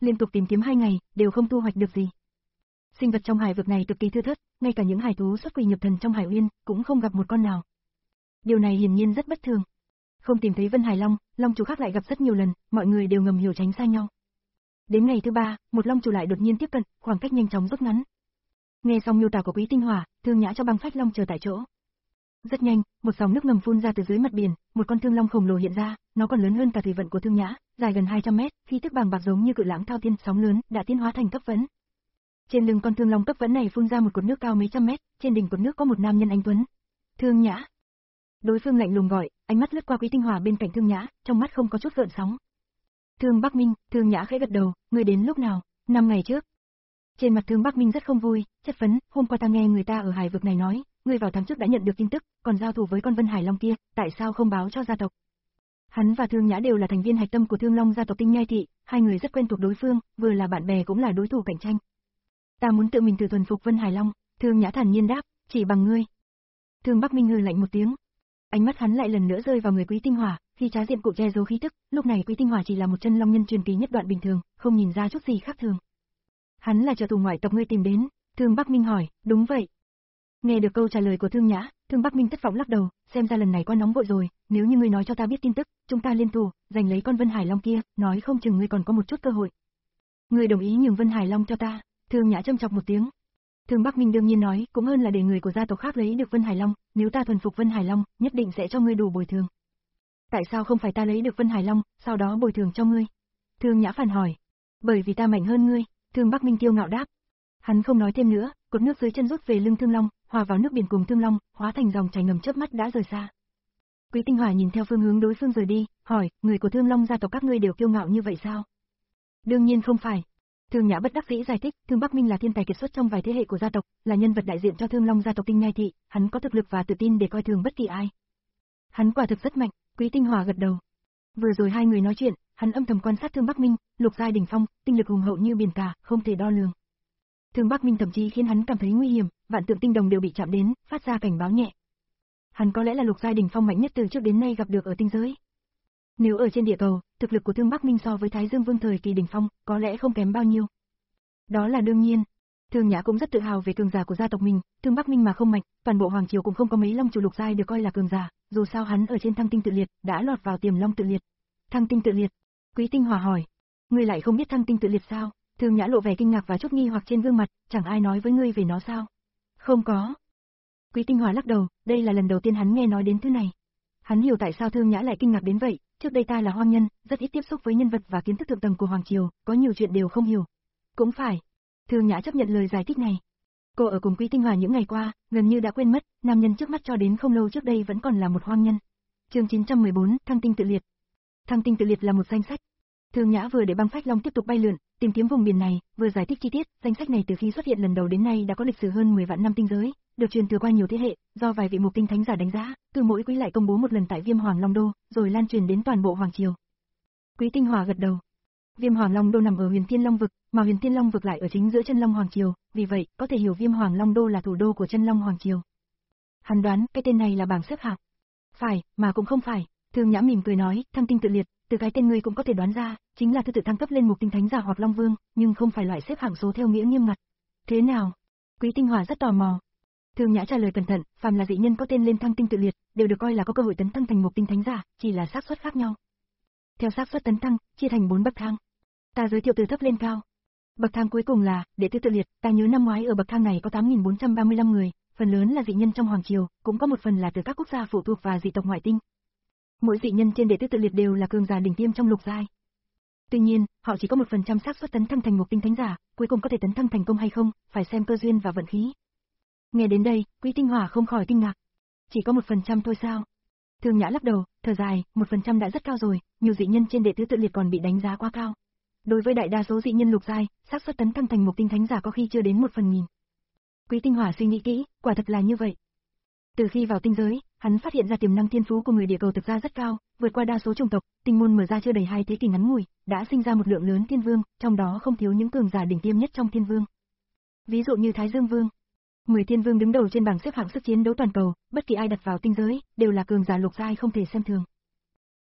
liên tục tìm kiếm hai ngày, đều không thu hoạch được gì. Sinh vật trong hải vực này cực kỳ thưa thớt, ngay cả những hải thú xuất quỷ nhập thần trong hải uyên cũng không gặp một con nào. Điều này hiển nhiên rất bất thường. Không tìm thấy Vân Hải Long, long chủ khác lại gặp rất nhiều lần, mọi người đều ngầm hiểu tránh xa nhau. Đến ngày thứ ba, một long chủ lại đột nhiên tiếp cận, khoảng cách nhanh chóng rút ngắn. Nghe xong miêu tả của Quý Tinh Hỏa, Thương Nhã cho băng phách long chờ tại chỗ. Rất nhanh, một dòng nước ngầm phun ra từ dưới mặt biển, một con thương long khổng lồ hiện ra, nó còn lớn hơn cả thủy vận của Thương Nhã, dài gần hai trăm mét, khí tức bàng bạc giống như cự lãng thao thiên, sóng lớn đã tiến hóa thành cấp vẫn. Trên lưng con thương long cấp vẫn này phun ra một cột nước cao mấy trăm mét, trên đỉnh cột nước có một nam nhân anh tuấn. Thương Nhã. Đối phương lạnh lùng gọi, ánh mắt lướt qua Quý Tinh Hỏa bên cạnh Thương Nhã, trong mắt không có chút gợn sóng. Thương Bắc Minh, Thương Nhã khẽ gật đầu, ngươi đến lúc nào? Năm ngày trước. Trên mặt Thương Bắc Minh rất không vui, chất vấn, hôm qua ta nghe người ta ở hải vực này nói, ngươi vào tháng trước đã nhận được tin tức, còn giao thủ với con Vân Hải Long kia, tại sao không báo cho gia tộc? Hắn và Thương Nhã đều là thành viên hạch tâm của Thương Long gia tộc Tinh Nhai thị, hai người rất quen thuộc đối phương, vừa là bạn bè cũng là đối thủ cạnh tranh. Ta muốn tự mình thử thuần phục Vân Hải Long, Thương Nhã thản nhiên đáp, chỉ bằng ngươi. Thương Bắc Minh hừ lạnh một tiếng. Ánh mắt hắn lại lần nữa rơi vào người Quý Tinh Hỏa, khi trá diện cụ che giấu khí tức, lúc này Quý Tinh Hỏa chỉ là một chân long nhân truyền kỳ nhất đoạn bình thường, không nhìn ra chút gì khác thường. Hắn là trợ thủ ngoại tộc ngươi tìm đến, Thương Bắc Minh hỏi, đúng vậy. Nghe được câu trả lời của Thương Nhã, Thương Bắc Minh thất vọng lắc đầu, xem ra lần này quá nóng vội rồi, nếu như ngươi nói cho ta biết tin tức, chúng ta liên thủ, giành lấy con Vân Hải Long kia, nói không chừng ngươi còn có một chút cơ hội. Ngươi đồng ý nhường Vân Hải Long cho ta? Thương Nhã châm chọc một tiếng. Thương Bắc Minh đương nhiên nói, cũng hơn là để người của gia tộc khác lấy được Vân Hải Long, nếu ta thuần phục Vân Hải Long, nhất định sẽ cho ngươi đủ bồi thường. Tại sao không phải ta lấy được Vân Hải Long, sau đó bồi thường cho ngươi? Thương Nhã phản hỏi. Bởi vì ta mạnh hơn ngươi, Thương Bắc Minh kiêu ngạo đáp. Hắn không nói thêm nữa, cột nước dưới chân rút về lưng Thương Long, hòa vào nước biển cùng Thương Long, hóa thành dòng chảy ngầm chớp mắt đã rời xa. Quý Tinh Hỏa nhìn theo phương hướng đối phương rời đi, hỏi, người của Thương Long gia tộc các ngươi đều kiêu ngạo như vậy sao? Đương nhiên không phải. Thương Nhã bất đắc dĩ giải thích, Thương Bắc Minh là thiên tài kiệt xuất trong vài thế hệ của gia tộc, là nhân vật đại diện cho Thương Long gia tộc Tinh Nhai thị, hắn có thực lực và tự tin để coi thường bất kỳ ai. Hắn quả thực rất mạnh, Quý Tinh Hỏa gật đầu. Vừa rồi hai người nói chuyện, hắn âm thầm quan sát Thương Bắc Minh, lục giai đỉnh phong, tinh lực hùng hậu như biển cả, không thể đo lường. Thương Bắc Minh thậm chí khiến hắn cảm thấy nguy hiểm, vạn tượng tinh đồng đều bị chạm đến, phát ra cảnh báo nhẹ. Hắn có lẽ là lục giai đỉnh phong mạnh nhất từ trước đến nay gặp được ở tinh giới. Nếu ở trên địa cầu, thực lực của Thương Bắc Minh so với Thái Dương Vương thời kỳ đỉnh phong, có lẽ không kém bao nhiêu. Đó là đương nhiên. Thương Nhã cũng rất tự hào về cường giả của gia tộc mình, Thương Bắc Minh mà không mạnh, toàn bộ hoàng triều cũng không có mấy long chủ lục giai được coi là cường giả, dù sao hắn ở trên Thăng Tinh tự liệt, đã lọt vào Tiềm Long tự liệt. Thăng Tinh tự liệt? Quý Tinh Hỏa hỏi. Ngươi lại không biết Thăng Tinh tự liệt sao? Thương Nhã lộ vẻ kinh ngạc và chút nghi hoặc trên gương mặt, chẳng ai nói với ngươi về nó sao? Không có. Quý Tinh Hỏa lắc đầu, đây là lần đầu tiên hắn nghe nói đến thứ này. Hắn hiểu tại sao Thương Nhã lại kinh ngạc đến vậy, trước đây ta là hoang nhân, rất ít tiếp xúc với nhân vật và kiến thức thượng tầng của hoàng triều, có nhiều chuyện đều không hiểu. Cũng phải. Thương Nhã chấp nhận lời giải thích này. Cô ở cùng Quý Tinh Hỏa những ngày qua, gần như đã quên mất, nam nhân trước mắt cho đến không lâu trước đây vẫn còn là một hoang nhân. Chương chín trăm mười bốn, Thăng Tinh tự liệt. Thăng Tinh tự liệt là một danh sách. Thương Nhã vừa để băng phách long tiếp tục bay lượn, tìm kiếm vùng biển này, vừa giải thích chi tiết, danh sách này từ khi xuất hiện lần đầu đến nay đã có lịch sử hơn mười vạn năm tinh giới, được truyền thừa qua nhiều thế hệ, do vài vị mục tinh thánh giả đánh giá, từ mỗi quý lại công bố một lần tại Viêm Hoàng Long Đô, rồi lan truyền đến toàn bộ hoàng triều. Quý Tinh Hỏa gật đầu. Viêm Hoàng Long Đô nằm ở Huyền Thiên Long vực, mà Huyền Thiên Long vực lại ở chính giữa Chân Long Hoàng triều, vì vậy, có thể hiểu Viêm Hoàng Long Đô là thủ đô của Chân Long Hoàng triều. Hắn đoán, cái tên này là bảng xếp hạng. Phải, mà cũng không phải. Thương Nhã mỉm cười nói, Thăng Tinh tự liệt, từ cái tên ngươi cũng có thể đoán ra, chính là thứ tự thăng cấp lên mục tinh thánh giả hoặc long vương, nhưng không phải loại xếp hạng số theo nghĩa nghiêm ngặt. Thế nào? Quý Tinh Hỏa rất tò mò. Thương Nhã trả lời cẩn thận, phàm là dị nhân có tên lên Thăng Tinh tự liệt, đều được coi là có cơ hội tấn thăng thành mục tinh thánh giả, chỉ là xác suất khác nhau. Theo xác suất tấn thăng, chia thành bốn bậc thang. Ta giới thiệu từ thấp lên cao. Bậc thang cuối cùng là đệ tử tự liệt, ta nhớ năm ngoái ở bậc thang này có tám nghìn bốn trăm ba mươi lăm người, phần lớn là dị nhân trong hoàng triều, cũng có một phần là từ các quốc gia phụ thuộc và dị tộc ngoại tinh. Mỗi dị nhân trên đệ tử tự liệt đều là cường giả đỉnh tiêm trong lục giai. Tuy nhiên, họ chỉ có một phần trăm xác suất tấn thăng thành mục tinh thánh giả, cuối cùng có thể tấn thăng thành công hay không, phải xem cơ duyên và vận khí. Nghe đến đây, Quý Tinh Hỏa không khỏi kinh ngạc. Chỉ có một phần trăm thôi sao? Thương Nhã lắc đầu, thở dài, một phần trăm đã rất cao rồi, nhiều dị nhân trên đệ tử tự liệt còn bị đánh giá quá cao. Đối với đại đa số dị nhân lục giai, xác suất tấn thăng thành mục tinh thánh giả có khi chưa đến một phần nghìn. Quý Tinh Hỏa suy nghĩ kỹ, quả thật là như vậy. Từ khi vào tinh giới, hắn phát hiện ra tiềm năng thiên phú của người địa cầu thực ra rất cao, vượt qua đa số chủng tộc, tinh môn mở ra chưa đầy hai thế kỷ ngắn ngủi, đã sinh ra một lượng lớn thiên vương, trong đó không thiếu những cường giả đỉnh tiêm nhất trong thiên vương. Ví dụ như Thái Dương Vương. Mười thiên vương đứng đầu trên bảng xếp hạng sức chiến đấu toàn cầu, bất kỳ ai đặt vào tinh giới, đều là cường giả lục giai không thể xem thường.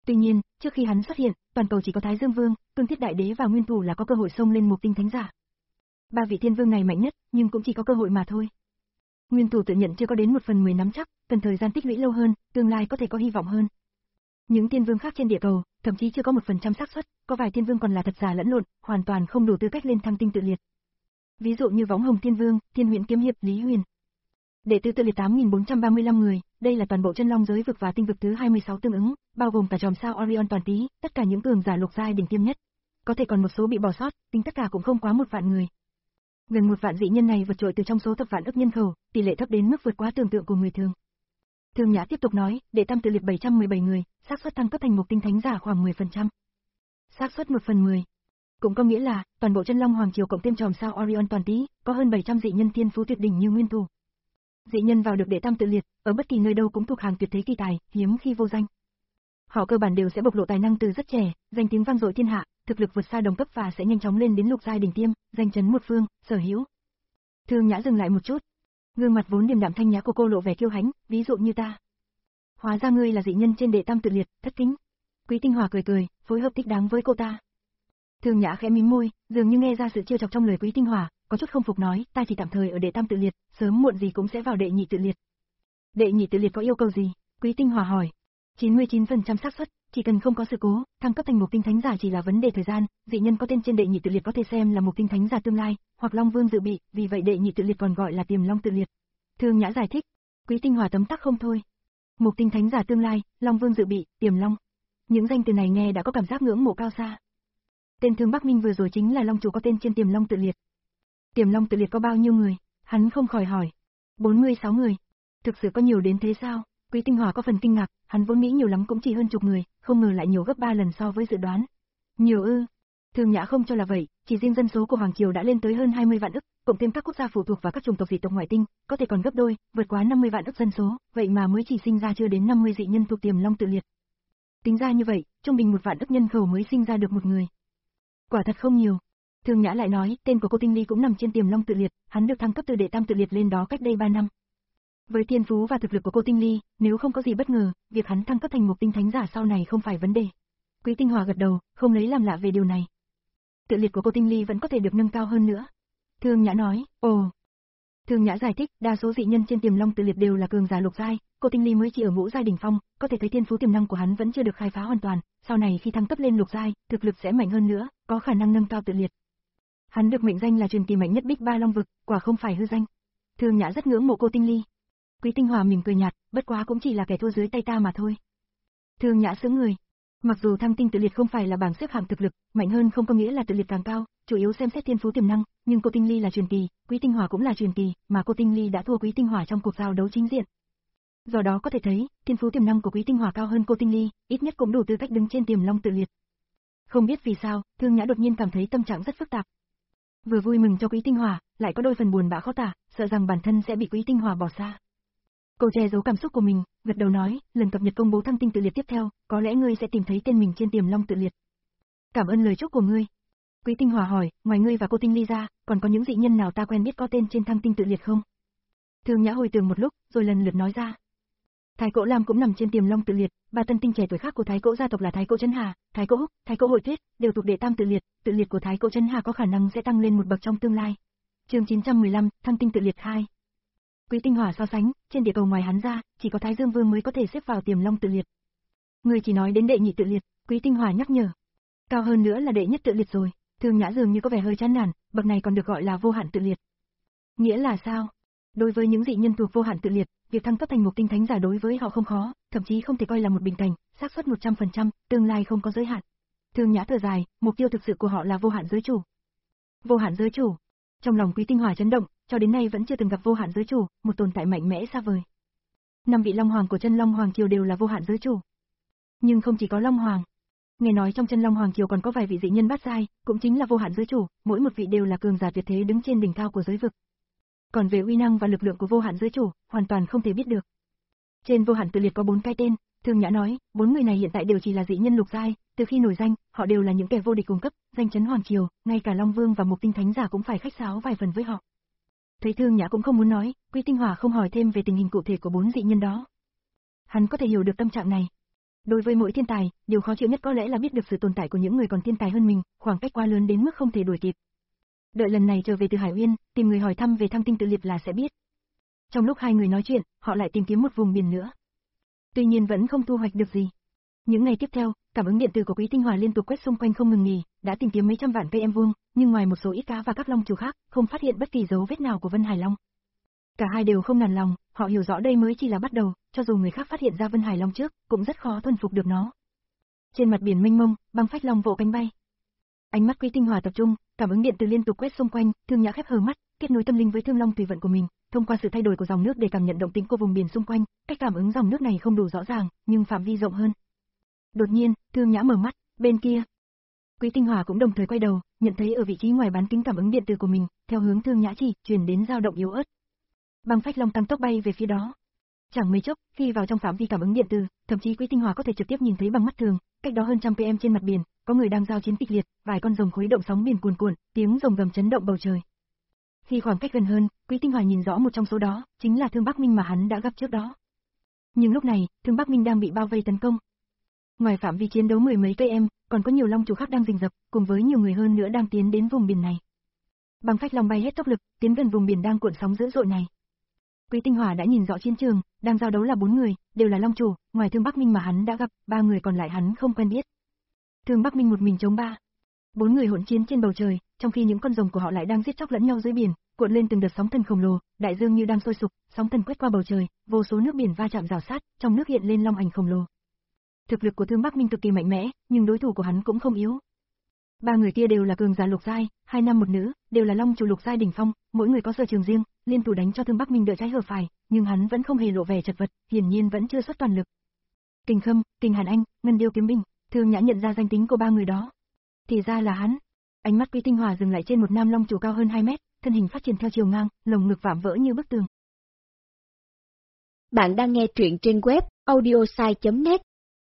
Tuy nhiên, trước khi hắn xuất hiện, toàn cầu chỉ có Thái Dương Vương, Cương Thiết Đại Đế và Nguyên Thủ là có cơ hội xông lên Mục Tinh Thánh Giả. Ba vị thiên vương này mạnh nhất, nhưng cũng chỉ có cơ hội mà thôi. Nguyên Thủ tự nhận chưa có đến một phần mười nắm chắc, cần thời gian tích lũy lâu hơn, tương lai có thể có hy vọng hơn. Những thiên vương khác trên địa cầu, thậm chí chưa có một phần trăm xác suất, có vài thiên vương còn là thật giả lẫn lộn, hoàn toàn không đủ tư cách lên thăng tinh tự liệt. Ví dụ như Võng Hồng Thiên Vương, Thiên Huyễn Kiếm Hiệp Lý Huyền. Đệ tử tự liệt tám nghìn bốn trăm ba mươi lăm người, đây là toàn bộ chân long giới vực và tinh vực thứ hai mươi sáu tương ứng, bao gồm cả chòm sao Orion toàn tý, tất cả những cường giả lục giai đỉnh tiêm nhất. Có thể còn một số bị bỏ sót, tính tất cả cũng không quá một vạn người. Gần một vạn dị nhân này vượt trội từ trong số thập vạn ức nhân khẩu, tỷ lệ thấp đến mức vượt quá tưởng tượng của người thường. Thương Nhã tiếp tục nói, đệ tam tự liệt bảy trăm mười bảy người, xác suất thăng cấp thành Mục Tinh Thánh Giả khoảng mười phần trăm. Xác suất một phần mười. Cũng có nghĩa là, toàn bộ chân long hoàng triều cộng thêm chòm sao Orion toàn tý, có hơn bảy trăm dị nhân thiên phú tuyệt đỉnh như Nguyên Thủ. Dị nhân vào được đệ tam tự liệt, ở bất kỳ nơi đâu cũng thuộc hàng tuyệt thế kỳ tài, hiếm khi vô danh. Họ cơ bản đều sẽ bộc lộ tài năng từ rất trẻ, danh tiếng vang dội thiên hạ, thực lực vượt xa đồng cấp và sẽ nhanh chóng lên đến lục giai đỉnh tiêm, danh chấn một phương, sở hữu. Thương Nhã dừng lại một chút, gương mặt vốn điềm đạm thanh nhã của cô lộ vẻ kiêu hãnh, ví dụ như ta. Hóa ra ngươi là dị nhân trên đệ tam tự liệt, thất kính. Quý Tinh Hòa cười cười, phối hợp thích đáng với cô ta. Thương Nhã khẽ mím môi, dường như nghe ra sự trêu chọc trong lời Quý Tinh Hòa, có chút không phục nói, ta chỉ tạm thời ở đệ tam tự liệt, sớm muộn gì cũng sẽ vào đệ nhị tự liệt. Đệ nhị tự liệt có yêu cầu gì? Quý Tinh Hòa hỏi. chín mươi chín phần trăm xác suất, chỉ cần không có sự cố, thăng cấp thành Mục Tinh Thánh Giả chỉ là vấn đề thời gian, dị nhân có tên trên đệ nhị tự liệt có thể xem là Mục Tinh Thánh Giả tương lai, hoặc Long Vương dự bị, vì vậy đệ nhị tự liệt còn gọi là Tiềm Long tự liệt. Thương Nhã giải thích. Quý Tinh Hòa tấm tắc không thôi. Mục Tinh Thánh Giả tương lai, Long Vương dự bị, Tiềm Long. Những danh từ này nghe đã có cảm giác ngưỡng mộ cao xa. Tên Thương Bắc Minh vừa rồi chính là long chủ có tên trên Tiềm Long tự liệt. Tiềm Long tự liệt có bao nhiêu người? Hắn không khỏi hỏi. bốn mươi sáu người. Thực sự có nhiều đến thế sao? Quý Tinh Hòa có phần kinh ngạc, hắn vốn nghĩ nhiều lắm cũng chỉ hơn chục người, không ngờ lại nhiều gấp ba lần so với dự đoán. Nhiều ư? Thương Nhã không cho là vậy, chỉ riêng dân số của Hoàng Triều đã lên tới hơn hai mươi vạn ức, cộng thêm các quốc gia phụ thuộc và các chủng tộc dị tộc ngoại tinh, có thể còn gấp đôi, vượt quá năm mươi vạn ức dân số, vậy mà mới chỉ sinh ra chưa đến năm mươi dị nhân thuộc Tiềm Long tự liệt. Tính ra như vậy, trung bình một vạn ức nhân khẩu mới sinh ra được một người. Quả thật không nhiều. Thương Nhã lại nói, tên của cô Tinh Ly cũng nằm trên Tiềm Long tự liệt, hắn được thăng cấp từ đệ tam tự liệt lên đó cách đây ba năm. Với thiên phú và thực lực của cô Tinh Ly, nếu không có gì bất ngờ, việc hắn thăng cấp thành Mục Tinh Thánh Giả sau này không phải vấn đề. Quý Tinh Hòa gật đầu, không lấy làm lạ về điều này. Tự liệt của cô Tinh Ly vẫn có thể được nâng cao hơn nữa. Thương Nhã nói, ồ. Thương Nhã giải thích, đa số dị nhân trên Tiềm Long tự liệt đều là cường giả lục giai, cô Tinh Ly mới chỉ ở ngũ giai đỉnh phong, có thể thấy thiên phú tiềm năng của hắn vẫn chưa được khai phá hoàn toàn, sau này khi thăng cấp lên lục giai, thực lực sẽ mạnh hơn nữa, có khả năng nâng cao tự liệt. Hắn được mệnh danh là truyền kỳ mạnh nhất Bích Ba Long vực, quả không phải hư danh. Thương Nhã rất ngưỡng mộ cô Tinh Ly. Quý Tinh Hòa mỉm cười nhạt, bất quá cũng chỉ là kẻ thua dưới tay ta mà thôi. Thương Nhã sững người. Mặc dù thăng tinh tự liệt không phải là bảng xếp hạng thực lực, mạnh hơn không có nghĩa là tự liệt càng cao, chủ yếu xem xét thiên phú tiềm năng, nhưng cô Tinh Ly là truyền kỳ, Quý Tinh Hòa cũng là truyền kỳ, mà cô Tinh Ly đã thua Quý Tinh Hòa trong cuộc giao đấu chính diện. Do đó có thể thấy, thiên phú tiềm năng của Quý Tinh Hòa cao hơn cô Tinh Ly, ít nhất cũng đủ tư cách đứng trên Tiềm Long tự liệt. Không biết vì sao, Thương Nhã đột nhiên cảm thấy tâm trạng rất phức tạp. Vừa vui mừng cho Quý Tinh Hòa, lại có đôi phần buồn bã khó tả, sợ rằng bản thân sẽ bị Quý Tinh Hòa bỏ xa. Cô che giấu cảm xúc của mình, gật đầu nói, lần cập nhật công bố thăng tinh tự liệt tiếp theo, có lẽ ngươi sẽ tìm thấy tên mình trên Tiềm Long tự liệt. Cảm ơn lời chúc của ngươi. Quý Tinh Hòa hỏi, ngoài ngươi và cô Tinh Ly ra, còn có những dị nhân nào ta quen biết có tên trên thăng tinh tự liệt không? Thương Nhã hồi tưởng một lúc, rồi lần lượt nói ra. Thái Cỗ Lam cũng nằm trên Tiềm Long tự liệt, ba tân tinh trẻ tuổi khác của Thái Cỗ gia tộc là Thái Cỗ Trấn Hà, Thái Cỗ Húc, Thái Cỗ Hội Tuyết, đều thuộc đệ tam tự liệt, tự liệt của Thái Cỗ Trấn Hà có khả năng sẽ tăng lên một bậc trong tương lai. Chương chín trăm mười lăm, thăng tinh tự liệt hai. Quý Tinh Hòa so sánh, trên địa cầu ngoài hắn ra, chỉ có Thái Dương Vương mới có thể xếp vào Tiềm Long tự liệt. Người chỉ nói đến đệ nhị tự liệt, Quý Tinh Hòa nhắc nhở. Cao hơn nữa là đệ nhất tự liệt rồi. Thương Nhã dường như có vẻ hơi chán nản, bậc này còn được gọi là vô hạn tự liệt. Nghĩa là sao? Đối với những dị nhân thuộc vô hạn tự liệt, việc thăng cấp thành Mục Tinh Thánh Giả đối với họ không khó, thậm chí không thể coi là một bình cảnh, xác suất một trăm phần trăm, tương lai không có giới hạn. Thương Nhã thở dài, mục tiêu thực sự của họ là vô hạn giới chủ. Vô hạn giới chủ. Trong lòng Quý Tinh Hòa chấn động, cho đến nay vẫn chưa từng gặp vô hạn giới chủ, một tồn tại mạnh mẽ xa vời. Năm vị Long Hoàng của chân Long Hoàng Triều đều là vô hạn giới chủ. Nhưng không chỉ có Long Hoàng. Nghe nói trong chân Long Hoàng Triều còn có vài vị dị nhân bát giai, cũng chính là vô hạn giới chủ, mỗi một vị đều là cường giả tuyệt thế đứng trên đỉnh cao của giới vực. Còn về uy năng và lực lượng của vô hạn giới chủ, hoàn toàn không thể biết được. Trên vô hạn tự liệt có bốn cái tên, Thương Nhã nói, bốn người này hiện tại đều chỉ là dị nhân lục giai, từ khi nổi danh, họ đều là những kẻ vô địch cung cấp, danh chấn Hoàng Triều, ngay cả Long Vương và Mục Tinh Thánh Giả cũng phải khách sáo vài phần với họ. Thấy Thương Nhã cũng không muốn nói, Quý Tinh Hòa không hỏi thêm về tình hình cụ thể của bốn dị nhân đó. Hắn có thể hiểu được tâm trạng này. Đối với mỗi thiên tài, điều khó chịu nhất có lẽ là biết được sự tồn tại của những người còn thiên tài hơn mình, khoảng cách quá lớn đến mức không thể đuổi kịp. Đợi lần này trở về từ Hải Uyên, tìm người hỏi thăm về Thăng Tinh Tự Liệp là sẽ biết. Trong lúc hai người nói chuyện, họ lại tìm kiếm một vùng biển nữa. Tuy nhiên vẫn không thu hoạch được gì. Những ngày tiếp theo, cảm ứng điện tử của Quý Tinh Hòa liên tục quét xung quanh không ngừng nghỉ, đã tìm kiếm mấy trăm vạn cây em vuông, nhưng ngoài một số ít cá và các long chủ khác, không phát hiện bất kỳ dấu vết nào của Vân Hải Long. Cả hai đều không nản lòng, họ hiểu rõ đây mới chỉ là bắt đầu, cho dù người khác phát hiện ra Vân Hải Long trước, cũng rất khó thuần phục được nó. Trên mặt biển mênh mông, băng phách long vỗ cánh bay. Ánh mắt Quý Tinh Hòa tập trung, cảm ứng điện từ liên tục quét xung quanh, Thương Nhã khép hờ mắt, kết nối tâm linh với Thương Long tùy vận của mình, thông qua sự thay đổi của dòng nước để cảm nhận động tĩnh của vùng biển xung quanh, cách cảm ứng dòng nước này không đủ rõ ràng, nhưng phạm vi rộng hơn. Đột nhiên, Thương Nhã mở mắt, bên kia. Quý Tinh Hòa cũng đồng thời quay đầu, nhận thấy ở vị trí ngoài bán kính cảm ứng điện từ của mình, theo hướng Thương Nhã chỉ, truyền đến dao động yếu ớt. Băng phách long tăng tốc bay về phía đó. Chẳng mấy chốc, khi vào trong phạm vi cảm ứng điện từ, thậm chí Quý Tinh Hòa có thể trực tiếp nhìn thấy bằng mắt thường, cách đó hơn trăm km trên mặt biển, có người đang giao chiến kịch liệt, vài con rồng khuấy động sóng biển cuồn cuộn, tiếng rồng gầm chấn động bầu trời. Khi khoảng cách gần hơn, Quý Tinh Hòa nhìn rõ một trong số đó, chính là Thương Bắc Minh mà hắn đã gặp trước đó. Nhưng lúc này, Thương Bắc Minh đang bị bao vây tấn công. Ngoài phạm vi chiến đấu mười mấy cây em, còn có nhiều long chủ khác đang rình rập, cùng với nhiều người hơn nữa đang tiến đến vùng biển này. Băng phách long bay hết tốc lực, tiến gần vùng biển đang cuộn sóng dữ dội này. Quý Tinh Hòa đã nhìn rõ chiến trường, đang giao đấu là bốn người, đều là long chủ, ngoài Thương Bắc Minh mà hắn đã gặp, ba người còn lại hắn không quen biết. Thương Bắc Minh một mình chống ba. Bốn người hỗn chiến trên bầu trời, trong khi những con rồng của họ lại đang giết chóc lẫn nhau dưới biển, cuộn lên từng đợt sóng thần khổng lồ, đại dương như đang sôi sục, sóng thần quét qua bầu trời, vô số nước biển va chạm rào sát, trong nước hiện lên long ảnh khổng lồ. Thực lực của Thương Bắc Minh cực kỳ mạnh mẽ, nhưng đối thủ của hắn cũng không yếu. Ba người kia đều là cường giả lục giai, hai nam một nữ, đều là long chủ lục giai đỉnh phong, mỗi người có sở trường riêng, liên thủ đánh cho Thương Bắc Minh đỡ trái hở phải, nhưng hắn vẫn không hề lộ vẻ chật vật, hiển nhiên vẫn chưa xuất toàn lực. Kình Khâm, Kình Hàn Anh, Ngân Điêu Kiếm Binh, Thương Nhã nhận ra danh tính của ba người đó. Thì ra là hắn. Ánh mắt Quý Tinh Hòa dừng lại trên một nam long chủ cao hơn hai mét, thân hình phát triển theo chiều ngang, lồng ngực vạm vỡ như bức tường. Bạn đang nghe truyện trên web audiosai chấm net.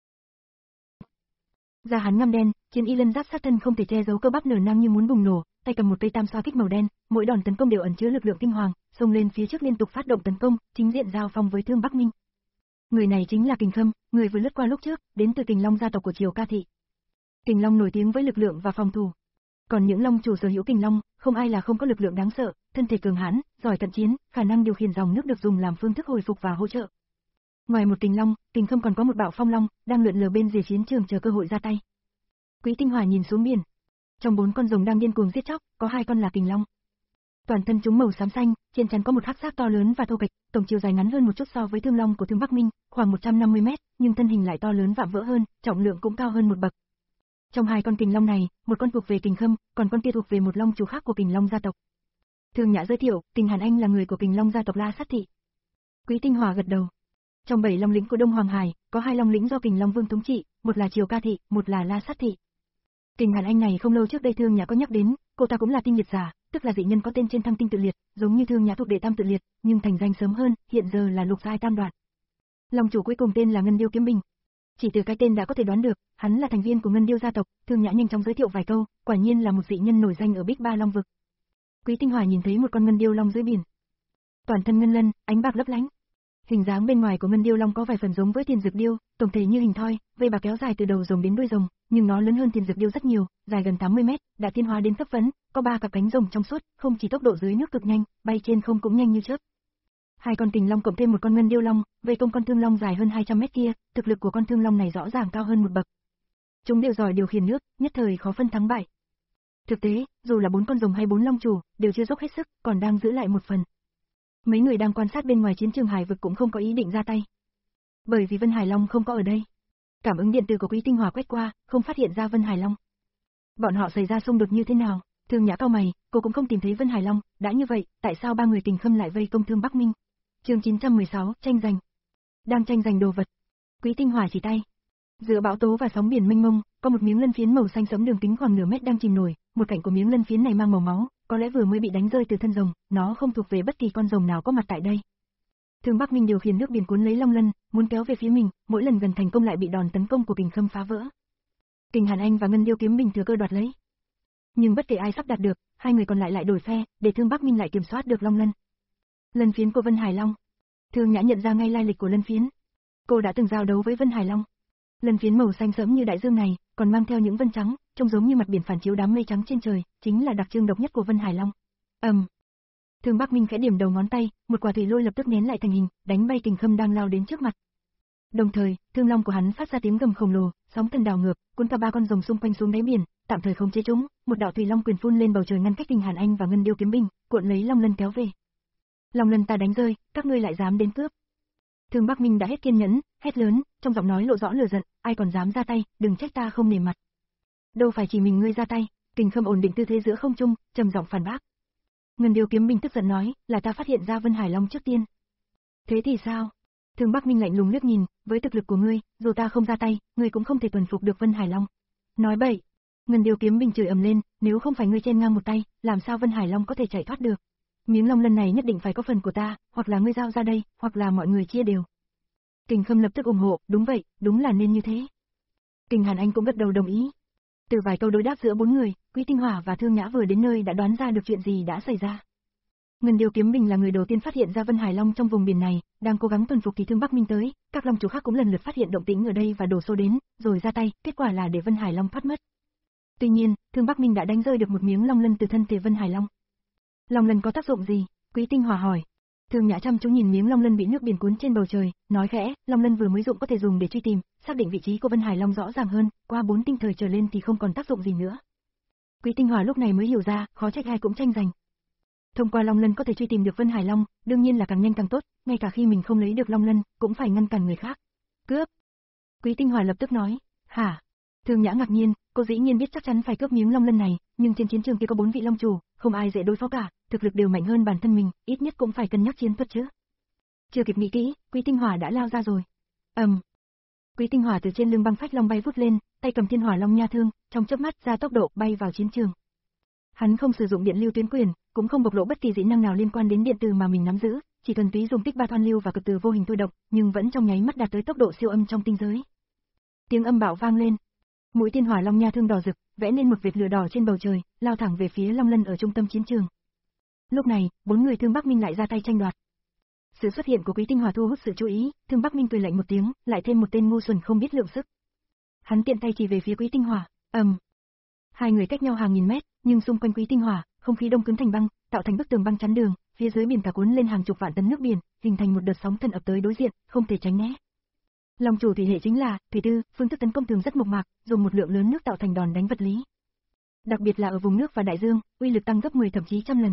Da hắn ngăm đen, chiến y lân giáp sát thân không thể che giấu cơ bắp nở nang như muốn bùng nổ, tay cầm một cây tam xoa kích màu đen, mỗi đòn tấn công đều ẩn chứa lực lượng kinh hoàng, xông lên phía trước liên tục phát động tấn công, chính diện giao phong với Thương Bắc Minh. Người này chính là Kình Khâm, người vừa lướt qua lúc trước, đến từ Kình Long gia tộc của Triều Ca thị. Kình Long nổi tiếng với lực lượng và phòng thủ. Còn những long chủ sở hữu Kình Long, không ai là không có lực lượng đáng sợ, thân thể cường hãn, giỏi cận chiến, khả năng điều khiển dòng nước được dùng làm phương thức hồi phục và hỗ trợ. Ngoài một Kình Long, Kình Khâm còn có một Bạo Phong Long, đang lượn lờ bên rìa chiến trường chờ cơ hội ra tay. Quý Tinh Hòa nhìn xuống biển. Trong bốn con rồng đang điên cuồng giết chóc, có hai con là Kình Long. Toàn thân chúng màu xám xanh, trên trán có một hắc giác to lớn và thô kệch, tổng chiều dài ngắn hơn một chút so với Thương Long của Thương Bắc Minh, khoảng một trăm năm mươi mét, nhưng thân hình lại to lớn vạm vỡ hơn, trọng lượng cũng cao hơn một bậc. Trong hai con Kình Long này, một con thuộc về Kình Khâm, còn con kia thuộc về một long chủ khác của Kình Long gia tộc. Thương Nhã giới thiệu, Kình Hàn Anh là người của Kình Long gia tộc La Sát thị. Quý Tinh Hòa gật đầu. Trong bảy long lĩnh của Đông Hoàng Hải, có hai long lĩnh do Kình Long Vương thống trị, một là Triều Ca thị, một là La Sát thị. Kình Hàn Anh này không lâu trước đây Thương Nhã có nhắc đến, cô ta cũng là tinh liệt giả, tức là dị nhân có tên trên Thăng Tinh Tự Liệt, giống như Thương Nhã thuộc đệ tam tự liệt, nhưng thành danh sớm hơn, hiện giờ là lục giai tam đoạn. Long chủ cuối cùng tên là Ngân Điêu Kiếm Binh. Chỉ từ cái tên đã có thể đoán được, hắn là thành viên của Ngân Điêu gia tộc, Thương Nhã nhanh chóng giới thiệu vài câu, quả nhiên là một dị nhân nổi danh ở Bích Ba Long vực. Quý Tinh Hòa nhìn thấy một con Ngân Điêu Long dưới biển. Toàn thân ngân lân, ánh bạc lấp lánh. Hình dáng bên ngoài của Ngân Điêu Long có vài phần giống với Thiên Dược Điêu, tổng thể như hình thoi, vây bạc kéo dài từ đầu rồng đến đuôi rồng, nhưng nó lớn hơn Thiên Dược Điêu rất nhiều, dài gần tám mươi mét, đã tiến hóa đến cấp vấn, có ba cặp cánh rồng trong suốt, không chỉ tốc độ dưới nước cực nhanh, bay trên không cũng nhanh như chớp. Hai con Kình Long cộng thêm một con Ngân Điêu Long, vây công con Thương Long dài hơn hai trăm mét kia, thực lực của con Thương Long này rõ ràng cao hơn một bậc. Chúng đều giỏi điều khiển nước, nhất thời khó phân thắng bại. Thực tế, dù là bốn con rồng hay bốn long chủ, đều chưa dốc hết sức, còn đang giữ lại một phần. Mấy người đang quan sát bên ngoài chiến trường hải vực cũng không có ý định ra tay. Bởi vì Vân Hải Long không có ở đây. Cảm ứng điện tử của Quý Tinh Hòa quét qua, không phát hiện ra Vân Hải Long. Bọn họ xảy ra xung đột như thế nào? Thương Nhã cau mày, cô cũng không tìm thấy Vân Hải Long, đã như vậy, tại sao ba người Kình Khâm lại vây công Thương Bắc Minh? Chương chín trăm mười sáu, tranh giành. Đang tranh giành đồ vật. Quý Tinh Hòa chỉ tay. Giữa bão tố và sóng biển mênh mông, có một miếng lân phiến màu xanh sẫm đường kính khoảng nửa mét đang chìm nổi, một cạnh của miếng lân phiến này mang màu máu, có lẽ vừa mới bị đánh rơi từ thân rồng, nó không thuộc về bất kỳ con rồng nào có mặt tại đây. Thương Bắc Minh điều khiển nước biển cuốn lấy long lân, muốn kéo về phía mình, mỗi lần gần thành công lại bị đòn tấn công của Kình Khâm phá vỡ. Kình Hàn Anh và Ngân Điêu Kiếm Binh thừa cơ đoạt lấy. Nhưng bất kể ai sắp đạt được, hai người còn lại lại đổi phe, để Thương Bắc Minh lại kiểm soát được long lân. Lân phiến của Vân Hải Long. Thương Nhã nhận ra ngay lai lịch của lân phiến. Cô đã từng giao đấu với Vân Hải Long. Lân phiến màu xanh sẫm như đại dương này, còn mang theo những vân trắng, trông giống như mặt biển phản chiếu đám mây trắng trên trời, chính là đặc trưng độc nhất của Vân Hải Long. Ầm. Um. Thương Bắc Minh khẽ điểm đầu ngón tay, một quả thủy lôi lập tức nén lại thành hình, đánh bay Kình Khâm đang lao đến trước mặt. Đồng thời, thương long của hắn phát ra tiếng gầm khổng lồ, sóng thần đảo ngược, cuốn cả ba con rồng xung quanh xuống đáy biển, tạm thời khống chế chúng, một đạo thủy long quyền phun lên bầu trời ngăn cách Kình Hàn Anh và Ngân Điêu kiếm binh, cuộn lấy Long Lân kéo về. Long Lân ta đánh rơi, các ngươi lại dám đến cướp. Thương Bắc Minh đã hết kiên nhẫn, hét lớn, trong giọng nói lộ rõ lửa giận, ai còn dám ra tay, đừng trách ta không nể mặt. Đâu phải chỉ mình ngươi ra tay, Kình Khâm ổn định tư thế giữa không trung, trầm giọng phản bác. Ngân Điêu kiếm binh tức giận nói, là ta phát hiện ra Vân Hải Long trước tiên. Thế thì sao? Thương Bắc Minh lạnh lùng liếc nhìn, với thực lực của ngươi, dù ta không ra tay, ngươi cũng không thể tuần phục được Vân Hải Long. Nói bậy. Ngân Điêu kiếm binh chửi ầm lên, nếu không phải ngươi chen ngang một tay, làm sao Vân Hải Long có thể chạy thoát được? Miếng long lân này nhất định phải có phần của ta, hoặc là ngươi giao ra đây, hoặc là mọi người chia đều. Kình Khâm lập tức ủng hộ, đúng vậy, đúng là nên như thế. Kình Hàn Anh cũng gật đầu đồng ý. Từ vài câu đối đáp giữa bốn người, Quý Tinh Hỏa và Thương Nhã vừa đến nơi đã đoán ra được chuyện gì đã xảy ra. Ngân Điêu kiếm binh là người đầu tiên phát hiện ra Vân Hải Long trong vùng biển này, đang cố gắng tuần phục thì Thương Bắc Minh tới, các long chủ khác cũng lần lượt phát hiện động tĩnh ở đây và đổ xô đến, rồi ra tay, kết quả là để Vân Hải Long thoát mất. Tuy nhiên, Thương Bắc Minh đã đánh rơi được một miếng long lân từ thân thể Vân Hải Long. Long lân có tác dụng gì? Quý Tinh Hỏa hỏi. Thương Nhã chăm chú nhìn miếng long lân bị nước biển cuốn trên bầu trời, nói khẽ, long lân vừa mới dụng có thể dùng để truy tìm, xác định vị trí của Vân Hải Long rõ ràng hơn, qua bốn tinh thời trở lên thì không còn tác dụng gì nữa. Quý Tinh Hỏa lúc này mới hiểu ra, khó trách ai cũng tranh giành. Thông qua long lân có thể truy tìm được Vân Hải Long, đương nhiên là càng nhanh càng tốt, ngay cả khi mình không lấy được long lân, cũng phải ngăn cản người khác. Cướp. Quý Tinh Hỏa lập tức nói, hả? Thương Nhã ngạc nhiên, cô dĩ nhiên biết chắc chắn phải cướp miếng long lân này, nhưng trên chiến trường kia có bốn vị long chủ, không ai dễ đối phó cả, thực lực đều mạnh hơn bản thân mình, ít nhất cũng phải cân nhắc chiến thuật chứ. Chưa kịp nghĩ kỹ, Quý Tinh Hỏa đã lao ra rồi. Ầm. Um. Quý Tinh Hỏa từ trên lưng băng phách long bay vút lên, tay cầm thiên hỏa long nha thương, trong chớp mắt ra tốc độ bay vào chiến trường. Hắn không sử dụng điện lưu tuyến quyền, cũng không bộc lộ bất kỳ kỹ năng nào liên quan đến điện từ mà mình nắm giữ, chỉ thuần túy dùng tích ba thoan lưu và cực từ vô hình thôi động, nhưng vẫn trong nháy mắt đạt tới tốc độ siêu âm trong tinh giới. Tiếng âm bạo vang lên. Mũi thiên hỏa long nha thương đỏ rực, vẽ nên một vệt lửa đỏ trên bầu trời, lao thẳng về phía Long Lân ở trung tâm chiến trường. Lúc này, bốn người Thương Bắc Minh lại ra tay tranh đoạt. Sự xuất hiện của Quý Tinh Hỏa thu hút sự chú ý, Thương Bắc Minh cười lạnh một tiếng, lại thêm một tên ngu xuẩn không biết lượng sức. Hắn tiện tay chỉ về phía Quý Tinh Hỏa, ầm. Um. Hai người cách nhau hàng nghìn mét, nhưng xung quanh Quý Tinh Hỏa, không khí đông cứng thành băng, tạo thành bức tường băng chắn đường, phía dưới biển cả cuốn lên hàng chục vạn tấn nước biển, hình thành một đợt sóng thần ập tới đối diện, không thể tránh né. Long chủ thủy hệ chính là thủy tư, phương thức tấn công thường rất mộc mạc, dùng một lượng lớn nước tạo thành đòn đánh vật lý. Đặc biệt là ở vùng nước và đại dương, uy lực tăng gấp mười thậm chí trăm lần.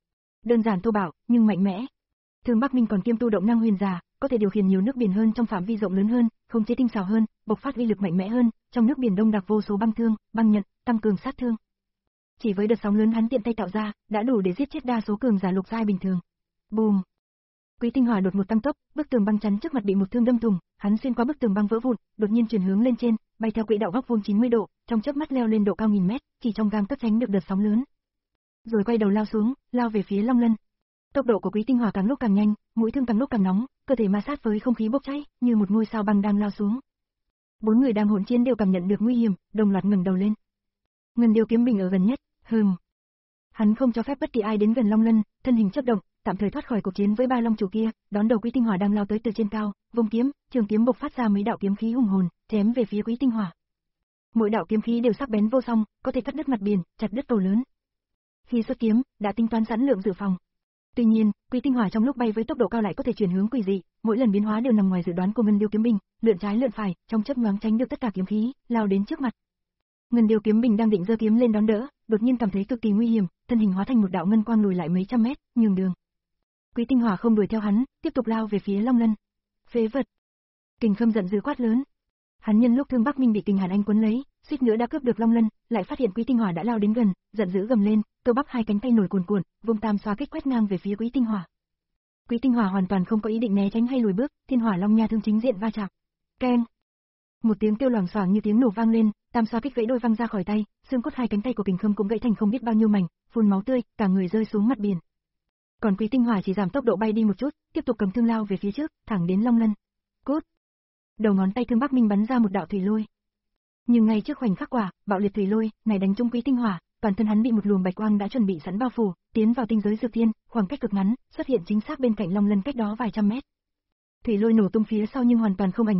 Đơn giản thô bạo, nhưng mạnh mẽ. Thương Bắc Minh còn kiêm tu động năng huyền giả, có thể điều khiển nhiều nước biển hơn trong phạm vi rộng lớn hơn, khống chế tinh xảo hơn, bộc phát uy lực mạnh mẽ hơn, trong nước biển đông đặc vô số băng thương, băng nhận, tăng cường sát thương. Chỉ với đợt sóng lớn hắn tiện tay tạo ra, đã đủ để giết chết đa số cường giả lục giai bình thường. Bùm. Quý Tinh Hỏa đột một tăng tốc, bức tường băng chắn trước mặt bị một thương đâm thủng, hắn xuyên qua bức tường băng vỡ vụn, đột nhiên chuyển hướng lên trên, bay theo quỹ đạo góc vuông chín mươi độ, trong chớp mắt leo lên độ cao nghìn mét, chỉ trong gang tấc tránh được đợt sóng lớn. Rồi quay đầu lao xuống, lao về phía Long Lân. Tốc độ của Quý Tinh Hỏa càng lúc càng nhanh, mũi thương càng lúc càng nóng, cơ thể ma sát với không khí bốc cháy, như một ngôi sao băng đang lao xuống. Bốn người đang hỗn chiến đều cảm nhận được nguy hiểm, đồng loạt ngẩng đầu lên. Ngân Điêu kiếm binh ở gần nhất, hừm. Hắn không cho phép bất kỳ ai đến gần Long Lân, thân hình chớp động, tạm thời thoát khỏi cuộc chiến với ba long chủ kia, đón đầu Quý Tinh Hỏa đang lao tới từ trên cao, vung kiếm, trường kiếm bộc phát ra mấy đạo kiếm khí hùng hồn, chém về phía Quý Tinh Hỏa. Mỗi đạo kiếm khí đều sắc bén vô song, có thể cắt đứt mặt biển, chặt đứt cầu lớn. Khi xuất kiếm, đã tính toán sẵn lượng dự phòng. Tuy nhiên, Quý Tinh Hỏa trong lúc bay với tốc độ cao lại có thể chuyển hướng quỷ dị, mỗi lần biến hóa đều nằm ngoài dự đoán của Ngân Điêu kiếm binh, lượn trái lượn phải, trong chớp nhoáng tránh được tất cả kiếm khí, lao đến trước mặt. Ngân Điêu kiếm binh đang định giơ kiếm lên đón đỡ, đột nhiên cảm thấy cực kỳ nguy hiểm, thân hình hóa thành một đạo ngân quang lùi lại mấy trăm mét, nhường đường. Quý Tinh Hỏa không đuổi theo hắn, tiếp tục lao về phía Long Lân. Phế vật! Kình Khâm giận dữ quát lớn. Hắn nhân lúc Thương Bắc Minh bị Kình Hàn Anh cuốn lấy, suýt nữa đã cướp được Long Lân, lại phát hiện Quý Tinh Hỏa đã lao đến gần, giận dữ gầm lên, cơ bắp hai cánh tay nổi cuồn cuộn, vung tam xoa kích quét ngang về phía Quý Tinh Hỏa. Quý Tinh Hỏa hoàn toàn không có ý định né tránh hay lùi bước, thiên hỏa long nha thương chính diện va chạm. Keng! Một tiếng kêu loảng xoảng như tiếng nổ vang lên, tam xoa kích gãy đôi văng ra khỏi tay, xương cốt hai cánh tay của Kình Khâm cũng gãy thành không biết bao nhiêu mảnh, phun máu tươi, cả người rơi xuống mặt biển. Còn Quý Tinh Hỏa chỉ giảm tốc độ bay đi một chút, tiếp tục cầm thương lao về phía trước, thẳng đến Long Lân. Cốt! Đầu ngón tay Thương Bắc Minh bắn ra một đạo thủy lôi. Nhưng ngay trước khoảnh khắc quả, bạo liệt thủy lôi này đánh trúng Quý Tinh Hỏa, toàn thân hắn bị một luồng bạch quang đã chuẩn bị sẵn bao phủ, tiến vào tinh giới dược thiên, khoảng cách cực ngắn, xuất hiện chính xác bên cạnh Long Lân cách đó vài trăm mét. Thủy lôi nổ tung phía sau nhưng hoàn toàn không ảnh hưởng,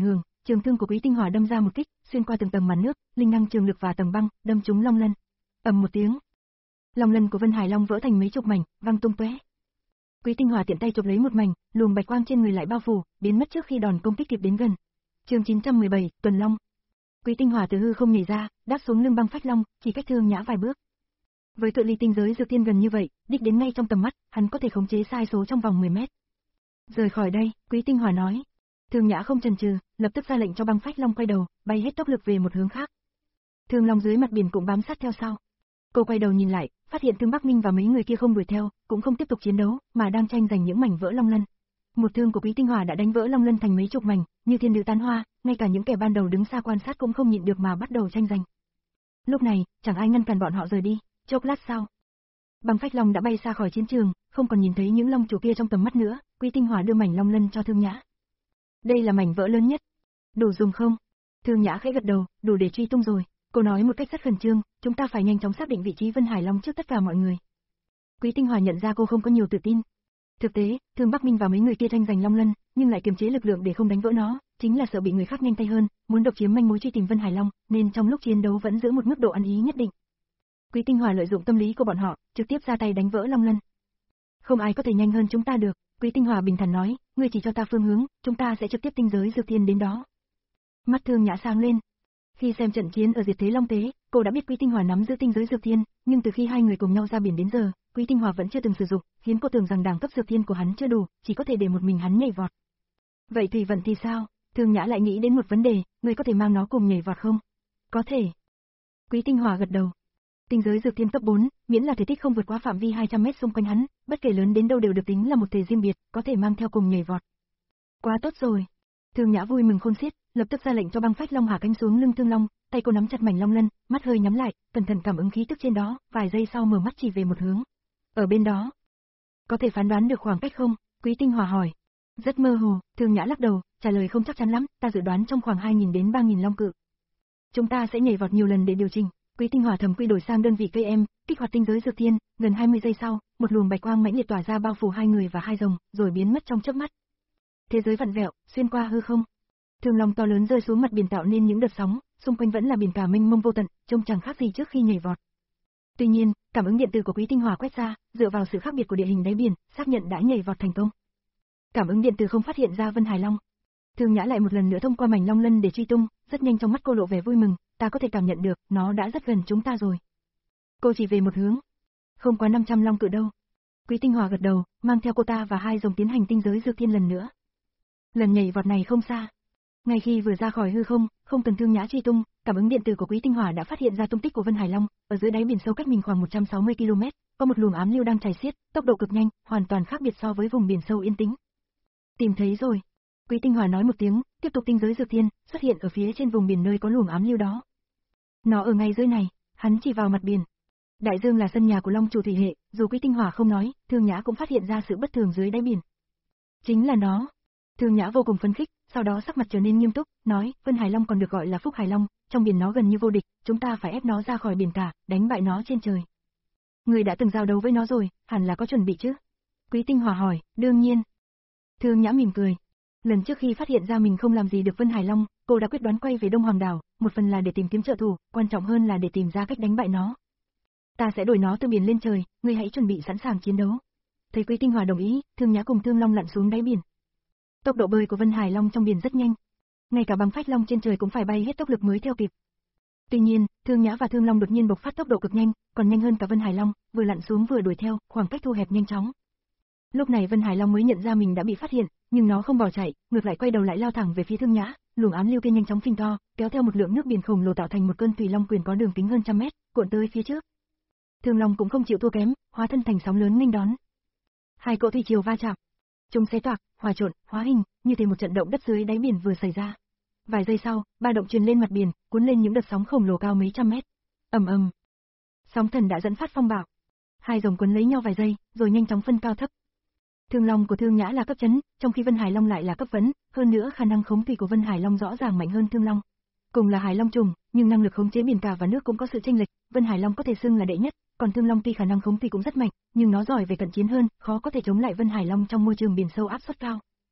trường thương của Quý Tinh Hỏa đâm ra một kích, xuyên qua từng tầng màn nước, linh năng trường lực và tầng băng, đâm trúng long lân. Ầm một tiếng, long lân của Vân Hải Long vỡ thành mấy chục mảnh, văng tung tóe. Quý Tinh Hỏa tiện tay chụp lấy một mảnh, luồng bạch quang trên người lại bao phủ, biến mất trước khi đòn công kích kịp đến gần. Chương chín trăm mười bảy, Tuần Long. Quý Tinh Hỏa từ hư không nhảy ra, đáp xuống lưng băng phách long, chỉ cách Thương Nhã vài bước. Với cự ly tinh giới dược tiên gần như vậy, đích đến ngay trong tầm mắt, hắn có thể khống chế sai số trong vòng mười mét. Rời khỏi đây, Quý Tinh Hỏa nói. Thương Nhã không chần chừ, lập tức ra lệnh cho băng phách long quay đầu, bay hết tốc lực về một hướng khác. Thương Long dưới mặt biển cũng bám sát theo sau. Cô quay đầu nhìn lại, phát hiện Thương Bắc Minh và mấy người kia không đuổi theo, cũng không tiếp tục chiến đấu, mà đang tranh giành những mảnh vỡ long lân. Một thương của Quý Tinh Hỏa đã đánh vỡ long lân thành mấy chục mảnh, như thiên nữ tán hoa, ngay cả những kẻ ban đầu đứng xa quan sát cũng không nhịn được mà bắt đầu tranh giành. Lúc này, chẳng ai ngăn cản bọn họ rời đi. Chốc lát sau, băng phách long đã bay xa khỏi chiến trường, không còn nhìn thấy những long chủ kia trong tầm mắt nữa. Quý Tinh Hỏa đưa mảnh long lân cho Thương Nhã. Đây là mảnh vỡ lớn nhất. Đủ dùng không? Thương Nhã khẽ gật đầu, đủ để truy tung rồi. Cô nói một cách rất khẩn trương, chúng ta phải nhanh chóng xác định vị trí Vân Hải Long trước tất cả mọi người. Quý Tinh Hỏa nhận ra cô không có nhiều tự tin. Thực tế, Thương Bắc Minh và mấy người kia tranh giành long lân, nhưng lại kiềm chế lực lượng để không đánh vỡ nó, chính là sợ bị người khác nhanh tay hơn, muốn độc chiếm manh mối truy tìm Vân Hải Long, nên trong lúc chiến đấu vẫn giữ một mức độ ăn ý nhất định. Quý Tinh Hỏa lợi dụng tâm lý của bọn họ, trực tiếp ra tay đánh vỡ long lân. Không ai có thể nhanh hơn chúng ta được, Quý Tinh Hỏa bình thản nói, ngươi chỉ cho ta phương hướng, chúng ta sẽ trực tiếp tinh giới dược tiên đến đó. Mắt Thương Nhã sáng lên. Khi xem trận chiến ở Diệt Thế Long Tế, cô đã biết Quý Tinh Hỏa nắm giữ tinh giới dược tiên, nhưng từ khi hai người cùng nhau ra biển đến giờ, Quý Tinh Hỏa vẫn chưa từng sử dụng, khiến cô tưởng rằng đẳng cấp dược tiên của hắn chưa đủ, chỉ có thể để một mình hắn nhảy vọt. Vậy Thủy Vận thì sao? Thương Nhã lại nghĩ đến một vấn đề, ngươi có thể mang nó cùng nhảy vọt không? Có thể. Quý Tinh Hỏa gật đầu. Tinh giới dược tiên cấp bốn, miễn là thể tích không vượt quá phạm vi hai trăm mét xung quanh hắn, bất kể lớn đến đâu đều được tính là một thể riêng biệt, có thể mang theo cùng nhảy vọt. Quá tốt rồi. Thương Nhã vui mừng khôn xiết, lập tức ra lệnh cho băng phách long hạ cánh xuống lưng Thương Long, tay cô nắm chặt mảnh long lân, mắt hơi nhắm lại, cẩn thận cảm ứng khí tức trên đó, vài giây sau mở mắt chỉ về một hướng. Ở bên đó. Có thể phán đoán được khoảng cách không? Quý Tinh Hỏa hỏi. Rất mơ hồ, Thương Nhã lắc đầu, trả lời không chắc chắn lắm, ta dự đoán trong khoảng hai nghìn đến ba nghìn long cự. Chúng ta sẽ nhảy vọt nhiều lần để điều chỉnh. Quý Tinh Hỏa thầm quy đổi sang đơn vị cây em, kích hoạt tinh giới dược tiên, gần hai mươi giây sau, một luồng bạch quang mãnh liệt tỏa ra bao phủ hai người và hai rồng, rồi biến mất trong chớp mắt. Thế giới vặn vẹo, xuyên qua hư không. Thương long to lớn rơi xuống mặt biển tạo nên những đợt sóng, xung quanh vẫn là biển cả mênh mông vô tận, trông chẳng khác gì trước khi nhảy vọt. Tuy nhiên, cảm ứng điện tử của Quý Tinh Hỏa quét ra, dựa vào sự khác biệt của địa hình đáy biển, xác nhận đã nhảy vọt thành công. Cảm ứng điện tử không phát hiện ra Vân Hải Long. Thương Nhã lại một lần nữa thông qua mảnh long lân để truy tung, rất nhanh trong mắt cô lộ vẻ vui mừng, ta có thể cảm nhận được, nó đã rất gần chúng ta rồi. Cô chỉ về một hướng, không quá năm trăm long cự đâu. Quý Tinh Hỏa gật đầu, mang theo cô ta và hai rồng tiến hành tinh giới dược thiên lần nữa. Lần nhảy vọt này không xa. Ngay khi vừa ra khỏi hư không, không cần Thương Nhã truy tung, cảm ứng điện tử của Quý Tinh Hỏa đã phát hiện ra tung tích của Vân Hải Long, ở dưới đáy biển sâu cách mình khoảng một trăm sáu mươi ki lô mét, có một luồng ám lưu đang chảy xiết, tốc độ cực nhanh, hoàn toàn khác biệt so với vùng biển sâu yên tĩnh. Tìm thấy rồi. Quý Tinh Hỏa nói một tiếng, tiếp tục tinh giới dược thiên, xuất hiện ở phía trên vùng biển nơi có luồng ám lưu đó. Nó ở ngay dưới này, hắn chỉ vào mặt biển. Đại dương là sân nhà của Long chủ thủy hệ, dù Quý Tinh Hỏa không nói, Thương Nhã cũng phát hiện ra sự bất thường dưới đáy biển. Chính là nó. Thương Nhã vô cùng phấn khích, sau đó sắc mặt trở nên nghiêm túc, nói, Vân Hải Long còn được gọi là Phúc Hải Long, trong biển nó gần như vô địch, chúng ta phải ép nó ra khỏi biển cả, đánh bại nó trên trời. Người đã từng giao đấu với nó rồi, hẳn là có chuẩn bị chứ? Quý Tinh Hỏa hỏi, đương nhiên. Thương Nhã mỉm cười. Lần trước khi phát hiện ra mình không làm gì được Vân Hải Long, cô đã quyết đoán quay về Đông Hoàng đảo, một phần là để tìm kiếm trợ thủ, quan trọng hơn là để tìm ra cách đánh bại nó. Ta sẽ đuổi nó từ biển lên trời, ngươi hãy chuẩn bị sẵn sàng chiến đấu. Thấy Quý Tinh Hỏa đồng ý, Thương Nhã cùng Thương Long lặn xuống đáy biển. Tốc độ bơi của Vân Hải Long trong biển rất nhanh, ngay cả băng phách long trên trời cũng phải bay hết tốc lực mới theo kịp. Tuy nhiên, Thương Nhã và Thương Long đột nhiên bộc phát tốc độ cực nhanh, còn nhanh hơn cả Vân Hải Long, vừa lặn xuống vừa đuổi theo, khoảng cách thu hẹp nhanh chóng. Lúc này Vân Hải Long mới nhận ra mình đã bị phát hiện, nhưng nó không bỏ chạy, ngược lại quay đầu lại lao thẳng về phía Thương Nhã, luồng ám lưu kia nhanh chóng phình to, kéo theo một lượng nước biển khổng lồ tạo thành một cơn thủy long quyền có đường kính hơn trăm mét, cuộn tới phía trước. Thương Long cũng không chịu thua kém, hóa thân thành sóng lớn nghênh đón. Hai cỗ thủy triều va chạm, chúng xé toạc, hòa trộn, hóa hình, như thể một trận động đất dưới đáy biển vừa xảy ra. Vài giây sau, ba động truyền lên mặt biển, cuốn lên những đợt sóng khổng lồ cao mấy trăm mét. Ầm ầm. Sóng thần đã dẫn phát phong bạo. Hai dòng cuốn lấy nhau vài giây, rồi nhanh chóng phân cao thấp. Thương Long của Thương Nhã là cấp chấn, trong khi Vân Hải Long lại là cấp vấn, hơn nữa khả năng khống thủy của Vân Hải Long rõ ràng mạnh hơn Thương Long. Cùng là Hải Long trùng, nhưng năng lực khống chế biển cả và nước cũng có sự chênh lệch, Vân Hải Long có thể xưng là đệ nhất, còn Thương Long tuy khả năng khống thủy cũng rất mạnh, nhưng nó giỏi về cận chiến hơn, khó có thể chống lại Vân Hải Long trong môi trường biển sâu áp suất cao.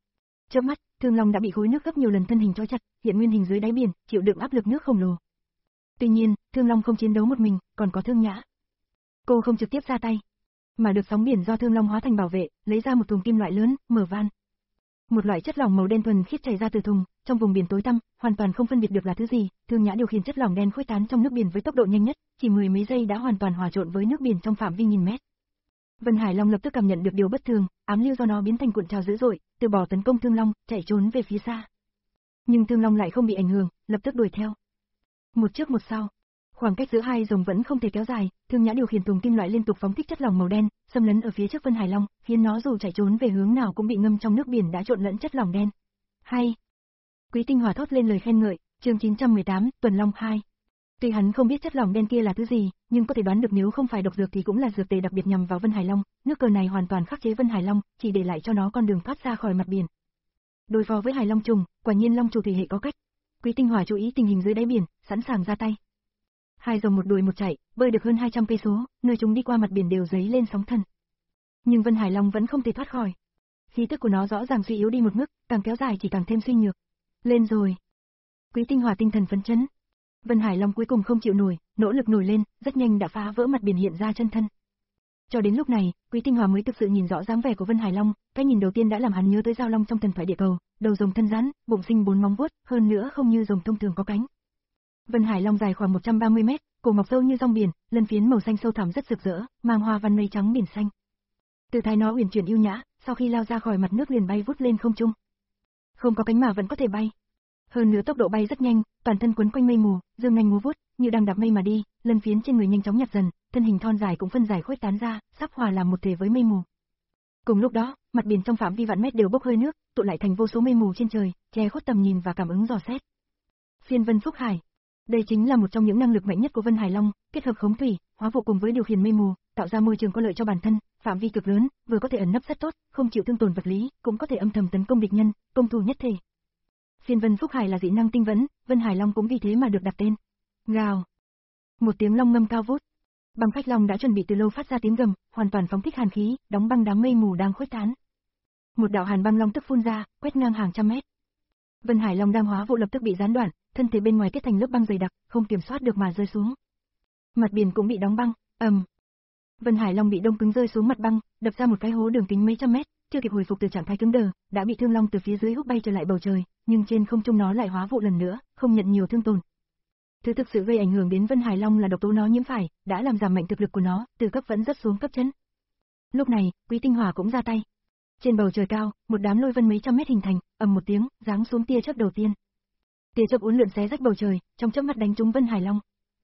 Chớp mắt, Thương Long đã bị khối nước gấp nhiều lần thân hình trói chặt, hiện nguyên hình dưới đáy biển, chịu đựng áp lực nước khổng lồ. Tuy nhiên, Thương Long không chiến đấu một mình, còn có Thương Nhã. Cô không trực tiếp ra tay, mà được sóng biển do Thương Long hóa thành bảo vệ, lấy ra một thùng kim loại lớn, mở van. Một loại chất lỏng màu đen thuần khiết chảy ra từ thùng, trong vùng biển tối tăm, hoàn toàn không phân biệt được là thứ gì. Thương Nhã điều khiển chất lỏng đen khuếch tán trong nước biển với tốc độ nhanh nhất, chỉ mười mấy giây đã hoàn toàn hòa trộn với nước biển trong phạm vi nghìn mét. Vân Hải Long lập tức cảm nhận được điều bất thường, ám lưu do nó biến thành cuộn trào dữ dội, từ bỏ tấn công Thương Long, chạy trốn về phía xa. Nhưng Thương Long lại không bị ảnh hưởng, lập tức đuổi theo. Một trước một sau, khoảng cách giữa hai rồng vẫn không thể kéo dài, Thương Nhã điều khiển thùng kim loại liên tục phóng thích chất lỏng màu đen, xâm lấn ở phía trước Vân Hải Long, khiến nó dù chạy trốn về hướng nào cũng bị ngâm trong nước biển đã trộn lẫn chất lỏng đen. Hay. Quý Tinh Hòa thốt lên lời khen ngợi, chương chín trăm mười tám, Tuần Long hai. Tuy hắn không biết chất lỏng đen kia là thứ gì, nhưng có thể đoán được nếu không phải độc dược thì cũng là dược tề đặc biệt nhằm vào Vân Hải Long, nước cờ này hoàn toàn khắc chế Vân Hải Long, chỉ để lại cho nó con đường thoát ra khỏi mặt biển. Đối phó với Hải Long trùng, quả nhiên Long chủ thủy hệ có cách. Quý Tinh Hòa chú ý tình hình dưới đáy biển, sẵn sàng ra tay. Hai rồng một đuổi một chạy, bơi được hơn hai trăm cây số, nơi chúng đi qua mặt biển đều dấy lên sóng thần. Nhưng Vân Hải Long vẫn không thể thoát khỏi. Khí tức của nó rõ ràng suy yếu đi một mức, càng kéo dài chỉ càng thêm suy nhược. Lên rồi. Quý Tinh Hòa tinh thần phấn chấn. Vân Hải Long cuối cùng không chịu nổi, nỗ lực nổi lên, rất nhanh đã phá vỡ mặt biển hiện ra chân thân. Cho đến lúc này, Quý Tinh Hòa mới thực sự nhìn rõ dáng vẻ của Vân Hải Long, cái nhìn đầu tiên đã làm hắn nhớ tới giao long trong thần thoại địa cầu, đầu rồng thân rắn, bụng sinh bốn móng vuốt, hơn nữa không như rồng thông thường có cánh. Vân Hải Long dài khoảng một trăm ba mươi mét, cổ mọc sâu như rong biển, lân phiến màu xanh sâu thẳm rất rực rỡ, mang hoa văn mây trắng biển xanh. Từ thái nó uyển chuyển yêu nhã, sau khi lao ra khỏi mặt nước liền bay vút lên không trung. Không có cánh mà vẫn có thể bay. Hơn nữa tốc độ bay rất nhanh, toàn thân quấn quanh mây mù, dương nhanh múa vuốt, như đang đạp mây mà đi, lân phiến trên người nhanh chóng nhạt dần, thân hình thon dài cũng phân giải khuếch tán ra, sắp hòa làm một thể với mây mù. Cùng lúc đó, mặt biển trong phạm vi vạn mét đều bốc hơi nước, tụ lại thành vô số mây mù trên trời, che khuất tầm nhìn và cảm ứng dò xét. Phiên Vân Phúc Hải. Đây chính là một trong những năng lực mạnh nhất của Vân Hải Long, kết hợp khống thủy, hóa vụ cùng với điều khiển mây mù, tạo ra môi trường có lợi cho bản thân, phạm vi cực lớn, vừa có thể ẩn nấp rất tốt, không chịu thương tổn vật lý, cũng có thể âm thầm tấn công địch nhân, công thủ nhất thể. Phiên Vân Phúc Hải là dị năng tinh vẫn, Vân Hải Long cũng vì thế mà được đặt tên. Gào. Một tiếng long ngâm cao vút. Băng Phách Long đã chuẩn bị từ lâu phát ra tiếng gầm, hoàn toàn phóng thích hàn khí, đóng băng đám mây mù đang khuếch tán. Một đạo hàn băng long tức phun ra, quét ngang hàng trăm mét. Vân Hải Long đang hóa vụ lập tức bị gián đoạn, thân thể bên ngoài kết thành lớp băng dày đặc, không kiểm soát được mà rơi xuống. Mặt biển cũng bị đóng băng, ầm. Vân Hải Long bị đông cứng rơi xuống mặt băng, đập ra một cái hố đường kính mấy trăm mét, chưa kịp hồi phục từ trạng thái cứng đờ, đã bị Thương Long từ phía dưới húc bay trở lại bầu trời, nhưng trên không trung nó lại hóa vụ lần nữa, không nhận nhiều thương tổn. Thứ thực sự gây ảnh hưởng đến Vân Hải Long là độc tố nó nhiễm phải, đã làm giảm mạnh thực lực của nó, từ cấp vẫn rất xuống cấp chấn. Lúc này, Quý Tinh Hòa cũng ra tay. Trên bầu trời cao, một đám lôi vân mấy trăm mét hình thành, ầm một tiếng, giáng xuống tia chớp đầu tiên. Tia chớp uốn lượn xé rách bầu trời, trong chớp mắt đánh trúng Vân Hải Long.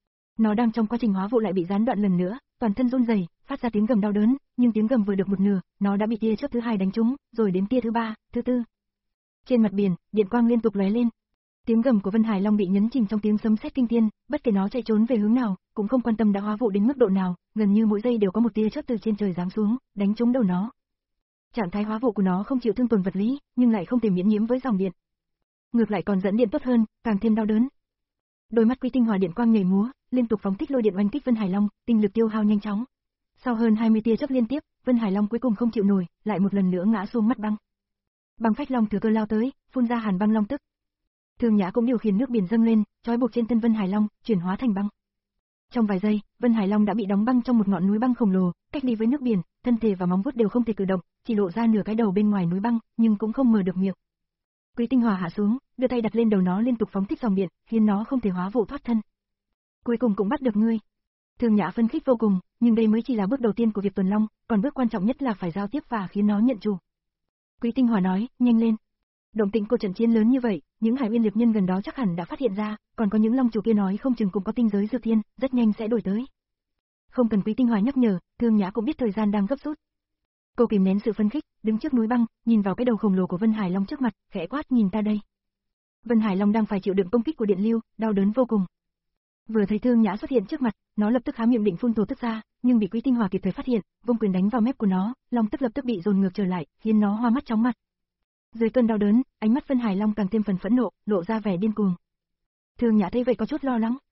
Nó đang trong quá trình hóa vụ lại bị gián đoạn lần nữa, toàn thân run rẩy, phát ra tiếng gầm đau đớn, nhưng tiếng gầm vừa được một nửa, nó đã bị tia chớp thứ hai đánh trúng, rồi đến tia thứ ba, thứ tư. Trên mặt biển, điện quang liên tục lóe lên. Tiếng gầm của Vân Hải Long bị nhấn chìm trong tiếng sấm sét kinh thiên, bất kể nó chạy trốn về hướng nào, cũng không quan tâm đã hóa vụ đến mức độ nào, gần như mỗi giây đều có một tia chớp từ trên trời giáng xuống, đánh trúng đầu nó. Trạng thái hóa vụ của nó không chịu thương tổn vật lý, nhưng lại không thể miễn nhiễm với dòng điện. Ngược lại còn dẫn điện tốt hơn, càng thêm đau đớn. Đôi mắt Quý Tinh Hòa điện quang nhảy múa, liên tục phóng thích lôi điện oanh kích Vân Hải Long, tinh lực tiêu hao nhanh chóng. Sau hơn hai mươi tia chớp liên tiếp, Vân Hải Long cuối cùng không chịu nổi, lại một lần nữa ngã xuống mặt băng. Băng Phách Long thừa cơ lao tới, phun ra hàn băng long tức. Thương Nhã cũng điều khiển nước biển dâng lên, trói buộc trên thân Vân Hải Long, chuyển hóa thành băng. Trong vài giây, Vân Hải Long đã bị đóng băng trong một ngọn núi băng khổng lồ, cách ly với nước biển, thân thể và móng vuốt đều không thể cử động, chỉ lộ ra nửa cái đầu bên ngoài núi băng, nhưng cũng không mở được miệng. Quý Tinh Hòa hạ xuống, đưa tay đặt lên đầu nó liên tục phóng thích dòng điện, khiến nó không thể hóa vụ thoát thân. Cuối cùng cũng bắt được ngươi. Thương Nhã phấn khích vô cùng, nhưng đây mới chỉ là bước đầu tiên của việc tuần long, còn bước quan trọng nhất là phải giao tiếp và khiến nó nhận chủ. Quý Tinh Hòa nói, nhanh lên. Động tĩnh của trận chiến lớn như vậy, những Hải Uyên liệp nhân gần đó chắc hẳn đã phát hiện ra, còn có những long chủ kia nói không chừng cũng có tinh giới dược thiên, rất nhanh sẽ đổi tới. Không cần Quý Tinh Hòa nhắc nhở, Thương Nhã cũng biết thời gian đang gấp rút. Cô kìm nén sự phấn khích, đứng trước núi băng, nhìn vào cái đầu khổng lồ của Vân Hải Long trước mặt, khẽ quát, nhìn ta đây. Vân Hải Long đang phải chịu đựng công kích của điện lưu, đau đớn vô cùng. Vừa thấy Thương Nhã xuất hiện trước mặt, nó lập tức há miệng định phun thổ tức ra, nhưng bị Quý Tinh Hòa kịp thời phát hiện, vung quyền đánh vào mép của nó, long tức lập tức bị dồn ngược trở lại, khiến nó hoa mắt chóng mặt. Dưới cơn đau đớn, ánh mắt Vân Hải Long càng thêm phần phẫn nộ, lộ ra vẻ điên cuồng. Thương Nhã thấy vậy có chút lo lắng.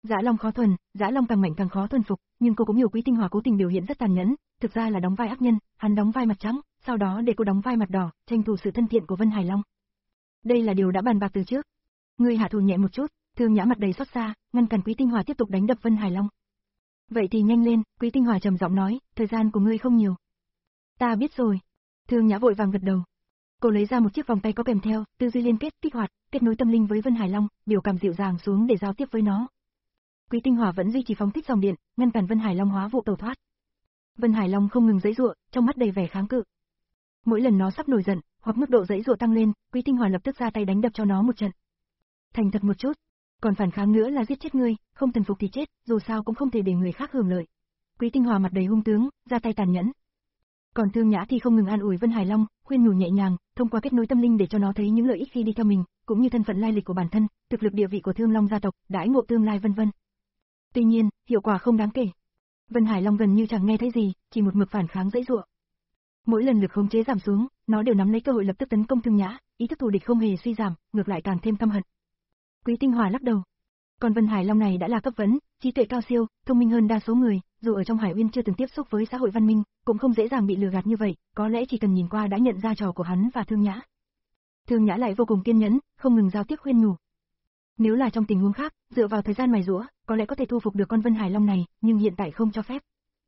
Dã Long khó thuần, Dã Long càng mạnh càng khó thuần phục, nhưng cô cũng hiểu Quý Tinh Hòa cố tình biểu hiện rất tàn nhẫn, thực ra là đóng vai ác nhân, hắn đóng vai mặt trắng, sau đó để cô đóng vai mặt đỏ, tranh thủ sự thân thiện của Vân Hải Long. Đây là điều đã bàn bạc từ trước. Ngươi hạ thủ nhẹ một chút, Thương Nhã mặt đầy xót xa, ngăn cản Quý Tinh Hòa tiếp tục đánh đập Vân Hải Long. Vậy thì nhanh lên, Quý Tinh Hòa trầm giọng nói, thời gian của ngươi không nhiều. Ta biết rồi. Thương Nhã vội vàng gật đầu. Cô lấy ra một chiếc vòng tay có kèm theo, tư duy liên kết, kích hoạt, kết nối tâm linh với Vân Hải Long, biểu cảm dịu dàng xuống để giao tiếp với nó. Quý Tinh Hòa vẫn duy trì phóng thích dòng điện, ngăn cản Vân Hải Long hóa vụ tẩu thoát. Vân Hải Long không ngừng giãy giụa, trong mắt đầy vẻ kháng cự. Mỗi lần nó sắp nổi giận, hoặc mức độ giãy giụa tăng lên, Quý Tinh Hòa lập tức ra tay đánh đập cho nó một trận. Thành thật một chút, còn phản kháng nữa là giết chết ngươi, không thần phục thì chết, dù sao cũng không thể để người khác hưởng lợi. Quý Tinh Hòa mặt đầy hung tướng, ra tay tàn nhẫn. Còn Thương Nhã thì không ngừng an ủi Vân Hải Long, khuyên nhủ nhẹ nhàng, thông qua kết nối tâm linh để cho nó thấy những lợi ích khi đi theo mình, cũng như thân phận lai lịch của bản thân, thực lực địa vị của Thương Long gia tộc, đãi ngộ tương lai vân vân. Tuy nhiên, hiệu quả không đáng kể. Vân Hải Long gần như chẳng nghe thấy gì, chỉ một mực phản kháng giãy giụa. Mỗi lần lực khống chế giảm xuống, nó đều nắm lấy cơ hội lập tức tấn công Thương Nhã, ý thức thù địch không hề suy giảm, ngược lại càng thêm căm hận. Quý Tinh Hòa lắc đầu. Còn Vân Hải Long này đã là cấp vấn, trí tuệ cao siêu, thông minh hơn đa số người, dù ở trong Hải Uyên chưa từng tiếp xúc với xã hội văn minh, cũng không dễ dàng bị lừa gạt như vậy, có lẽ chỉ cần nhìn qua đã nhận ra trò của hắn và Thương Nhã. Thương Nhã lại vô cùng kiên nhẫn, không ngừng giao tiếp khuyên nhủ. Nếu là trong tình huống khác, dựa vào thời gian mài giũa, có lẽ có thể thu phục được con Vân Hải Long này, nhưng hiện tại không cho phép.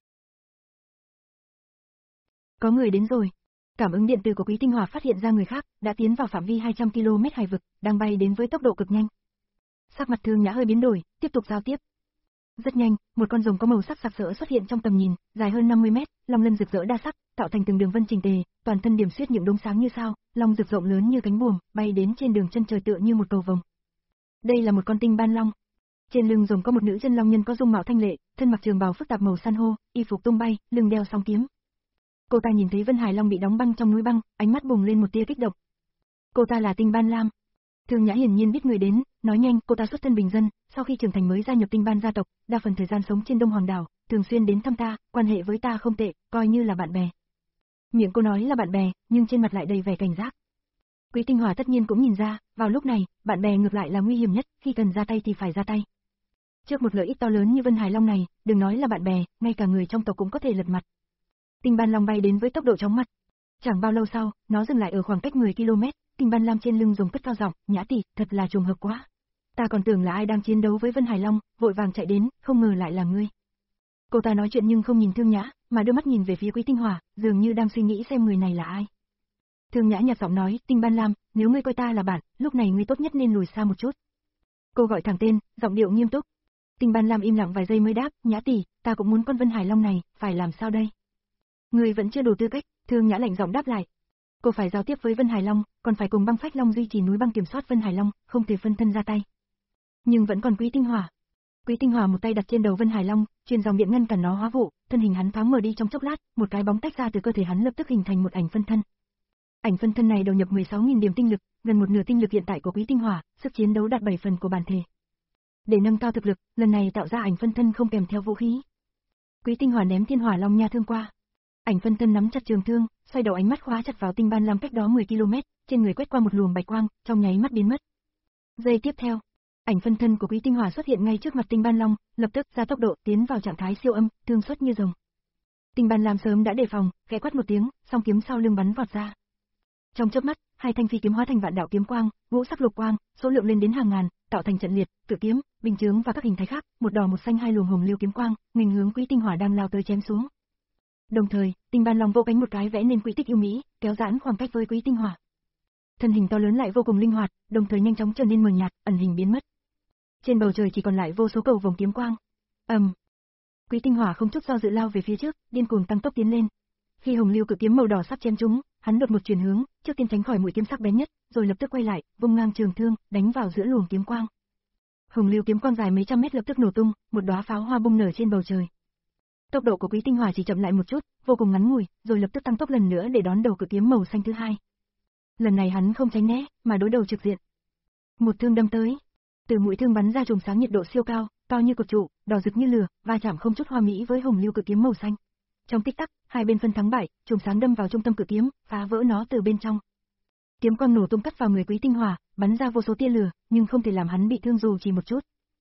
Có người đến rồi. Cảm ứng điện từ của Quý Tinh Hòa phát hiện ra người khác, đã tiến vào phạm vi hai trăm ki lô mét hải vực, đang bay đến với tốc độ cực nhanh. Sắc mặt Thương Nhã hơi biến đổi, tiếp tục giao tiếp. Rất nhanh, một con rồng có màu sắc sặc sỡ xuất hiện trong tầm nhìn, dài hơn năm mươi mét, long lân rực rỡ đa sắc, tạo thành từng đường vân chỉnh tề, toàn thân điểm xuyết những đốm sáng như sao, long rực rộng lớn như cánh buồm, bay đến trên đường chân trời tựa như một cầu vồng. Đây là một con tinh ban long. Trên lưng rồng có một nữ chân long nhân có dung mạo thanh lệ, thân mặc trường bào phức tạp màu san hô, y phục tung bay, lưng đeo song kiếm. Cô ta nhìn thấy Vân Hải Long bị đóng băng trong núi băng, ánh mắt bùng lên một tia kích động. Cô ta là Tinh Ban Lam. Thương Nhã hiển nhiên biết người đến, nói nhanh, cô ta xuất thân bình dân, sau khi trưởng thành mới gia nhập Tinh Ban gia tộc, đa phần thời gian sống trên Đông Hoàng đảo, thường xuyên đến thăm ta, quan hệ với ta không tệ, coi như là bạn bè. Miệng cô nói là bạn bè, nhưng trên mặt lại đầy vẻ cảnh giác. Quý Tinh Hòa tất nhiên cũng nhìn ra, vào lúc này, bạn bè ngược lại là nguy hiểm nhất, khi cần ra tay thì phải ra tay. Trước một lợi ích to lớn như Vân Hải Long này, đừng nói là bạn bè, ngay cả người trong tộc cũng có thể lật mặt. Tinh Ban Long bay đến với tốc độ chóng mặt. Chẳng bao lâu sau, nó dừng lại ở khoảng cách mười ki lô mét, Tinh Ban Lam trên lưng rồng cất cao giọng, "Nhã tỷ, thật là trùng hợp quá. Ta còn tưởng là ai đang chiến đấu với Vân Hải Long, vội vàng chạy đến, không ngờ lại là ngươi." Cô ta nói chuyện nhưng không nhìn Thương Nhã, mà đưa mắt nhìn về phía Quý Tinh Hòa, dường như đang suy nghĩ xem người này là ai. Thương Nhã nhạt giọng nói, "Tinh Ban Lam, nếu ngươi coi ta là bạn, lúc này ngươi tốt nhất nên lùi xa một chút." Cô gọi thẳng tên, giọng điệu nghiêm túc. Tinh Ban Lam im lặng vài giây mới đáp, "Nhã tỷ, ta cũng muốn con Vân Hải Long này, phải làm sao đây?" "Ngươi vẫn chưa đủ tư cách." Thương Nhã lạnh giọng đáp lại. Cô phải giao tiếp với Vân Hải Long, còn phải cùng Băng Phách Long duy trì núi băng kiểm soát Vân Hải Long, không thể phân thân ra tay. Nhưng vẫn còn Quý Tinh Hòa. Quý Tinh Hòa một tay đặt trên đầu Vân Hải Long, truyền dòng điện ngăn cản nó hóa vụ, thân hình hắn thoáng mở đi trong chốc lát, một cái bóng tách ra từ cơ thể hắn lập tức hình thành một ảnh phân thân. Ảnh phân thân này đầu nhập mười sáu nghìn điểm tinh lực, gần một nửa tinh lực hiện tại của Quý Tinh Hòa, sức chiến đấu đạt bảy phần của bản thể. Để nâng cao thực lực, lần này tạo ra ảnh phân thân không kèm theo vũ khí. Quý Tinh Hòa ném Thiên Hỏa Long nha thương qua. Ảnh phân thân nắm chặt trường thương, xoay đầu ánh mắt khóa chặt vào Tinh Ban Lam cách đó mười ki lô mét, trên người quét qua một luồng bạch quang, trong nháy mắt biến mất. Giây tiếp theo, ảnh phân thân của Quý Tinh Hòa xuất hiện ngay trước mặt Tinh Ban Long, lập tức gia tốc độ tiến vào trạng thái siêu âm, thương xuất như rồng. Tinh Ban Lam sớm đã đề phòng, khẽ quát một tiếng, song kiếm sau lưng bắn vọt ra. Trong chớp mắt, hai thanh phi kiếm hóa thành vạn đạo kiếm quang, ngũ sắc lục quang, số lượng lên đến hàng ngàn, tạo thành trận liệt, cự kiếm, bình chướng và các hình thái khác, một đỏ một xanh hai luồng hồng lưu kiếm quang, nghênh hướng Quý Tinh Hòa đang lao tới chém xuống. Đồng thời, Tinh Ban Long vỗ cánh một cái vẽ nên quỹ tích yêu mỹ, kéo giãn khoảng cách với Quý Tinh Hòa. Thân hình to lớn lại vô cùng linh hoạt, đồng thời nhanh chóng trở nên mờ nhạt, ẩn hình biến mất. Trên bầu trời chỉ còn lại vô số cầu vồng kiếm quang. Ầm. Um. Quý Tinh Hòa không chút do dự lao về phía trước, điên cuồng tăng tốc tiến lên. Khi hồng lưu cự kiếm màu đỏ sắp chém trúng, hắn đột một chuyển hướng, trước tiên tránh khỏi mũi kiếm sắc bén nhất, rồi lập tức quay lại, vung ngang trường thương, đánh vào giữa luồng kiếm quang. Hồng lưu kiếm quang dài mấy trăm mét lập tức nổ tung, một đóa pháo hoa bung nở trên bầu trời. Tốc độ của Quý Tinh Hòa chỉ chậm lại một chút, vô cùng ngắn ngủi, rồi lập tức tăng tốc lần nữa để đón đầu cự kiếm màu xanh thứ hai. Lần này hắn không tránh né, mà đối đầu trực diện. Một thương đâm tới, từ mũi thương bắn ra chùm sáng nhiệt độ siêu cao, to như cột trụ, đỏ rực như lửa, va chạm không chút hoa mỹ với hồng lưu cự kiếm màu xanh. Trong tích tắc, hai bên phân thắng bại, chùm sáng đâm vào trung tâm cự kiếm, phá vỡ nó từ bên trong. Kiếm quang nổ tung cắt vào người Quý Tinh Hòa, bắn ra vô số tia lửa, nhưng không thể làm hắn bị thương dù chỉ một chút.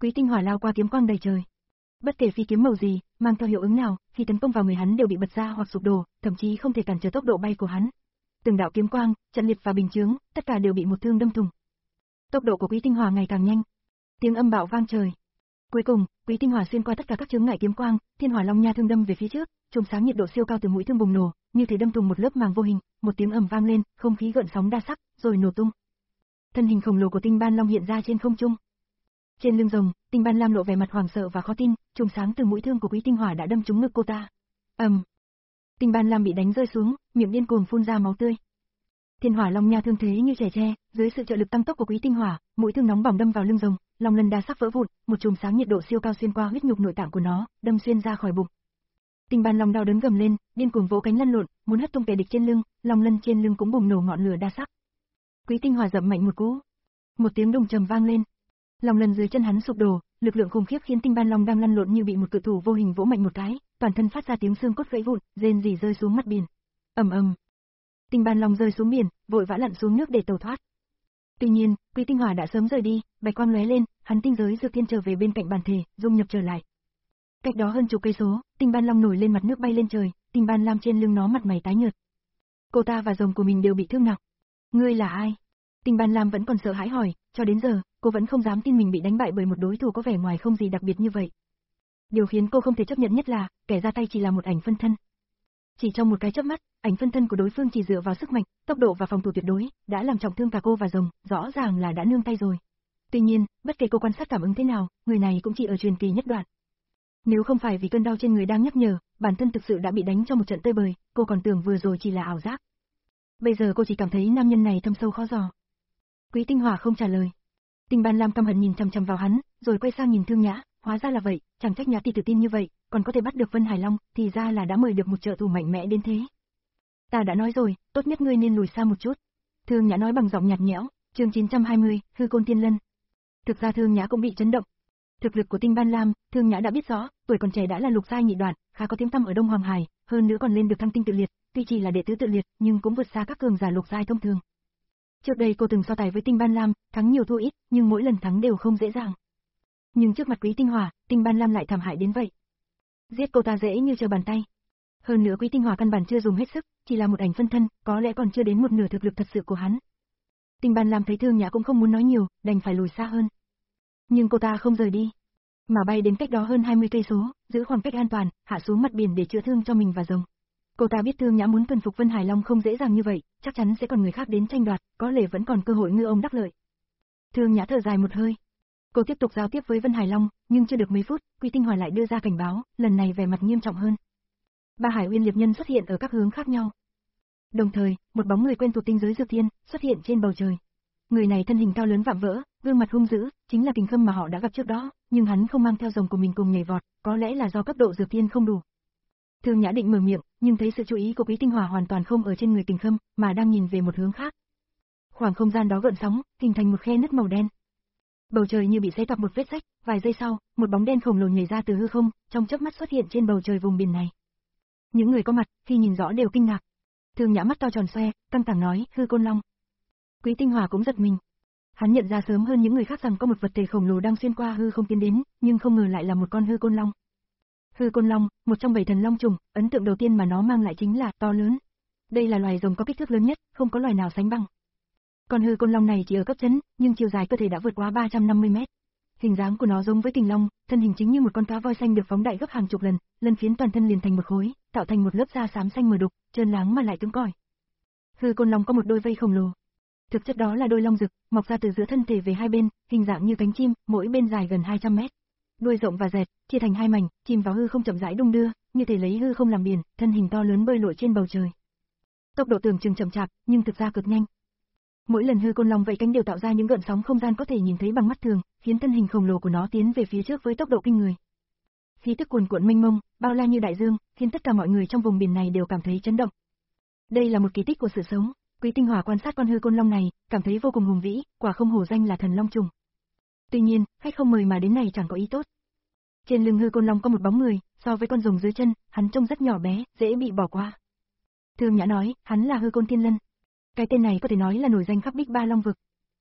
Quý Tinh Hỏa lao qua kiếm quang đầy trời. Bất kể phi kiếm màu gì, mang theo hiệu ứng nào, khi tấn công vào người hắn đều bị bật ra hoặc sụp đổ, thậm chí không thể cản trở tốc độ bay của hắn. Từng đạo kiếm quang, trận liệt và bình chướng, tất cả đều bị một thương đâm thủng. Tốc độ của Quý Tinh Hỏa ngày càng nhanh. Tiếng âm bạo vang trời. Cuối cùng, Quý Tinh Hỏa xuyên qua tất cả các chướng ngại kiếm quang, Thiên Hỏa Long Nha thương đâm về phía trước, chùm sáng nhiệt độ siêu cao từ mũi thương bùng nổ, như thể đâm thủng một lớp màng vô hình, một tiếng ầm vang lên, không khí gợn sóng đa sắc, rồi nổ tung. Thân hình khổng lồ của Tinh Ban Long hiện ra trên không trung. Trên lưng rồng, Tinh Ban Lam lộ vẻ mặt hoảng sợ và khó tin, chùm sáng từ mũi thương của Quý Tinh Hỏa đã đâm trúng ngực cô ta. Ầm. Tinh Ban Lam bị đánh rơi xuống, miệng điên cuồng phun ra máu tươi. Thiên Hỏa Long Nha thương thế như trẻ tre, dưới sự trợ lực tăng tốc của Quý Tinh Hỏa, mũi thương nóng bỏng đâm vào lưng rồng, long lân đa sắc vỡ vụn, một chùm sáng nhiệt độ siêu cao xuyên qua huyết nhục nội tạng của nó, đâm xuyên ra khỏi bụng. Tinh Ban Long đau đớn gầm lên, điên cuồng vỗ cánh lăn lộn, muốn hất tung kẻ địch trên lưng, long lân trên lưng cũng bùng nổ ngọn lửa đa sắc. Quý Tinh Hỏa dậm mạnh một cú, một tiếng đùng trầm vang lên. Long lân dưới chân hắn sụp đổ, lực lượng khủng khiếp khiến Tinh Ban Long đang lăn lộn như bị một cự thủ vô hình vỗ mạnh một cái, toàn thân phát ra tiếng xương cốt gãy vụn, rên rỉ rơi xuống mặt biển. Ầm ầm. Tinh Ban Long rơi xuống biển, vội vã lặn xuống nước để tẩu thoát. Tuy nhiên, Quý Tinh Hỏa đã sớm rời đi, bạch quang lóe lên, hắn tinh giới dược thiên trở về bên cạnh bản thể, dung nhập trở lại. Cách đó hơn chục cây số, Tinh Ban Long nổi lên mặt nước bay lên trời, Tinh Ban Lam trên lưng nó mặt mày tái nhợt. Cô ta và rồng của mình đều bị thương nặng. Ngươi là ai? Tinh Ban Lam vẫn còn sợ hãi hỏi, cho đến giờ, cô vẫn không dám tin mình bị đánh bại bởi một đối thủ có vẻ ngoài không gì đặc biệt như vậy. Điều khiến cô không thể chấp nhận nhất là, kẻ ra tay chỉ là một ảnh phân thân. Chỉ trong một cái chớp mắt, ảnh phân thân của đối phương chỉ dựa vào sức mạnh, tốc độ và phòng thủ tuyệt đối, đã làm trọng thương cả cô và rồng, rõ ràng là đã nương tay rồi. Tuy nhiên, bất kể cô quan sát cảm ứng thế nào, người này cũng chỉ ở truyền kỳ nhất đoạn. Nếu không phải vì cơn đau trên người đang nhắc nhở, bản thân thực sự đã bị đánh cho một trận tơi bời, cô còn tưởng vừa rồi chỉ là ảo giác. Bây giờ cô chỉ cảm thấy nam nhân này thâm sâu khó dò. Quý Tinh Hỏa không trả lời. Tinh Ban Lam căm hận nhìn chằm chằm vào hắn, rồi quay sang nhìn Thương Nhã, hóa ra là vậy, chẳng trách Nhã tỷ tự tin như vậy, còn có thể bắt được Vân Hải Long, thì ra là đã mời được một trợ thủ mạnh mẽ đến thế. Ta đã nói rồi, tốt nhất ngươi nên lùi xa một chút. Thương Nhã nói bằng giọng nhạt nhẽo, chương chín trăm hai mươi, Hư Côn Tiên Lân. Thực ra Thương Nhã cũng bị chấn động. Thực lực của Tinh Ban Lam, Thương Nhã đã biết rõ, tuổi còn trẻ đã là lục giai nhị đoạn, khá có tiếng tăm ở Đông Hoàng Hải, hơn nữa còn lên được thăng tinh tự liệt, tuy chỉ là đệ tứ tự liệt, nhưng cũng vượt xa các cường giả lục giai thông thường. Trước đây cô từng so tài với Tinh Ban Lam, thắng nhiều thua ít, nhưng mỗi lần thắng đều không dễ dàng. Nhưng trước mặt Quý Tinh Hỏa, Tinh Ban Lam lại thảm hại đến vậy. Giết cô ta dễ như trở bàn tay. Hơn nữa Quý Tinh Hỏa căn bản chưa dùng hết sức, chỉ là một ảnh phân thân, có lẽ còn chưa đến một nửa thực lực thật sự của hắn. Tinh Ban Lam thấy Thương Nhã cũng không muốn nói nhiều, đành phải lùi xa hơn. Nhưng cô ta không rời đi, mà bay đến cách đó hơn hai mươi cây số, giữ khoảng cách an toàn, hạ xuống mặt biển để chữa thương cho mình và rồng. Cô ta biết Thương Nhã muốn tuần phục Vân Hải Long không dễ dàng như vậy, chắc chắn sẽ còn người khác đến tranh đoạt, có lẽ vẫn còn cơ hội ngư ông đắc lợi. Thương Nhã thở dài một hơi. Cô tiếp tục giao tiếp với Vân Hải Long, nhưng chưa được mấy phút, Quý Tinh Hỏa lại đưa ra cảnh báo, lần này vẻ mặt nghiêm trọng hơn. Ba Hải Uyên liệp nhân xuất hiện ở các hướng khác nhau. Đồng thời, một bóng người quen thuộc tinh giới dược thiên xuất hiện trên bầu trời. Người này thân hình cao lớn vạm vỡ, gương mặt hung dữ, chính là Kình Khâm mà họ đã gặp trước đó, nhưng hắn không mang theo rồng của mình cùng nhảy vọt, có lẽ là do cấp độ dược thiên không đủ. Thương Nhã định mở miệng, nhưng thấy sự chú ý của Quý Tinh Hỏa hoàn toàn không ở trên người Kình Khâm, mà đang nhìn về một hướng khác. Khoảng không gian đó gợn sóng, hình thành một khe nứt màu đen. Bầu trời như bị xé toạc một vết rách, vài giây sau, một bóng đen khổng lồ nhảy ra từ hư không, trong chớp mắt xuất hiện trên bầu trời vùng biển này. Những người có mặt, khi nhìn rõ đều kinh ngạc. Thương Nhã mắt to tròn xoe, căng thẳng nói, Hư Côn Long. Quý Tinh Hỏa cũng giật mình. Hắn nhận ra sớm hơn những người khác rằng có một vật thể khổng lồ đang xuyên qua hư không tiến đến, nhưng không ngờ lại là một con Hư Côn Long. Hư Côn Long, một trong bảy thần long trùng, ấn tượng đầu tiên mà nó mang lại chính là to lớn. Đây là loài rồng có kích thước lớn nhất, không có loài nào sánh bằng. Con Hư Côn Long này chỉ ở cấp chấn, nhưng chiều dài cơ thể đã vượt quá ba trăm năm mươi mét. Hình dáng của nó giống với Kình Long, thân hình chính như một con cá voi xanh được phóng đại gấp hàng chục lần, lân phiến toàn thân liền thành một khối, tạo thành một lớp da xám xanh mờ đục, trơn láng mà lại cứng cỏi. Hư Côn Long có một đôi vây khổng lồ. Thực chất đó là đôi long rực, mọc ra từ giữa thân thể về hai bên, hình dạng như cánh chim, mỗi bên dài gần hai trăm mét. Đuôi rộng và dẹt, chia thành hai mảnh, chìm vào hư không chậm rãi đung đưa, như thể lấy hư không làm biển, thân hình to lớn bơi lội trên bầu trời. Tốc độ tưởng chừng chậm chạp, nhưng thực ra cực nhanh. Mỗi lần Hư Côn Long vẫy cánh đều tạo ra những gợn sóng không gian có thể nhìn thấy bằng mắt thường, khiến thân hình khổng lồ của nó tiến về phía trước với tốc độ kinh người. Khí tức cuồn cuộn mênh mông, bao la như đại dương, khiến tất cả mọi người trong vùng biển này đều cảm thấy chấn động. Đây là một kỳ tích của sự sống. Quý Tinh Hỏa quan sát con Hư Côn Long này, cảm thấy vô cùng hùng vĩ, quả không hổ danh là thần long trùng. Tuy nhiên, khách không mời mà đến này chẳng có ý tốt. Trên lưng Hư Côn Long có một bóng người, so với con rồng dưới chân, hắn trông rất nhỏ bé, dễ bị bỏ qua. Thương Nhã nói, hắn là Hư Côn Tiên Lân. Cái tên này có thể nói là nổi danh khắp Bích Ba Long vực.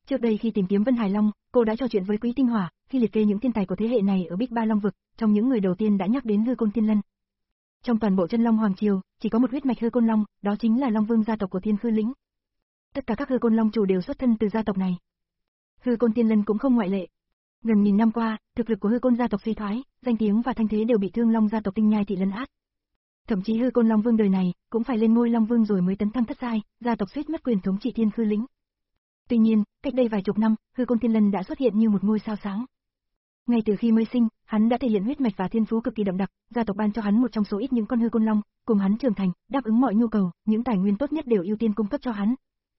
Trước đây khi tìm kiếm Vân Hải Long, cô đã trò chuyện với Quý Tinh Hỏa, khi liệt kê những thiên tài của thế hệ này ở Bích Ba Long vực, trong những người đầu tiên đã nhắc đến Hư Côn Tiên Lân. Trong toàn bộ chân Long Hoàng Triều, chỉ có một huyết mạch Hư Côn Long, đó chính là Long Vương gia tộc của Thiên Khư Lĩnh. Tất cả các Hư Côn Long chủ đều xuất thân từ gia tộc này. Hư Côn Tiên Lân cũng không ngoại lệ. Gần nghìn năm qua, thực lực của Hư Côn gia tộc suy thoái, danh tiếng và thanh thế đều bị Thương Long gia tộc Tinh Nhai thị lấn át. Thậm chí Hư Côn Long Vương đời này cũng phải lên ngôi Long Vương rồi mới tấn thăng thất giai, gia tộc suýt mất quyền thống trị Thiên Khư Lĩnh. Tuy nhiên, cách đây vài chục năm, Hư Côn Tiên Lân đã xuất hiện như một ngôi sao sáng. Ngay từ khi mới sinh, hắn đã thể hiện huyết mạch và thiên phú cực kỳ đậm đặc, gia tộc ban cho hắn một trong số ít những con Hư Côn Long, cùng hắn trưởng thành, đáp ứng mọi nhu cầu, những tài nguyên tốt nhất đều ưu tiên cung cấp cho hắn.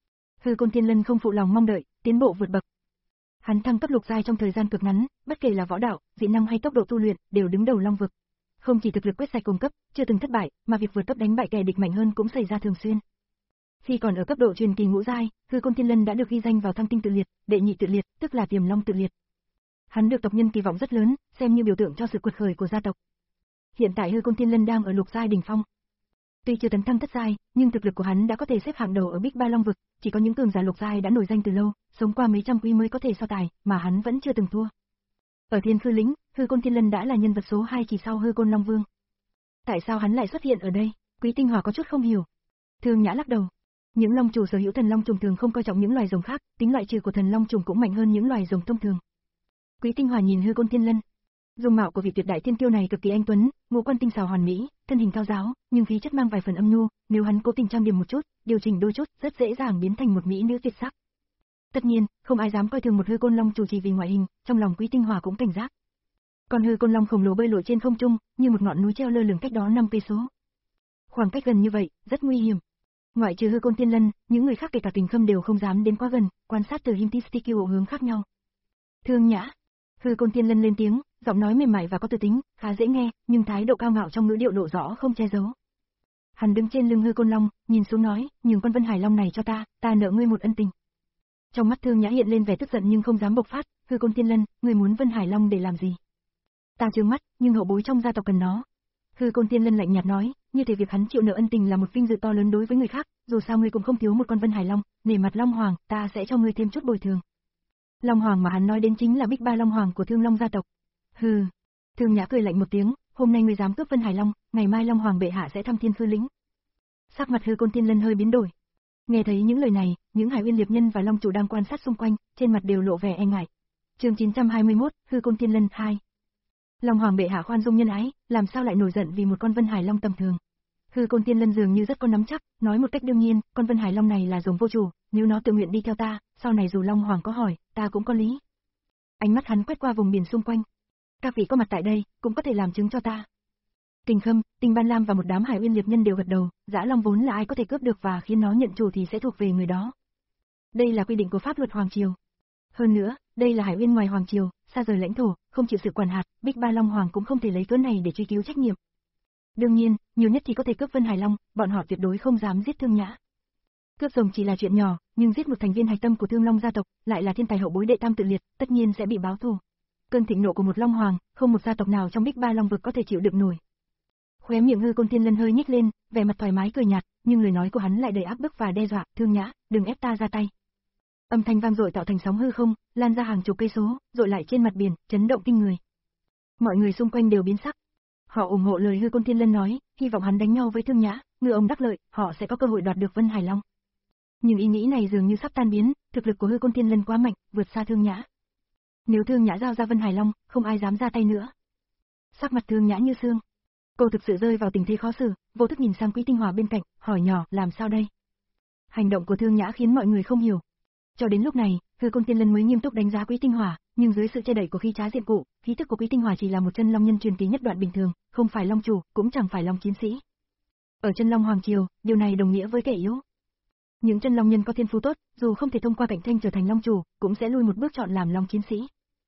Hư Côn Tiên Lân không phụ lòng mong đợi, tiến bộ vượt bậc. Hắn thăng cấp lục giai trong thời gian cực ngắn, bất kể là võ đạo, dị năng hay tốc độ tu luyện, đều đứng đầu Long vực. Không chỉ thực lực quét sạch cùng cấp, chưa từng thất bại, mà việc vượt cấp đánh bại kẻ địch mạnh hơn cũng xảy ra thường xuyên. Khi còn ở cấp độ truyền kỳ ngũ giai, Hư Côn Tiên Lân đã được ghi danh vào Thăng Tinh tự liệt, đệ nhị tự liệt, tức là Tiềm Long tự liệt. Hắn được tộc nhân kỳ vọng rất lớn, xem như biểu tượng cho sự quật khởi của gia tộc. Hiện tại Hư Côn Tiên Lân đang ở lục giai đỉnh phong. Tuy chưa tấn thăng thất giai, nhưng thực lực của hắn đã có thể xếp hạng đầu ở Bích Ba Long vực, chỉ có những cường giả lục giai đã nổi danh từ lâu, sống qua mấy trăm quý mới có thể so tài, mà hắn vẫn chưa từng thua. Ở Thiên Khư Lĩnh, Hư Côn Tiên Lân đã là nhân vật số hai chỉ sau Hư Côn Long Vương. Tại sao hắn lại xuất hiện ở đây? Quý Tinh Hỏa có chút không hiểu. Thương Nhã lắc đầu. Những long chủ sở hữu thần long trùng thường không coi trọng những loài rồng khác, tính loại trừ của thần long trùng cũng mạnh hơn những loài rồng thông thường. Quý Tinh Hỏa nhìn Hư Côn Tiên Lân. Dung mạo của vị tuyệt đại thiên kiêu này cực kỳ anh tuấn, ngũ quan tinh xảo hoàn mỹ, thân hình cao giáo, nhưng khí chất mang vài phần âm nhu, nếu hắn cố tình trang điểm một chút, điều chỉnh đôi chút, rất dễ dàng biến thành một mỹ nữ tuyệt sắc. Tất nhiên, không ai dám coi thường một Hư Côn Long chủ chỉ vì ngoại hình, trong lòng Quý Tinh Hỏa cũng cảnh giác. Còn Hư Côn Long khổng lồ bơi lội trên không trung, như một ngọn núi treo lơ lửng cách đó năm cây số. Khoảng cách gần như vậy, rất nguy hiểm. Ngoại trừ Hư Côn Tiên Lân, những người khác kể cả Kình Khâm đều không dám đến quá gần, quan sát từ Himtistikiu hướng khác nhau. Thương Nhã. Hư Côn Tiên Lân lên tiếng, giọng nói mềm mại và có tư tính, khá dễ nghe, nhưng thái độ cao ngạo trong ngữ điệu lộ rõ không che giấu. Hắn đứng trên lưng Hư Côn Long, nhìn xuống nói, nhường con Vân Hải Long này cho ta, ta nợ ngươi một ân tình. Trong mắt Thương Nhã hiện lên vẻ tức giận nhưng không dám bộc phát, Hư Côn Tiên Lân, ngươi muốn Vân Hải Long để làm gì? Ta trừng mắt, nhưng hậu bối trong gia tộc cần nó. Hư Côn Tiên Lân lạnh nhạt nói, như thể việc hắn chịu nợ ân tình là một vinh dự to lớn đối với người khác, dù sao ngươi cũng không thiếu một con Vân Hải Long, nể mặt Long Hoàng, ta sẽ cho ngươi thêm chút bồi thường. Long Hoàng mà hắn nói đến chính là Bích Ba Long Hoàng của Thương Long gia tộc. Hừ. Thương Nhã cười lạnh một tiếng, hôm nay ngươi dám cướp Vân Hải Long, ngày mai Long Hoàng bệ hạ sẽ thăm Thiên Khư Lĩnh. Sắc mặt Hư Côn Tiên Lân hơi biến đổi. Nghe thấy những lời này, những Hải Uyên Liệp Nhân và Long chủ đang quan sát xung quanh, trên mặt đều lộ vẻ e ngại. Chương chín trăm hai mươi mốt, Hư Côn Tiên Lân hai. Long Hoàng bệ hạ khoan dung nhân ái, làm sao lại nổi giận vì một con Vân Hải Long tầm thường? Hư Côn Tiên Lân dường như rất có nắm chắc, nói một cách đương nhiên, con Vân Hải Long này là rồng vô chủ, nếu nó tự nguyện đi theo ta, sau này dù Long Hoàng có hỏi, ta cũng có lý. Ánh mắt hắn quét qua vùng biển xung quanh. Các vị có mặt tại đây, cũng có thể làm chứng cho ta. Kình Khâm, Tinh Ban Lam và một đám Hải Uyên Liệp Nhân đều gật đầu, Dã Long vốn là ai có thể cướp được và khiến nó nhận chủ thì sẽ thuộc về người đó. Đây là quy định của pháp luật Hoàng Triều. Hơn nữa, đây là Hải Uyên ngoài Hoàng Triều, xa rời lãnh thổ, không chịu sự quản hạt, Bích Ba Long Hoàng cũng không thể lấy cớ này để truy cứu trách nhiệm. Đương nhiên, nhiều nhất thì có thể cướp Vân Hải Long, bọn họ tuyệt đối không dám giết Thương Nhã. Cướp rồng chỉ là chuyện nhỏ, nhưng giết một thành viên hạch tâm của Thương Long gia tộc, lại là thiên tài hậu bối đệ tam tự liệt, tất nhiên sẽ bị báo thù. Cơn thịnh nộ của một Long Hoàng, không một gia tộc nào trong Bích Ba Long vực có thể chịu đựng nổi. Khóe miệng Hư Côn Tiên Lân hơi nhếch lên, vẻ mặt thoải mái cười nhạt, nhưng lời nói của hắn lại đầy áp bức và đe dọa, Thương Nhã, đừng ép ta ra tay. Âm thanh vang dội tạo thành sóng hư không, lan ra hàng chục cây số, dội lại trên mặt biển, chấn động kinh người. Mọi người xung quanh đều biến sắc. Họ ủng hộ lời Hư Côn Tiên Lân nói, hy vọng hắn đánh nhau với Thương Nhã, ngư ông đắc lợi, họ sẽ có cơ hội đoạt được Vân Hải Long. Nhưng ý nghĩ này dường như sắp tan biến, thực lực của Hư Côn Tiên Lân quá mạnh, vượt xa Thương Nhã. Nếu Thương Nhã giao ra Vân Hải Long, không ai dám ra tay nữa. Sắc mặt Thương Nhã như xương. Cô thực sự rơi vào tình thế khó xử, vô thức nhìn sang Quý Tinh Hỏa bên cạnh, hỏi nhỏ, làm sao đây? Hành động của Thương Nhã khiến mọi người không hiểu. Cho đến lúc này, Hư Côn Tiên Lân mới nghiêm túc đánh giá Quý Tinh Hỏa, nhưng dưới sự che đậy của khí trá diện cụ, khí tức của Quý Tinh Hỏa chỉ là một chân long nhân truyền kỳ nhất đoạn bình thường, không phải long chủ, cũng chẳng phải long chiến sĩ. Ở chân long hoàng triều, điều này đồng nghĩa với kẻ yếu. Những chân long nhân có thiên phú tốt, dù không thể thông qua cạnh tranh trở thành long chủ, cũng sẽ lui một bước chọn làm long chiến sĩ.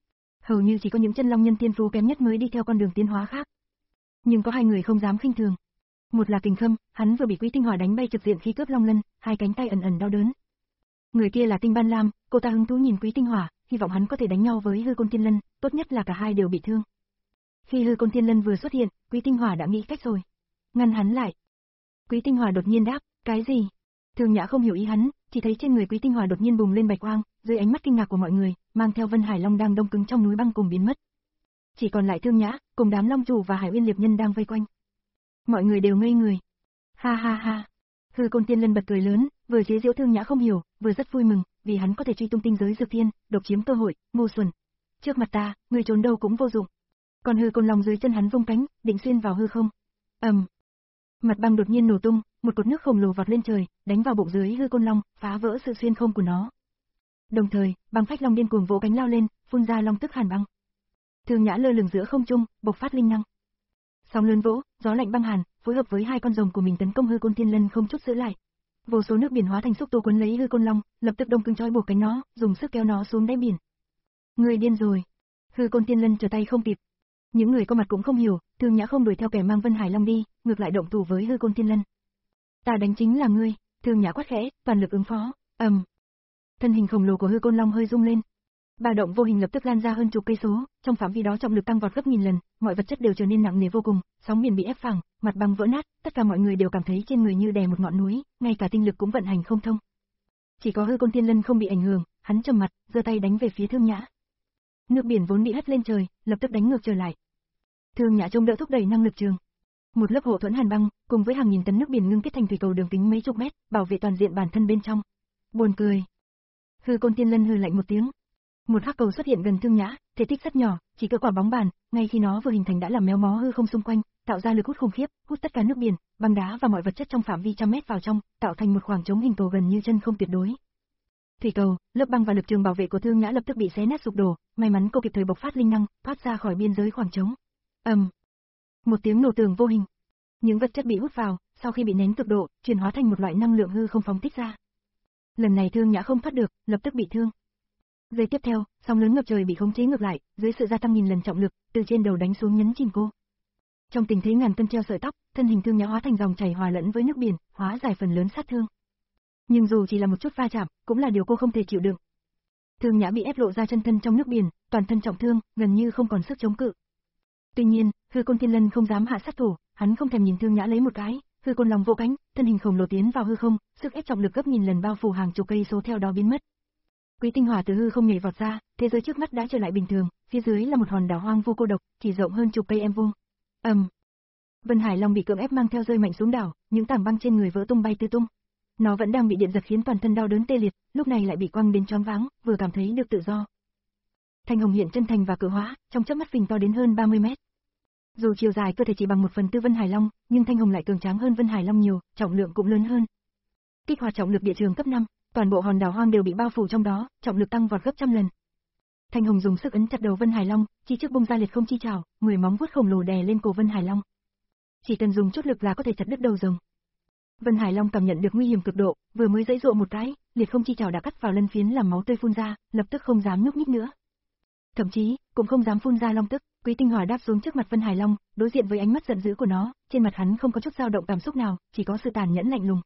Hầu như chỉ có những chân long nhân thiên phú kém nhất mới đi theo con đường tiến hóa khác. Nhưng có hai người không dám khinh thường. Một là Kình Khâm, hắn vừa bị Quý Tinh Hỏa đánh bay trực diện khi cướp long lân, hai cánh tay ẩn ẩn đau đớn. Người kia là Tinh Ban Lam, cô ta hứng thú nhìn Quý Tinh Hỏa, hy vọng hắn có thể đánh nhau với Hư Côn Tiên Lân, tốt nhất là cả hai đều bị thương. Khi Hư Côn Tiên Lân vừa xuất hiện, Quý Tinh Hỏa đã nghĩ cách rồi. Ngăn hắn lại. Quý Tinh Hỏa đột nhiên đáp, cái gì? Thương Nhã không hiểu ý hắn, chỉ thấy trên người Quý Tinh Hỏa đột nhiên bùng lên bạch quang, dưới ánh mắt kinh ngạc của mọi người, mang theo Vân Hải Long đang đông cứng trong núi băng cùng biến mất. Chỉ còn lại Thương Nhã, cùng đám long chủ và Hải Uyên Liệp Nhân đang vây quanh. Mọi người đều ngây người. Ha ha ha. Hư Côn Tiên Lân bật cười lớn, vừa chế giễu Thương Nhã không hiểu, vừa rất vui mừng, vì hắn có thể truy tung tinh giới dược thiên, độc chiếm cơ hội, ngu xuẩn. Trước mặt ta, người trốn đâu cũng vô dụng. Còn Hư Côn Long dưới chân hắn vung cánh, định xuyên vào hư không. ầm, um. Mặt băng đột nhiên nổ tung, một cột nước khổng lồ vọt lên trời, đánh vào bụng dưới Hư Côn Long, phá vỡ sự xuyên không của nó. Đồng thời, băng phách long điên cuồng vỗ cánh lao lên, phun ra long tức hàn băng. Thương Nhã lơ lửng giữa không trung, bộc phát linh năng. Sóng lớn vỗ, gió lạnh băng hàn, phối hợp với hai con rồng của mình tấn công Hư Côn Tiên Lân không chút giữ lại. Vô số nước biển hóa thành xúc tu cuốn lấy Hư Côn Long, lập tức đông cứng trói buộc cánh nó, dùng sức kéo nó xuống đáy biển. Người điên rồi. Hư Côn Tiên Lân trở tay không kịp. Những người có mặt cũng không hiểu, Thương Nhã không đuổi theo kẻ mang Vân Hải Long đi, ngược lại động thủ với Hư Côn Tiên Lân. Ta đánh chính là ngươi, Thương Nhã quát khẽ, toàn lực ứng phó. ầm. Um. Thân hình khổng lồ của Hư Côn Long hơi rung lên. Ba động vô hình lập tức lan ra hơn chục cây số, trong phạm vi đó trọng lực tăng vọt gấp nghìn lần, mọi vật chất đều trở nên nặng nề vô cùng, sóng biển bị ép phẳng, mặt băng vỡ nát, tất cả mọi người đều cảm thấy trên người như đè một ngọn núi, ngay cả tinh lực cũng vận hành không thông. Chỉ có Hư Côn Tiên Lân không bị ảnh hưởng, hắn trầm mặt, giơ tay đánh về phía Thương Nhã. Nước biển vốn bị hất lên trời, lập tức đánh ngược trở lại. Thương Nhã trông đỡ thúc đẩy năng lực trường. Một lớp hộ thuẫn hàn băng, cùng với hàng nghìn tấn nước biển ngưng kết thành thủy cầu đường kính mấy chục mét, bảo vệ toàn diện bản thân bên trong. Buồn cười. Hư Côn Tiên Lân hừ lạnh một tiếng. Một hắc cầu xuất hiện gần Thương Nhã, thể tích rất nhỏ, chỉ cỡ quả bóng bàn, ngay khi nó vừa hình thành đã làm méo mó hư không xung quanh, tạo ra lực hút khủng khiếp, hút tất cả nước biển, băng đá và mọi vật chất trong phạm vi trăm mét vào trong, tạo thành một khoảng trống hình cầu gần như chân không tuyệt đối. Thủy cầu, lớp băng và lực trường bảo vệ của Thương Nhã lập tức bị xé nát sụp đổ, may mắn cô kịp thời bộc phát linh năng, thoát ra khỏi biên giới khoảng trống. ầm, um. Một tiếng nổ tường vô hình. Những vật chất bị hút vào, sau khi bị nén cực độ, chuyển hóa thành một loại năng lượng hư không phóng thích ra. Lần này Thương Nhã không thoát được, lập tức bị thương. Giây tiếp theo, sóng lớn ngập trời bị khống chế ngược lại, dưới sự gia tăng nghìn lần trọng lực, từ trên đầu đánh xuống nhấn chìm cô. Trong tình thế ngàn cân treo sợi tóc, thân hình Thương Nhã hóa thành dòng chảy hòa lẫn với nước biển, hóa giải phần lớn sát thương. Nhưng dù chỉ là một chút va chạm, cũng là điều cô không thể chịu đựng. Thương Nhã bị ép lộ ra chân thân trong nước biển, toàn thân trọng thương, gần như không còn sức chống cự. Tuy nhiên, Hư Côn Tiên Lân không dám hạ sát thủ, hắn không thèm nhìn Thương Nhã lấy một cái, Hư Côn Long vỗ cánh, thân hình khổng lồ tiến vào hư không, sức ép trọng lực gấp nghìn lần bao phủ hàng chục cây số theo đó biến mất. Quý Tinh Hỏa từ hư không nhảy vọt ra, thế giới trước mắt đã trở lại bình thường, phía dưới là một hòn đảo hoang vu cô độc, chỉ rộng hơn chục cây em vuông. ầm, um. Vân Hải Long bị cưỡng ép mang theo rơi mạnh xuống đảo, những tảng băng trên người vỡ tung bay tứ tung. Nó vẫn đang bị điện giật khiến toàn thân đau đớn tê liệt, lúc này lại bị quăng đến choáng váng, vừa cảm thấy được tự do. Thanh Hồng hiện chân thành và cự hóa, trong chớp mắt phình to đến hơn ba mươi mét. Dù chiều dài cơ thể chỉ bằng một phần tư Vân Hải Long, nhưng Thanh Hồng lại cường tráng hơn Vân Hải Long nhiều, trọng lượng cũng lớn hơn. Kích hoạt trọng lực địa trường cấp năm, toàn bộ hòn đảo hoang đều bị bao phủ trong đó, trọng lực tăng vọt gấp trăm lần. Thanh Hồng dùng sức ấn chặt đầu Vân Hải Long, chi trước bung ra liệt không chi trảo, mười móng vuốt khổng lồ đè lên cổ Vân Hải Long. Chỉ cần dùng chút lực là có thể chặt đứt đầu rồng. Vân Hải Long cảm nhận được nguy hiểm cực độ, vừa mới giãy giụa một cái, liệt không chi trảo đã cắt vào lân phiến làm máu tươi phun ra, lập tức không dám nhúc nhích nữa. Thậm chí, cũng không dám phun ra long tức. Quý Tinh Hỏa đáp xuống trước mặt Vân Hải Long, đối diện với ánh mắt giận dữ của nó, trên mặt hắn không có chút dao động cảm xúc nào, chỉ có sự tàn nhẫn lạnh lùng.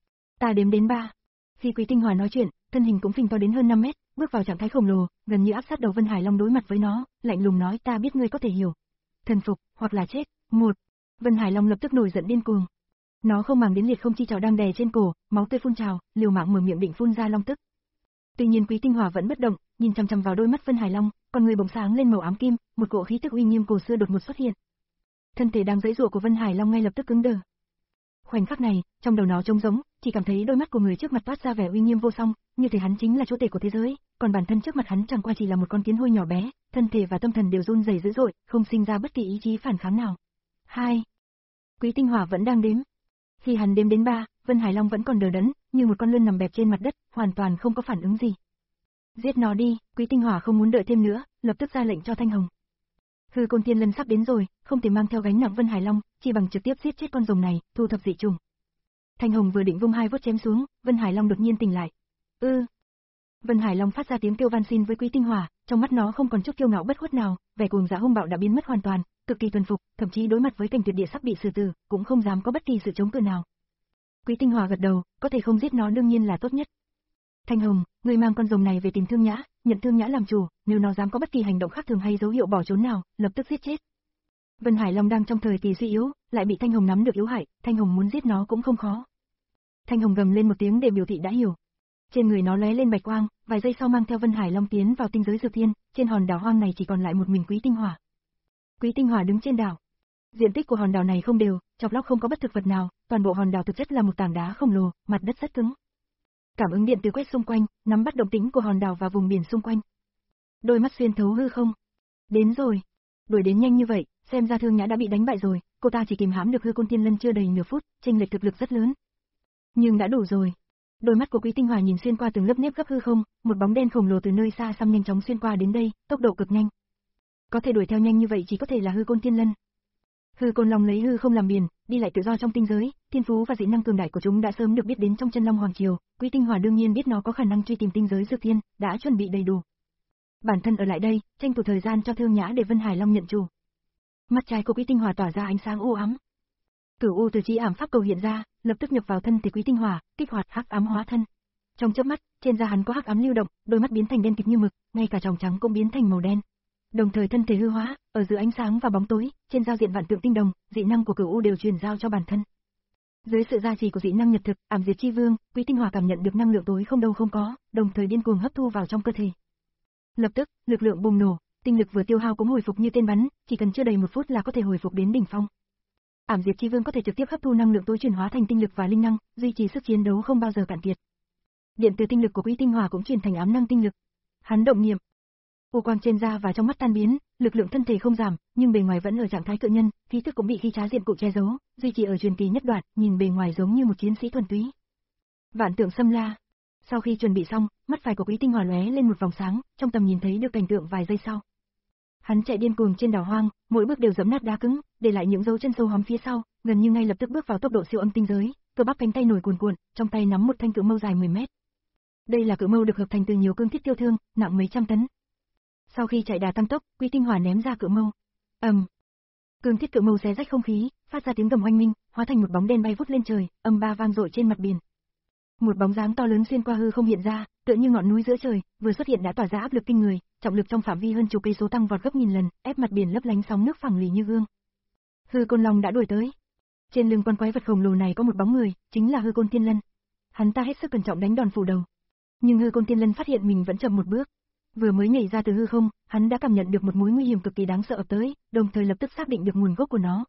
Ta đếm đến ba. Khi Quý Tinh Hỏa nói chuyện, thân hình cũng phình to đến hơn năm mét, bước vào trạng thái khổng lồ, gần như áp sát đầu Vân Hải Long đối mặt với nó, lạnh lùng nói ta biết ngươi có thể hiểu. Thần phục, hoặc là chết. Một. Vân Hải Long lập tức nổi giận điên cuồng. Nó không màng đến liệt không chi trảo đang đè trên cổ, máu tươi phun trào, liều mạng mở miệng định phun ra long tức. Tuy nhiên Quý Tinh Hỏa vẫn bất động, nhìn chằm chằm vào đôi mắt Vân Hải Long, con người bỗng sáng lên màu ám kim, một cỗ khí tức uy nghiêm cổ xưa đột ngột xuất hiện. Thân thể đang giãy giụa của Vân Hải Long ngay lập tức cứng đờ. Khoảnh khắc này, trong đầu nó trống rỗng, chỉ cảm thấy đôi mắt của người trước mặt toát ra vẻ uy nghiêm vô song, như thể hắn chính là chúa tể của thế giới, còn bản thân trước mặt hắn chẳng qua chỉ là một con kiến hôi nhỏ bé, thân thể và tâm thần đều run rẩy dữ dội, không sinh ra bất kỳ ý chí phản kháng nào. Hai. Quý Tinh Hỏa vẫn đang đếm. Khi hắn đếm đến ba, Vân Hải Long vẫn còn đờ đẫn, như một con lươn nằm bẹp trên mặt đất, hoàn toàn không có phản ứng gì. Giết nó đi, Quý Tinh Hỏa không muốn đợi thêm nữa, lập tức ra lệnh cho Thanh Hồng. Hư Côn Tiên Lân sắp đến rồi, không thể mang theo gánh nặng Vân Hải Long, chỉ bằng trực tiếp giết chết con rồng này, thu thập dị trùng. Thanh Hồng vừa định vung hai vuốt chém xuống, Vân Hải Long đột nhiên tỉnh lại. Ư. Ừ. Vân Hải Long phát ra tiếng kêu van xin với Quý Tinh Hỏa, trong mắt nó không còn chút kiêu ngạo bất khuất nào, vẻ cuồng dã hung bạo đã biến mất hoàn toàn, cực kỳ thuần phục, thậm chí đối mặt với cảnh tuyệt địa sắp bị xử tử, cũng không dám có bất kỳ sự chống cự nào. Quý Tinh Hỏa gật đầu, có thể không giết nó đương nhiên là tốt nhất. Thanh Hồng, ngươi mang con rồng này về tìm Thương Nhã, nhận Thương Nhã làm chủ, nếu nó dám có bất kỳ hành động khác thường hay dấu hiệu bỏ trốn nào, lập tức giết chết. Vân Hải Long đang trong thời kỳ suy yếu, lại bị Thanh Hồng nắm được yếu hại, Thanh Hồng muốn giết nó cũng không khó. Thanh Hồng gầm lên một tiếng để biểu thị đã hiểu. trên người nó lóe lên bạch quang, vài giây sau mang theo Vân Hải Long tiến vào tinh giới Dược Thiên, trên hòn đảo hoang này chỉ còn lại một mình Quý Tinh Hỏa. Quý Tinh Hỏa đứng trên đảo. Diện tích của hòn đảo này không đều, chọc lóc không có bất thực vật nào, toàn bộ hòn đảo thực chất là một tảng đá khổng lồ, mặt đất rất cứng. Cảm ứng điện từ quét xung quanh, nắm bắt động tĩnh của hòn đảo và vùng biển xung quanh. Đôi mắt xuyên thấu hư không. Đến rồi. Đuổi đến nhanh như vậy, xem ra Thương Nhã đã bị đánh bại rồi, cô ta chỉ kìm hãm được Hư Côn Tiên Lân chưa đầy nửa phút, chênh lệch thực lực rất lớn. Nhưng đã đủ rồi. Đôi mắt của Quý Tinh Hỏa nhìn xuyên qua từng lớp nếp gấp hư không, một bóng đen khổng lồ từ nơi xa xăm nhanh chóng xuyên qua đến đây, tốc độ cực nhanh. Có thể đuổi theo nhanh như vậy chỉ có thể là Hư Côn Tiên Lân. Hư Côn Long lấy hư không làm biển, đi lại tự do trong tinh giới, thiên phú và dị năng cường đại của chúng đã sớm được biết đến trong Chân Long Hoàng Triều, Quý Tinh Hỏa đương nhiên biết nó có khả năng truy tìm tinh giới Dược Thiên, đã chuẩn bị đầy đủ. Bản thân ở lại đây, tranh thủ thời gian cho Thương Nhã để Vân Hải Long nhận chủ. Mắt trái của Quý Tinh Hỏa tỏa ra ánh sáng u ám. Cửu u từ chi ảm pháp cầu hiện ra, lập tức nhập vào thân thể Quý Tinh Hỏa, kích hoạt hắc ám hóa thân. Trong chớp mắt, trên da hắn có hắc ám lưu động, đôi mắt biến thành đen kịt như mực, ngay cả tròng trắng cũng biến thành màu đen. Đồng thời thân thể hư hóa, ở giữa ánh sáng và bóng tối, trên giao diện vạn tượng tinh đồng, dị năng của Cửu u đều truyền giao cho bản thân. Dưới sự gia trì của dị năng nhật thực, ảm diệt chi vương, Quý Tinh Hỏa cảm nhận được năng lượng tối không đâu không có, đồng thời điên cuồng hấp thu vào trong cơ thể. Lập tức, lực lượng bùng nổ, tinh lực vừa tiêu hao cũng hồi phục như tên bắn, chỉ cần chưa đầy một phút là có thể hồi phục đến đỉnh phong. Ảm diệt chi vương có thể trực tiếp hấp thu năng lượng tối chuyển hóa thành tinh lực và linh năng, duy trì sức chiến đấu không bao giờ cạn kiệt. Điện từ tinh lực của Quý Tinh Hỏa cũng chuyển thành ám năng tinh lực. Hắn động niệm, u quang trên da và trong mắt tan biến, lực lượng thân thể không giảm, nhưng bề ngoài vẫn ở trạng thái cự nhân, khí thức cũng bị khí trá diện cụ che giấu, duy trì ở truyền kỳ nhất đoạn, nhìn bề ngoài giống như một chiến sĩ thuần túy. Vạn tượng xâm la. Sau khi chuẩn bị xong, mắt phải của Quý Tinh Hỏa lóe lên một vòng sáng, trong tầm nhìn thấy được cảnh tượng vài giây sau. Hắn chạy điên cuồng trên đảo hoang, mỗi bước đều giẫm nát đá cứng, để lại những dấu chân sâu hóm phía sau, gần như ngay lập tức bước vào tốc độ siêu âm tinh giới, cơ bắp cánh tay nổi cuồn cuộn, trong tay nắm một thanh cự mâu dài mười mét. Đây là cự mâu được hợp thành từ nhiều cương thiết tiêu thương, nặng mấy trăm tấn. Sau khi chạy đà tăng tốc, Quý Tinh Hỏa ném ra cự mâu. Ầm. Um. Cương thiết cự mâu xé rách không khí, phát ra tiếng gầm oanh minh, hóa thành một bóng đen bay vút lên trời, âm ba vang dội trên mặt biển. Một bóng dáng to lớn xuyên qua hư không hiện ra, tựa như ngọn núi giữa trời, vừa xuất hiện đã tỏa ra áp lực kinh người, trọng lực trong phạm vi hơn chục cây số tăng vọt gấp nghìn lần, ép mặt biển lấp lánh sóng nước phẳng lì như gương. Hư Côn Long đã đuổi tới. Trên lưng con quái vật khổng lồ này có một bóng người, chính là Hư Côn Tiên Lân. Hắn ta hết sức cẩn trọng đánh đòn phủ đầu. Nhưng Hư Côn Tiên Lân phát hiện mình vẫn chậm một bước. Vừa mới nhảy ra từ hư không, hắn đã cảm nhận được một mối nguy hiểm cực kỳ đáng sợ ập tới, đồng thời lập tức xác định được nguồn gốc của nó.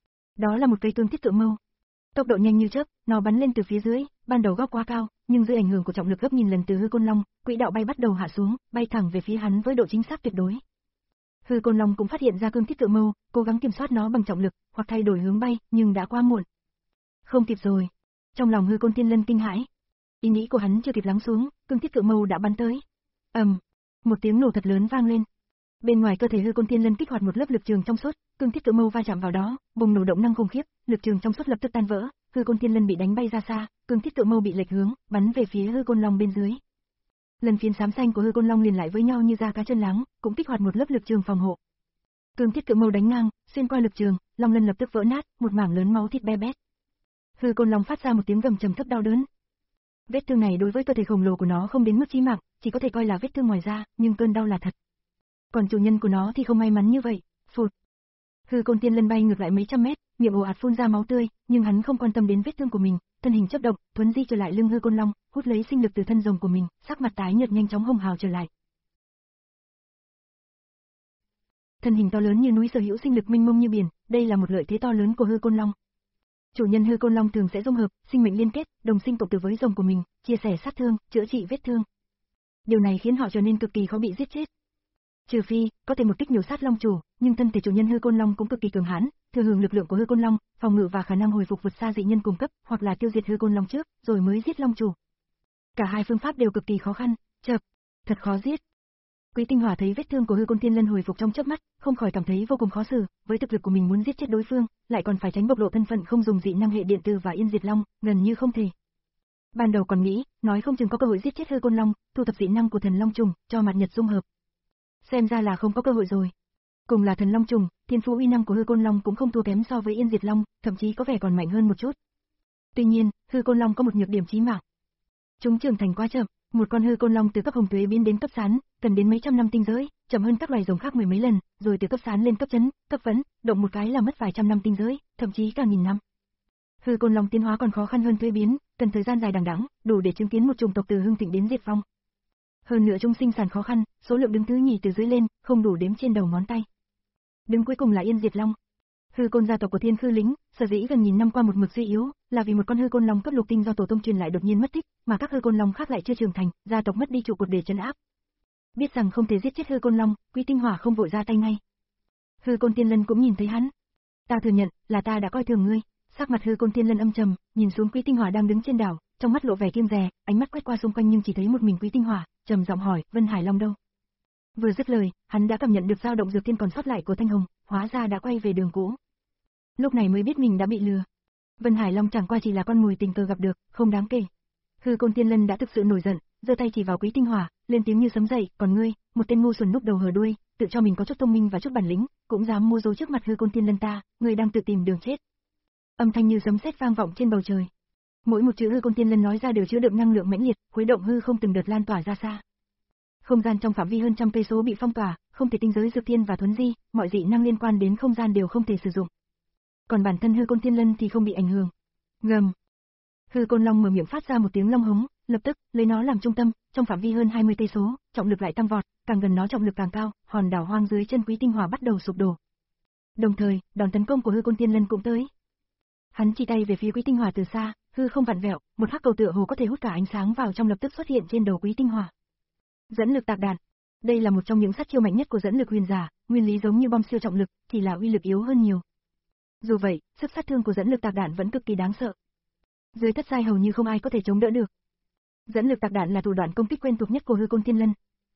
Đó là một cây cương thiết cự mâu. Tốc độ nhanh như chớp, nó bắn lên từ phía dưới, ban đầu góc quá cao, nhưng dưới ảnh hưởng của trọng lực gấp nghìn lần từ Hư Côn Long, quỹ đạo bay bắt đầu hạ xuống, bay thẳng về phía hắn với độ chính xác tuyệt đối. Hư Côn Long cũng phát hiện ra cương thiết cự mâu, cố gắng kiểm soát nó bằng trọng lực, hoặc thay đổi hướng bay, nhưng đã quá muộn. Không kịp rồi. Trong lòng Hư Côn Tiên Lân kinh hãi. Ý nghĩ của hắn chưa kịp lắng xuống, cương thiết cự mâu đã bắn tới. Ầm, um, một tiếng nổ thật lớn vang lên. Bên ngoài cơ thể Hư Côn Tiên Lân kích hoạt một lớp lực trường trong suốt, cương thiết cự mâu va chạm vào đó, bùng nổ động năng khủng khiếp, lực trường trong suốt lập tức tan vỡ, Hư Côn Tiên Lân bị đánh bay ra xa, cương thiết cự mâu bị lệch hướng, bắn về phía Hư Côn Long bên dưới. Lần phiến xám xanh của Hư Côn Long liền lại với nhau như da cá chân láng, cũng kích hoạt một lớp lực trường phòng hộ. Cương thiết cự mâu đánh ngang, xuyên qua lực trường, Long Lân lập tức vỡ nát, một mảng lớn máu thịt be bét. Hư Côn Long phát ra một tiếng gầm trầm thấp đau đớn. Vết thương này đối với cơ thể khổng lồ của nó không đến mức chí mạng, chỉ có thể coi là vết thương ngoài da, nhưng cơn đau là thật. Còn chủ nhân của nó thì không may mắn như vậy. Phụt. Hư Côn Tiên Lân bay ngược lại mấy trăm mét, miệng ồ ạt phun ra máu tươi, nhưng hắn không quan tâm đến vết thương của mình, thân hình chớp động, thuấn di trở lại lưng Hư Côn Long, hút lấy sinh lực từ thân rồng của mình, sắc mặt tái nhợt nhanh chóng hồng hào trở lại. Thân hình to lớn như núi sở hữu sinh lực mênh mông như biển, đây là một lợi thế to lớn của Hư Côn Long. Chủ nhân Hư Côn Long thường sẽ dung hợp, sinh mệnh liên kết, đồng sinh cộng tử với rồng của mình, chia sẻ sát thương, chữa trị vết thương. Điều này khiến họ trở nên cực kỳ khó bị giết chết. Trừ phi, có thể một kích miểu sát Long chủ, nhưng thân thể chủ nhân Hư Côn Long cũng cực kỳ cường hãn, thừa hưởng lực lượng của Hư Côn Long, phòng ngự và khả năng hồi phục vượt xa dị nhân cùng cấp, hoặc là tiêu diệt Hư Côn Long trước, rồi mới giết Long chủ. Cả hai phương pháp đều cực kỳ khó khăn, chợp, thật khó giết. Quý Tinh Hỏa thấy vết thương của Hư Côn Tiên Lân hồi phục trong chớp mắt, không khỏi cảm thấy vô cùng khó xử, với thực lực của mình muốn giết chết đối phương, lại còn phải tránh bộc lộ thân phận không dùng dị năng hệ điện tử và Yên Diệt Long, gần như không thể. Ban đầu còn nghĩ, nói không chừng có cơ hội giết chết Hư Côn Long, thu thập dị năng của Thần Long trùng, cho mặt nhật dung hợp. Xem ra là không có cơ hội rồi. Cùng là Thần Long trùng, thiên phú uy năng của Hư Côn Long cũng không thua kém so với Yên Diệt Long, thậm chí có vẻ còn mạnh hơn một chút. Tuy nhiên, Hư Côn Long có một nhược điểm chí mạng. Chúng trưởng thành quá chậm, một con Hư Côn Long từ cấp hồng tuế biến đến cấp sán, cần đến mấy trăm năm tinh giới, chậm hơn các loài rồng khác mười mấy lần, rồi từ cấp sán lên cấp chấn, cấp vấn, động một cái là mất vài trăm năm tinh giới, thậm chí cả nghìn năm. Hư Côn Long tiến hóa còn khó khăn hơn thuế biến, cần thời gian dài đằng đẵng, đủ để chứng kiến một chủng tộc từ hưng thịnh đến diệt vong. Hơn nữa chúng sinh sản khó khăn, số lượng đứng thứ nhì từ dưới lên, không đủ đếm trên đầu ngón tay. Đứng cuối cùng là Yên Diệt Long. Hư Côn gia tộc của Thiên Khư Lĩnh, sở dĩ gần nghìn năm qua một mực suy yếu, là vì một con Hư Côn Long cấp lục tinh do tổ tông truyền lại đột nhiên mất tích, mà các Hư Côn Long khác lại chưa trưởng thành, gia tộc mất đi trụ cột để trấn áp. Biết rằng không thể giết chết Hư Côn Long, Quý Tinh Hỏa không vội ra tay ngay. Hư Côn Tiên Lân cũng nhìn thấy hắn. Ta thừa nhận, là ta đã coi thường ngươi. Sắc mặt Hư Côn Tiên Lân âm trầm, nhìn xuống Quý Tinh Hỏa đang đứng trên đảo, trong mắt lộ vẻ kiêng dè, ánh mắt quét qua xung quanh nhưng chỉ thấy một mình Quý Tinh Hỏa, trầm giọng hỏi, Vân Hải Long đâu? Vừa dứt lời, hắn đã cảm nhận được dao động dược tiên còn sót lại của Thanh Hồng, hóa ra đã quay về đường cũ. Lúc này mới biết mình đã bị lừa. Vân Hải Long chẳng qua chỉ là con mồi tình cờ gặp được, không đáng kể. Hư Côn Tiên Lân đã thực sự nổi giận, giơ tay chỉ vào Quý Tinh Hỏa, lên tiếng như sấm dậy, còn ngươi, một tên ngu xuẩn núp đầu hở đuôi, tự cho mình có chút thông minh và chút bản lĩnh, cũng dám mua dối trước mặt Hư Côn Tiên Lân ta, ngươi đang tự tìm đường chết. Âm thanh như sấm sét vang vọng trên bầu trời. Mỗi một chữ Hư Côn Tiên Lân nói ra đều chứa đựng năng lượng mãnh liệt, khuấy động hư không từng đợt lan tỏa ra xa. Không gian trong phạm vi hơn trăm cây số bị phong tỏa, không thể tinh giới dược tiên và thuấn di, mọi dị năng liên quan đến không gian đều không thể sử dụng. Còn bản thân Hư Côn Tiên Lân thì không bị ảnh hưởng. Ngầm. Hư Côn Long mở miệng phát ra một tiếng long hống, lập tức lấy nó làm trung tâm, trong phạm vi hơn hai mươi cây số, trọng lực lại tăng vọt, càng gần nó trọng lực càng cao, hòn đảo hoang dưới chân Quý Tinh Hỏa bắt đầu sụp đổ. Đồng thời, đòn tấn công của Hư Côn Tiên Lân cũng tới. Hắn chỉ tay về phía Quý Tinh Hỏa từ xa, hư không vặn vẹo, một hắc cầu tựa hồ có thể hút cả ánh sáng vào trong lập tức xuất hiện trên đầu Quý Tinh Hỏa. Dẫn lực tạc đạn. Đây là một trong những sát chiêu mạnh nhất của dẫn lực huyền giả, nguyên lý giống như bom siêu trọng lực, chỉ là uy lực yếu hơn nhiều. Dù vậy, sức sát thương của dẫn lực tạc đạn vẫn cực kỳ đáng sợ. Dưới thất giai hầu như không ai có thể chống đỡ được. Dẫn lực tạc đạn là thủ đoạn công kích quen thuộc nhất của Hư Côn Tiên Lân.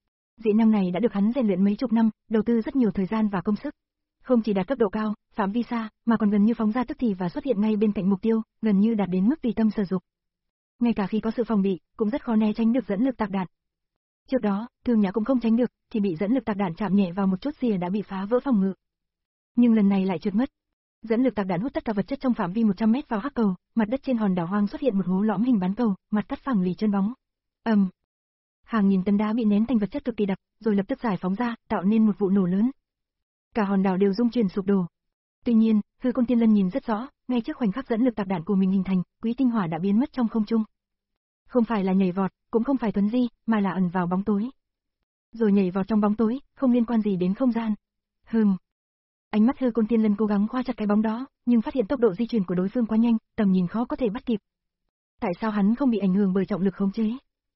Dị năng này đã được hắn rèn luyện mấy chục năm, đầu tư rất nhiều thời gian và công sức. Không chỉ đạt cấp độ cao, phạm vi xa, mà còn gần như phóng ra tức thì và xuất hiện ngay bên cạnh mục tiêu, gần như đạt đến mức tùy tâm sở dục. Ngay cả khi có sự phòng bị, cũng rất khó né tránh được dẫn lực tạc đạn. Trước đó, Thương Nhã cũng không tránh được, chỉ bị dẫn lực tạc đạn chạm nhẹ vào một chút rìa đã bị phá vỡ phòng ngự. Nhưng lần này lại trượt mất. Dẫn lực tạc đạn hút tất cả vật chất trong phạm vi một trăm mét vào hắc cầu, mặt đất trên hòn đảo hoang xuất hiện một hố lõm hình bán cầu, mặt cắt phẳng lì chân bóng. Ầm. Um. Hàng nghìn tấn đá bị nén thành vật chất cực kỳ đặc, rồi lập tức giải phóng ra, tạo nên một vụ nổ lớn. Cả hòn đảo đều rung chuyển sụp đổ. Tuy nhiên, Hư Côn Tiên Lân nhìn rất rõ, ngay trước khoảnh khắc dẫn lực tạc đạn của mình hình thành, Quý Tinh Hỏa đã biến mất trong không trung. Không phải là nhảy vọt, cũng không phải thuấn di, mà là ẩn vào bóng tối. Rồi nhảy vào trong bóng tối, không liên quan gì đến không gian. Hừm. Ánh mắt Hư Côn Tiên Lân cố gắng khóa chặt cái bóng đó, nhưng phát hiện tốc độ di chuyển của đối phương quá nhanh, tầm nhìn khó có thể bắt kịp. Tại sao hắn không bị ảnh hưởng bởi trọng lực khống chế?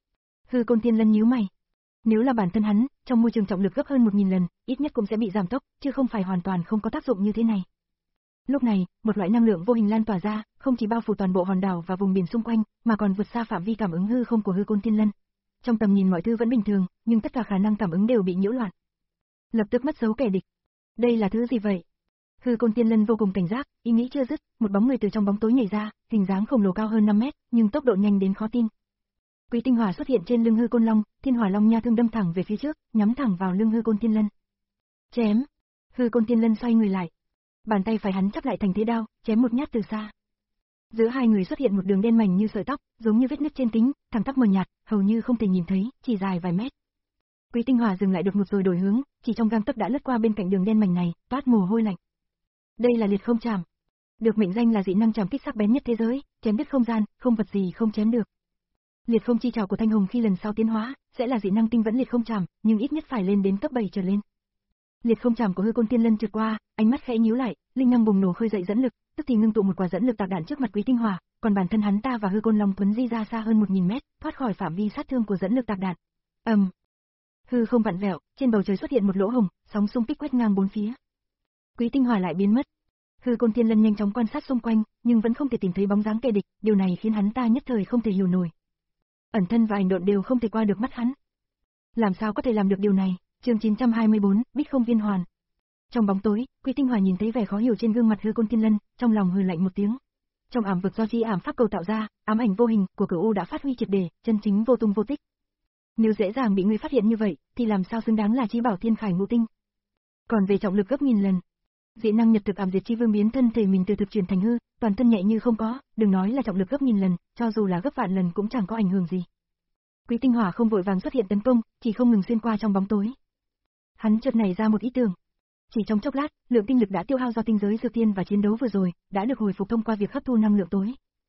Hư Côn Tiên Lân nhíu mày. Nếu là bản thân hắn, trong môi trường trọng lực gấp hơn một nghìn lần, ít nhất cũng sẽ bị giảm tốc, chứ không phải hoàn toàn không có tác dụng như thế này. Lúc này, một loại năng lượng vô hình lan tỏa ra, không chỉ bao phủ toàn bộ hòn đảo và vùng biển xung quanh, mà còn vượt xa phạm vi cảm ứng hư không của Hư Côn Tiên Lân. Trong tầm nhìn mọi thứ vẫn bình thường, nhưng tất cả khả năng cảm ứng đều bị nhiễu loạn. Lập tức mất dấu kẻ địch. Đây là thứ gì vậy? Hư Côn Tiên Lân vô cùng cảnh giác, ý nghĩ chưa dứt, một bóng người từ trong bóng tối nhảy ra, hình dáng khổng lồ cao hơn năm mét, nhưng tốc độ nhanh đến khó tin. Quý Tinh Hỏa xuất hiện trên lưng Hư Côn Long, Thiên Hỏa Long nha thương đâm thẳng về phía trước, nhắm thẳng vào lưng Hư Côn Tiên Lân. Chém. Hư Côn Tiên Lân xoay người lại. Bàn tay phải hắn chắp lại thành thế đao, chém một nhát từ xa. Giữa hai người xuất hiện một đường đen mảnh như sợi tóc, giống như vết nứt trên kính, thẳng tắp mờ nhạt, hầu như không thể nhìn thấy, chỉ dài vài mét. Quý Tinh Hỏa dừng lại đột ngột rồi đổi hướng, chỉ trong gang tấc đã lướt qua bên cạnh đường đen mảnh này, toát mồ hôi lạnh. Đây là liệt không chạm. Được mệnh danh là dị năng chạm kích sắc bén nhất thế giới, chém đứt không gian, không vật gì không chém được. Liệt không chi trảo của Thanh Hồng khi lần sau tiến hóa, sẽ là dị năng tinh vẫn liệt không chạm, nhưng ít nhất phải lên đến cấp bảy trở lên. Liệt không chạm của Hư Côn Tiên Lân trượt qua, ánh mắt khẽ nhíu lại, linh năng bùng nổ khơi dậy dẫn lực, tức thì ngưng tụ một quả dẫn lực tạc đạn trước mặt Quý Tinh Hỏa, còn bản thân hắn ta và Hư Côn Long thuấn di ra xa hơn một nghìn mét, thoát khỏi phạm vi sát thương của dẫn lực tạc đạn. Ầm. Um. Hư không vặn vẹo, trên bầu trời xuất hiện một lỗ hổng, sóng xung kích quét ngang bốn phía. Quý Tinh Hỏa lại biến mất. Hư Côn Tiên Lân nhanh chóng quan sát xung quanh, nhưng vẫn không thể tìm thấy bóng dáng kẻ địch, điều này khiến hắn ta nhất thời không thể hiểu nổi. Ẩn thân và ảnh độn đều không thể qua được mắt hắn. Làm sao có thể làm được điều này? Chương chín trăm hai mươi bốn, Bích Không Viên Hoàn. Trong bóng tối, Quý Tinh Hỏa nhìn thấy vẻ khó hiểu trên gương mặt Hư Côn Tiên Lân, trong lòng hừ lạnh một tiếng. Trong ảm vực do chi ảm pháp cầu tạo ra, ám ảnh vô hình của Cửu U đã phát huy triệt để, chân chính vô tung vô tích. Nếu dễ dàng bị người phát hiện như vậy, thì làm sao xứng đáng là chí bảo Thiên Khải Ngũ Tinh? Còn về trọng lực gấp nghìn lần, dị năng nhật thực ảm diệt chi vương biến thân thể mình từ thực chuyển thành hư, toàn thân nhẹ như không có, đừng nói là trọng lực gấp nghìn lần, cho dù là gấp vạn lần cũng chẳng có ảnh hưởng gì. Quý Tinh Hỏa không vội vàng xuất hiện tấn công, chỉ không ngừng xuyên qua trong bóng tối. Hắn chợt nảy ra một ý tưởng. Chỉ trong chốc lát, lượng tinh lực đã tiêu hao do tinh giới dược tiên và chiến đấu vừa rồi đã được hồi phục thông qua việc hấp thu năng lượng tối.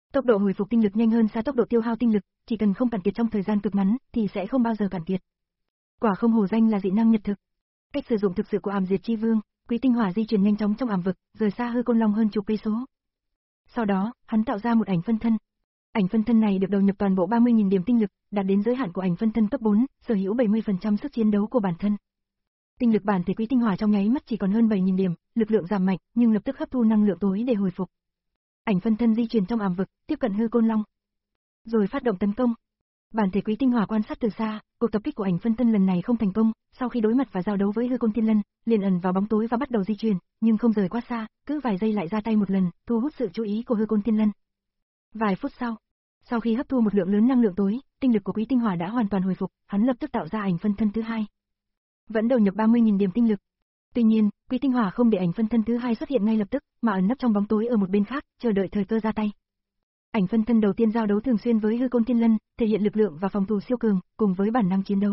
Tốc độ hồi phục tinh lực nhanh hơn xa tốc độ tiêu hao tinh lực, chỉ cần không cạn kiệt trong thời gian cực ngắn thì sẽ không bao giờ cạn kiệt. Quả không hổ danh là dị năng nhật thực. Cách sử dụng thực sự của Ảm Diệt Chi Vương, Quý Tinh Hỏa di chuyển nhanh chóng trong ảm vực, rời xa Hư Côn Long hơn chục cây số. Sau đó, hắn tạo ra một ảnh phân thân. Ảnh phân thân này được đầu nhập toàn bộ ba mươi nghìn điểm tinh lực, đạt đến giới hạn của ảnh phân thân cấp bốn, sở hữu bảy mươi phần trăm sức chiến đấu của bản thân. Tinh lực bản thể Quý Tinh Hỏa trong nháy mắt chỉ còn hơn bảy nghìn điểm, lực lượng giảm mạnh, nhưng lập tức hấp thu năng lượng tối để hồi phục. Ảnh phân thân di chuyển trong ảm vực, tiếp cận Hư Côn Long, rồi phát động tấn công. Bản thể Quý Tinh Hỏa quan sát từ xa, cuộc tập kích của ảnh phân thân lần này không thành công, sau khi đối mặt và giao đấu với Hư Côn Tiên Lân, liền ẩn vào bóng tối và bắt đầu di chuyển, nhưng không rời quá xa, cứ vài giây lại ra tay một lần, thu hút sự chú ý của Hư Côn Tiên Lân. Vài phút sau, sau khi hấp thu một lượng lớn năng lượng tối, tinh lực của Quý Tinh Hỏa đã hoàn toàn hồi phục, hắn lập tức tạo ra ảnh phân thân thứ hai. Vẫn đầu nhập ba mươi nghìn điểm tinh lực. Tuy nhiên, Quý Tinh Hỏa không để ảnh phân thân thứ hai xuất hiện ngay lập tức, mà ẩn nấp trong bóng tối ở một bên khác, chờ đợi thời cơ ra tay. Ảnh phân thân đầu tiên giao đấu thường xuyên với Hư Côn Tiên Lân, thể hiện lực lượng và phòng thủ siêu cường, cùng với bản năng chiến đấu.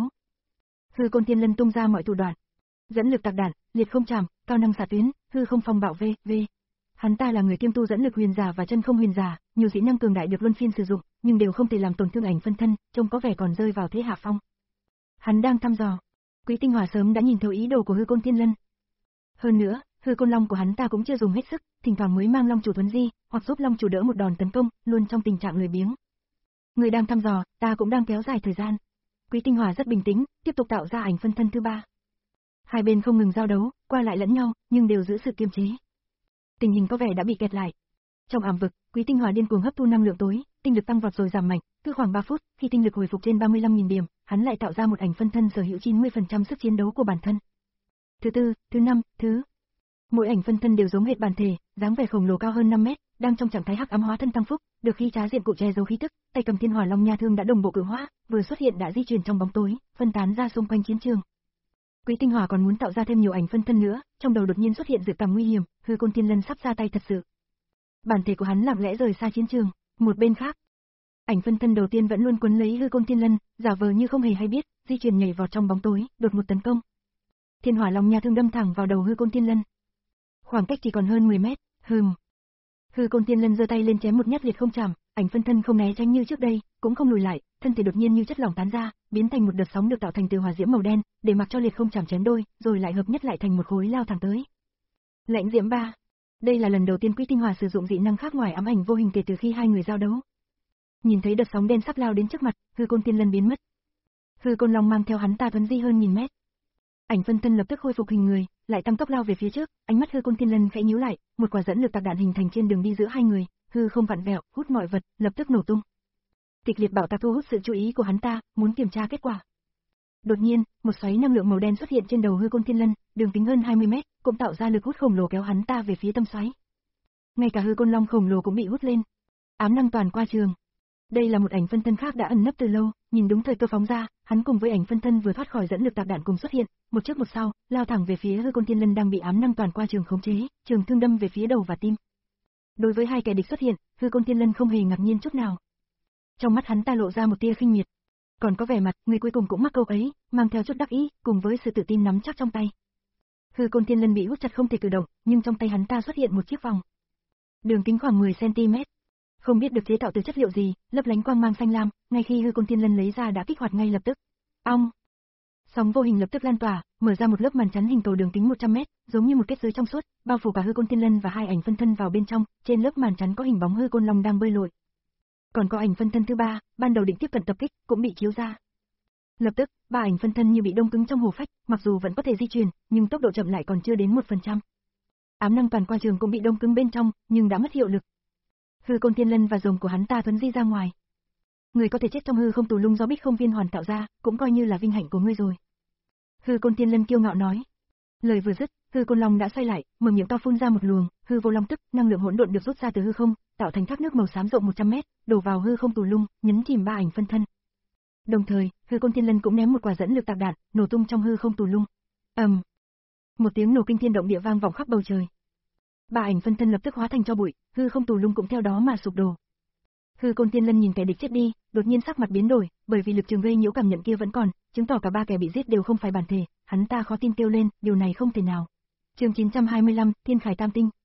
Hư Côn Tiên Lân tung ra mọi thủ đoạn, dẫn lực tạc đạn, liệt không chạm, cao năng xạ tuyến, hư không phong bạo v, v. Hắn ta là người kiêm tu dẫn lực huyền giả và chân không huyền giả, nhiều kỹ năng cường đại được luân phiên sử dụng, nhưng đều không thể làm tổn thương ảnh phân thân, trông có vẻ còn rơi vào thế hạ phong. Hắn đang thăm dò. Quý Tinh Hỏa sớm đã nhìn thấu ý đồ của Hư Côn Tiên Lân. Hơn nữa, Hư Côn Long của hắn ta cũng chưa dùng hết sức, thỉnh thoảng mới mang Long chủ thuấn di, hoặc giúp Long chủ đỡ một đòn tấn công, luôn trong tình trạng lười biếng. Người đang thăm dò, ta cũng đang kéo dài thời gian. Quý Tinh Hỏa rất bình tĩnh, tiếp tục tạo ra ảnh phân thân thứ ba. Hai bên không ngừng giao đấu, qua lại lẫn nhau, nhưng đều giữ sự kiềm chế. Tình hình có vẻ đã bị kẹt lại. Trong ảm vực, Quý Tinh Hỏa điên cuồng hấp thu năng lượng tối, tinh lực tăng vọt rồi giảm mạnh, cứ khoảng ba phút, khi tinh lực hồi phục trên ba mươi lăm nghìn điểm, hắn lại tạo ra một ảnh phân thân sở hữu chín mươi phần trăm sức chiến đấu của bản thân. Thứ tư, thứ năm, thứ. Mỗi ảnh phân thân đều giống hệt bản thể, dáng vẻ khổng lồ cao hơn năm mét, đang trong trạng thái hắc ám hóa thân tăng phúc, được khi trá diện cụ che giấu khí tức, tay cầm Thiên Hỏa Long Nha thương đã đồng bộ cự hóa, vừa xuất hiện đã di chuyển trong bóng tối, phân tán ra xung quanh chiến trường. Quý Tinh Hỏa còn muốn tạo ra thêm nhiều ảnh phân thân nữa, trong đầu đột nhiên xuất hiện dự cảm nguy hiểm, Hư Côn Tiên Lân sắp ra tay thật sự. Bản thể của hắn lặng lẽ rời xa chiến trường, một bên khác, ảnh phân thân đầu tiên vẫn luôn quấn lấy Hư Côn Tiên Lân, giả vờ như không hề hay biết, di chuyển nhảy vọt trong bóng tối, đột một tấn công. Thiên Hỏa Long Nha thương đâm thẳng vào đầu Hư Côn Tiên Lân. Khoảng cách chỉ còn hơn mười mét, hừm. Hư Côn Tiên Lân giơ tay lên chém một nhát liệt không chạm, ảnh phân thân không né tránh như trước đây, cũng không lùi lại, thân thể đột nhiên như chất lỏng tán ra, biến thành một đợt sóng được tạo thành từ hỏa diễm màu đen, để mặc cho liệt không chạm chém đôi, rồi lại hợp nhất lại thành một khối lao thẳng tới. Lãnh Diễm ba. Đây là lần đầu tiên Quý Tinh Hỏa sử dụng dị năng khác ngoài ám ảnh vô hình kể từ khi hai người giao đấu. Nhìn thấy đợt sóng đen sắp lao đến trước mặt, Hư Côn Tiên Lân biến mất. Hư Côn Long mang theo hắn ta thuấn di hơn nghìn mét. Ảnh phân thân lập tức khôi phục hình người, lại tăng tốc lao về phía trước, ánh mắt Hư Côn Tiên Lân khẽ nhíu lại, một quả dẫn lực tạc đạn hình thành trên đường đi giữa hai người, hư không vặn vẹo, hút mọi vật, lập tức nổ tung. Kịch liệt bạo tạc thu hút sự chú ý của hắn ta, muốn kiểm tra kết quả. Đột nhiên, một xoáy năng lượng màu đen xuất hiện trên đầu Hư Côn Tiên Lân, đường kính hơn hai mươi mét, cũng tạo ra lực hút khổng lồ kéo hắn ta về phía tâm xoáy. Ngay cả Hư Côn Long khổng lồ cũng bị hút lên. Ám năng toàn qua trường. Đây là một ảnh phân thân khác đã ẩn nấp từ lâu, nhìn đúng thời cơ phóng ra, hắn cùng với ảnh phân thân vừa thoát khỏi dẫn lực tạc đạn cùng xuất hiện, một trước một sau, lao thẳng về phía Hư Côn Tiên Lân đang bị ám năng toàn qua trường khống chế, trường thương đâm về phía đầu và tim. Đối với hai kẻ địch xuất hiện, Hư Côn Tiên Lân không hề ngạc nhiên chút nào. Trong mắt hắn ta lộ ra một tia khinh miệt, còn có vẻ mặt người cuối cùng cũng mắc câu ấy, mang theo chút đắc ý, cùng với sự tự tin nắm chắc trong tay. Hư Côn Tiên Lân bị hút chặt không thể cử động, nhưng trong tay hắn ta xuất hiện một chiếc vòng, đường kính khoảng mười xăng ti mét. Không biết được chế tạo từ chất liệu gì, lấp lánh quang mang xanh lam, ngay khi Hư Côn Tiên Lân lấy ra đã kích hoạt ngay lập tức. Ong! Sóng vô hình lập tức lan tỏa, mở ra một lớp màn chắn hình cầu đường kính một trăm mét, giống như một kết giới trong suốt, bao phủ cả Hư Côn Tiên Lân và hai ảnh phân thân vào bên trong, trên lớp màn chắn có hình bóng Hư Côn Long đang bơi lội. Còn có ảnh phân thân thứ ba, ban đầu định tiếp cận tập kích, cũng bị chiếu ra. Lập tức, ba ảnh phân thân như bị đông cứng trong hồ phách, mặc dù vẫn có thể di chuyển, nhưng tốc độ chậm lại còn chưa đến một phần trăm. Ám năng toàn qua trường cũng bị đông cứng bên trong, nhưng đã mất hiệu lực. Hư Côn Tiên Lân và rồng của hắn ta thuấn di ra ngoài. Người có thể chết trong hư không tù lung do Bích Không Viên Hoàn tạo ra, cũng coi như là vinh hạnh của ngươi rồi. Hư Côn Tiên Lân kiêu ngạo nói. Lời vừa dứt, Hư Côn Long đã xoay lại, mở miệng to phun ra một luồng, hư vô long tức, năng lượng hỗn độn được rút ra từ hư không, tạo thành thác nước màu xám rộng một trăm mét, đổ vào hư không tù lung, nhấn chìm ba ảnh phân thân. Đồng thời, Hư Côn Tiên Lân cũng ném một quả dẫn lực tạc đạn, nổ tung trong hư không tù lung. Ầm. Um. Một tiếng nổ kinh thiên động địa vang vọng khắp bầu trời. Ba ảnh phân thân lập tức hóa thành tro bụi, hư không tù lung cũng theo đó mà sụp đổ. Hư Côn Tiên Lân nhìn kẻ địch chết đi, đột nhiên sắc mặt biến đổi, bởi vì lực trường gây nhiễu cảm nhận kia vẫn còn, chứng tỏ cả ba kẻ bị giết đều không phải bản thể, hắn ta khó tin kêu lên, điều này không thể nào. Chương chín trăm hai mươi lăm, Thiên Khải Tam Tinh.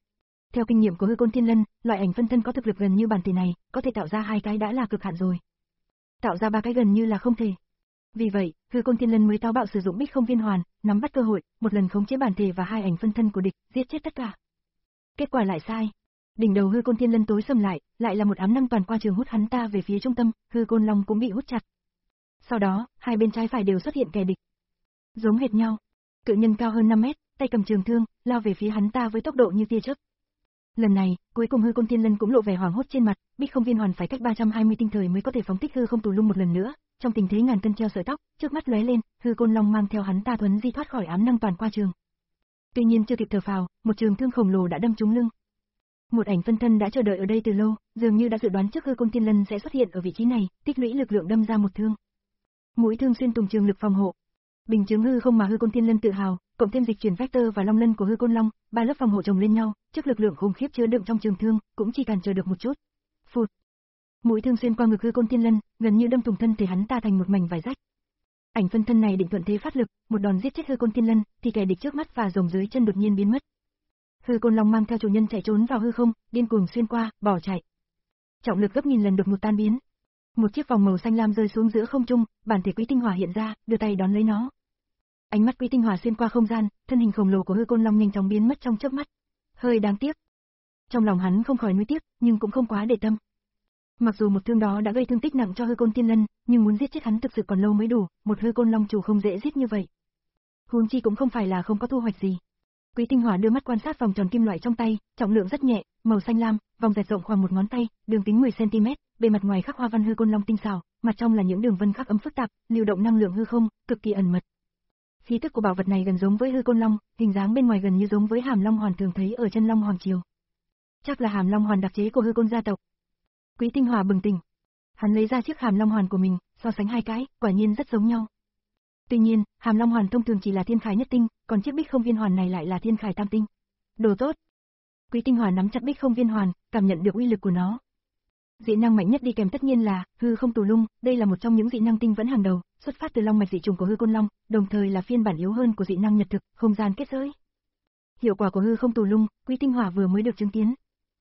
Theo kinh nghiệm của Hư Côn Thiên Lân, loại ảnh phân thân có thực lực gần như bản thể này, có thể tạo ra hai cái đã là cực hạn rồi. Tạo ra ba cái gần như là không thể. Vì vậy, Hư Côn Thiên Lân mới táo bạo sử dụng Bích Không Viên Hoàn, nắm bắt cơ hội, một lần khống chế bản thể và hai ảnh phân thân của địch, giết chết tất cả. Kết quả lại sai. Đỉnh đầu Hư Côn Thiên Lân tối sầm lại, lại là một ám năng toàn qua trường hút hắn ta về phía trung tâm, Hư Côn Long cũng bị hút chặt. Sau đó, hai bên trái phải đều xuất hiện kẻ địch. Giống hệt nhau. Cự nhân cao hơn năm mét, tay cầm trường thương, lao về phía hắn ta với tốc độ như tia chớp. Lần này, cuối cùng Hư Côn Thiên Lân cũng lộ vẻ hoảng hốt trên mặt, Bích Không Viên Hoàn phải cách ba trăm hai mươi tinh thời mới có thể phóng thích hư không tù lung một lần nữa, trong tình thế ngàn cân treo sợi tóc, trước mắt lóe lên, Hư Côn Long mang theo hắn ta thuấn di thoát khỏi ám năng toàn qua trường. Tuy nhiên chưa kịp thở phào, một trường thương khổng lồ đã đâm trúng lưng. Một ảnh phân thân đã chờ đợi ở đây từ lâu, dường như đã dự đoán trước Hư Côn Thiên Lân sẽ xuất hiện ở vị trí này, tích lũy lực lượng đâm ra một thương. Mũi thương xuyên tùng trường lực phòng hộ. Bình chứng hư không mà Hư Côn Thiên Lân tự hào, cộng thêm dịch chuyển vector và long lân của Hư Côn Long, ba lớp phòng hộ chồng lên nhau, trước lực lượng khủng khiếp chứa đựng trong trường thương, cũng chỉ cản trở được một chút. Phụt. Mũi thương xuyên qua ngực Hư Côn Thiên Lân, gần như đâm thủng thân thể hắn ta thành một mảnh vải rách. Ảnh phân thân này định thuận thế phát lực, một đòn giết chết Hư Côn Thiên Lân, thì kẻ địch trước mắt và rồng dưới chân đột nhiên biến mất. Hư Côn Long mang theo chủ nhân chạy trốn vào hư không, điên cuồng xuyên qua, bỏ chạy. Trọng lực gấp nghìn lần đột ngột tan biến. Một chiếc vòng màu xanh lam rơi xuống giữa không trung, bản thể Quý Tinh Hỏa hiện ra, đưa tay đón lấy nó. Ánh mắt Quý Tinh Hỏa xuyên qua không gian, thân hình khổng lồ của Hư Côn Long nhanh chóng biến mất trong chớp mắt. Hơi đáng tiếc. Trong lòng hắn không khỏi nuối tiếc, nhưng cũng không quá để tâm. Mặc dù một thương đó đã gây thương tích nặng cho Hư Côn Thiên Lân, nhưng muốn giết chết hắn thực sự còn lâu mới đủ, một Hư Côn Long chủ không dễ giết như vậy. Huống chi cũng không phải là không có thu hoạch gì. Quý Tinh Hỏa đưa mắt quan sát vòng tròn kim loại trong tay, trọng lượng rất nhẹ, màu xanh lam, vòng dẹt rộng khoảng một ngón tay, đường kính mười xăng ti mét, bề mặt ngoài khắc hoa văn Hư Côn Long tinh xảo, mặt trong là những đường vân khắc ấm phức tạp, lưu động năng lượng hư không, cực kỳ ẩn mật. Khí tức của bảo vật này gần giống với Hư Côn Long, hình dáng bên ngoài gần như giống với Hàm Long Hoàn thường thấy ở chân Long Hoàng triều. Chắc là Hàm Long Hoàn đặc chế của Hư Côn gia tộc. Quý Tinh Hỏa bừng tỉnh. Hắn lấy ra chiếc Hàm Long Hoàn của mình, so sánh hai cái, quả nhiên rất giống nhau. Tuy nhiên, Hàm Long Hoàn thông thường chỉ là thiên khải nhất tinh, còn chiếc Bích Không Viên Hoàn này lại là thiên khải tam tinh. Đồ tốt. Quý Tinh Hỏa nắm chặt Bích Không Viên Hoàn, cảm nhận được uy lực của nó. Dị năng mạnh nhất đi kèm tất nhiên là hư không tù lung, đây là một trong những dị năng tinh vẫn hàng đầu, xuất phát từ long mạch dị trùng của Hư Côn Long, đồng thời là phiên bản yếu hơn của dị năng nhật thực, không gian kết giới. Hiệu quả của hư không tù lung, Quý Tinh Hỏa vừa mới được chứng kiến.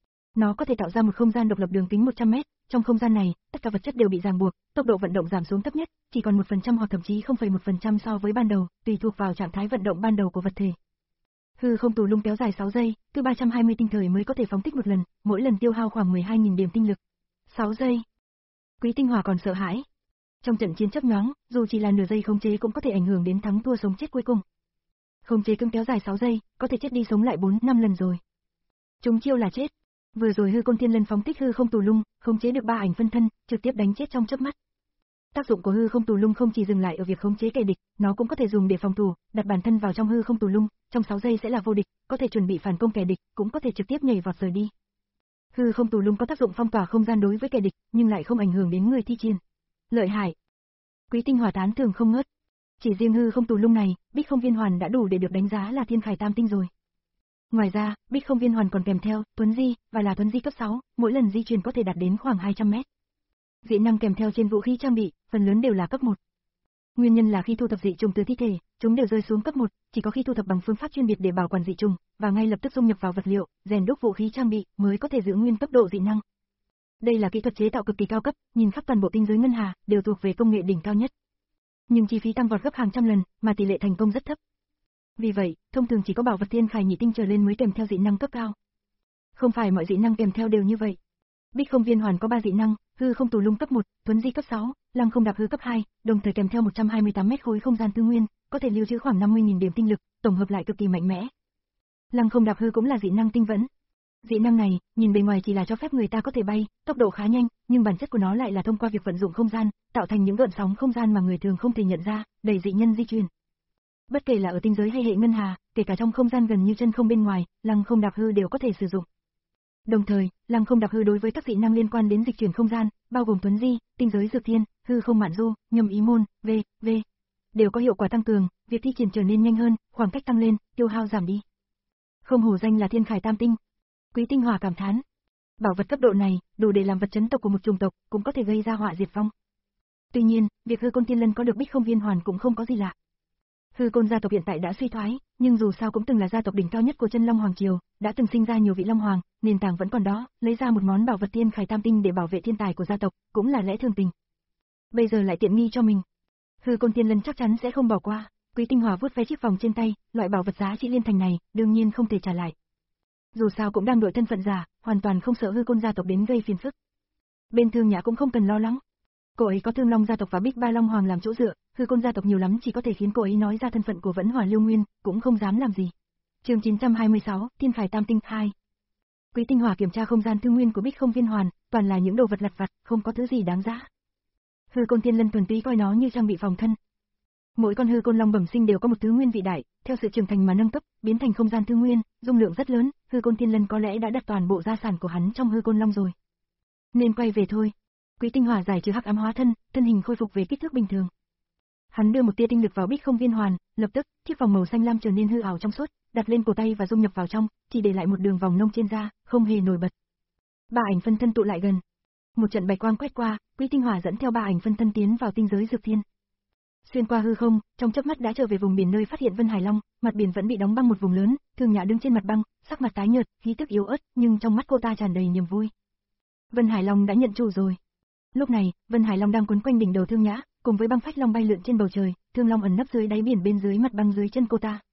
Nó có thể tạo ra một không gian độc lập đường kính một trăm mét, trong không gian này, tất cả vật chất đều bị ràng buộc, tốc độ vận động giảm xuống thấp nhất, chỉ còn một phần trăm hoặc thậm chí không phẩy một phần trăm so với ban đầu, tùy thuộc vào trạng thái vận động ban đầu của vật thể. Hư không tù lung kéo dài sáu giây, cứ ba trăm hai mươi tinh thời mới có thể phóng thích một lần, mỗi lần tiêu hao khoảng mười hai nghìn điểm tinh lực. sáu giây. Quý Tinh Hỏa còn sợ hãi. Trong trận chiến chớp nhoáng, dù chỉ là nửa giây khống chế cũng có thể ảnh hưởng đến thắng thua sống chết cuối cùng. Khống chế cứng kéo dài sáu giây, có thể chết đi sống lại bốn năm lần rồi. Chúng chiêu là chết. Vừa rồi Hư Côn Thiên Lân phóng thích hư không tù lung, khống chế được ba ảnh phân thân, trực tiếp đánh chết trong chớp mắt. Tác dụng của hư không tù lung không chỉ dừng lại ở việc khống chế kẻ địch, nó cũng có thể dùng để phòng thủ, đặt bản thân vào trong hư không tù lung, trong sáu giây sẽ là vô địch, có thể chuẩn bị phản công kẻ địch, cũng có thể trực tiếp nhảy vọt rời đi. Hư không tù lung có tác dụng phong tỏa không gian đối với kẻ địch, nhưng lại không ảnh hưởng đến người thi triển. Lợi hại. Quý Tinh Hỏa tán thưởng không ngớt. Chỉ riêng hư không tù lung này, Bích Không Viên Hoàn đã đủ để được đánh giá là thiên khải tam tinh rồi. Ngoài ra, Bích Không Viên Hoàn còn kèm theo Tuấn Di, và là Tuấn Di cấp sáu, mỗi lần di chuyển có thể đạt đến khoảng hai trăm mét. Dị năng kèm theo trên vũ khí trang bị, phần lớn đều là cấp một. Nguyên nhân là khi thu thập dị trùng từ thi thể, chúng đều rơi xuống cấp một, chỉ có khi thu thập bằng phương pháp chuyên biệt để bảo quản dị trùng, và ngay lập tức dung nhập vào vật liệu, rèn đúc vũ khí trang bị, mới có thể giữ nguyên cấp độ dị năng. Đây là kỹ thuật chế tạo cực kỳ cao cấp, nhìn khắp toàn bộ tinh giới ngân hà, đều thuộc về công nghệ đỉnh cao nhất. Nhưng chi phí tăng vọt gấp hàng trăm lần, mà tỷ lệ thành công rất thấp. Vì vậy, thông thường chỉ có bảo vật thiên khải nhị tinh trở lên mới kèm theo dị năng cấp cao. Không phải mọi dị năng kèm theo đều như vậy. Bích Không Viên Hoàn có ba dị năng, hư không tù lung cấp một, Tuấn Di cấp sáu, lăng không đạp hư cấp hai, đồng thời kèm theo một trăm hai mươi tám mét khối không gian tư nguyên, có thể lưu trữ khoảng năm mươi nghìn điểm tinh lực, tổng hợp lại cực kỳ mạnh mẽ. Lăng không đạp hư cũng là dị năng tinh vẫn. Dị năng này, nhìn bề ngoài chỉ là cho phép người ta có thể bay, tốc độ khá nhanh, nhưng bản chất của nó lại là thông qua việc vận dụng không gian, tạo thành những gợn sóng không gian mà người thường không thể nhận ra, đẩy dị nhân di chuyển. Bất kể là ở tinh giới hay hệ ngân hà, kể cả trong không gian gần như chân không bên ngoài, lăng không đạp hư đều có thể sử dụng. Đồng thời, lăng không đạp hư đối với các dị năng liên quan đến dịch chuyển không gian, bao gồm Tuấn Di, tinh giới dược thiên, hư không mạn du, nhâm ý môn, v, v, đều có hiệu quả tăng cường, việc thi triển trở nên nhanh hơn, khoảng cách tăng lên, tiêu hao giảm đi. Không hổ danh là thiên khải tam tinh. Quý Tinh Hỏa cảm thán. Bảo vật cấp độ này, đủ để làm vật chấn tộc của một chủng tộc, cũng có thể gây ra họa diệt vong. Tuy nhiên, việc Hư Côn Thiên Lân có được Bích Không Viên Hoàn cũng không có gì lạ. Hư Côn gia tộc hiện tại đã suy thoái, nhưng dù sao cũng từng là gia tộc đỉnh cao nhất của Chân Long Hoàng triều, đã từng sinh ra nhiều vị long hoàng, nền tảng vẫn còn đó, lấy ra một món bảo vật Thiên Khải Tam Tinh để bảo vệ thiên tài của gia tộc, cũng là lẽ thường tình. Bây giờ lại tiện nghi cho mình. Hư Côn Tiên Lân chắc chắn sẽ không bỏ qua. Quý Tinh Hòa vuốt ve chiếc vòng trên tay, loại bảo vật giá trị liên thành này, đương nhiên không thể trả lại. Dù sao cũng đang đội thân phận giả, hoàn toàn không sợ Hư Côn gia tộc đến gây phiền phức. Bên Thương Nhã cũng không cần lo lắng. Cô ấy có Thương Long gia tộc và Bích Ba Long Hoàng làm chỗ dựa, Hư Côn gia tộc nhiều lắm chỉ có thể khiến cô ấy nói ra thân phận của Vẫn Hỏa Lưu Nguyên, cũng không dám làm gì. Chương chín trăm hai mươi sáu, Thiên Khải Tam Tinh hai. Quý Tinh Hòa kiểm tra không gian thương nguyên của Bích Không Viên Hoàn, toàn là những đồ vật lặt vặt, không có thứ gì đáng giá. Hư Côn Tiên Lân thuần túy coi nó như trang bị phòng thân. Mỗi con Hư Côn Long bẩm sinh đều có một thứ nguyên vị đại, theo sự trưởng thành mà nâng cấp, biến thành không gian thương nguyên, dung lượng rất lớn, Hư Côn Tiên Lân có lẽ đã đặt toàn bộ gia sản của hắn trong Hư Côn Long rồi. Nên quay về thôi. Quý Tinh Hòa giải trừ hắc ám hóa thân, thân hình khôi phục về kích thước bình thường. Hắn đưa một tia tinh lực vào Bích Không Viên Hoàn, lập tức, chiếc vòng màu xanh lam trở nên hư ảo trong suốt, đặt lên cổ tay và dung nhập vào trong, chỉ để lại một đường vòng nông trên da, không hề nổi bật. Ba ảnh phân thân tụ lại gần. Một trận bạch quang quét qua, Quý Tinh Hòa dẫn theo ba ảnh phân thân tiến vào tinh giới dược thiên. Xuyên qua hư không, trong chớp mắt đã trở về vùng biển nơi phát hiện Vân Hải Long, mặt biển vẫn bị đóng băng một vùng lớn, Thương Nhã đứng trên mặt băng, sắc mặt tái nhợt, khí tức yếu ớt, nhưng trong mắt cô ta tràn đầy niềm vui. Vân Hải Long đã nhận chủ rồi. Lúc này, Vân Hải Long đang quấn quanh đỉnh đầu Thương Nhã, cùng với băng phách long bay lượn trên bầu trời, Thương Long ẩn nấp dưới đáy biển bên dưới mặt băng dưới chân cô ta.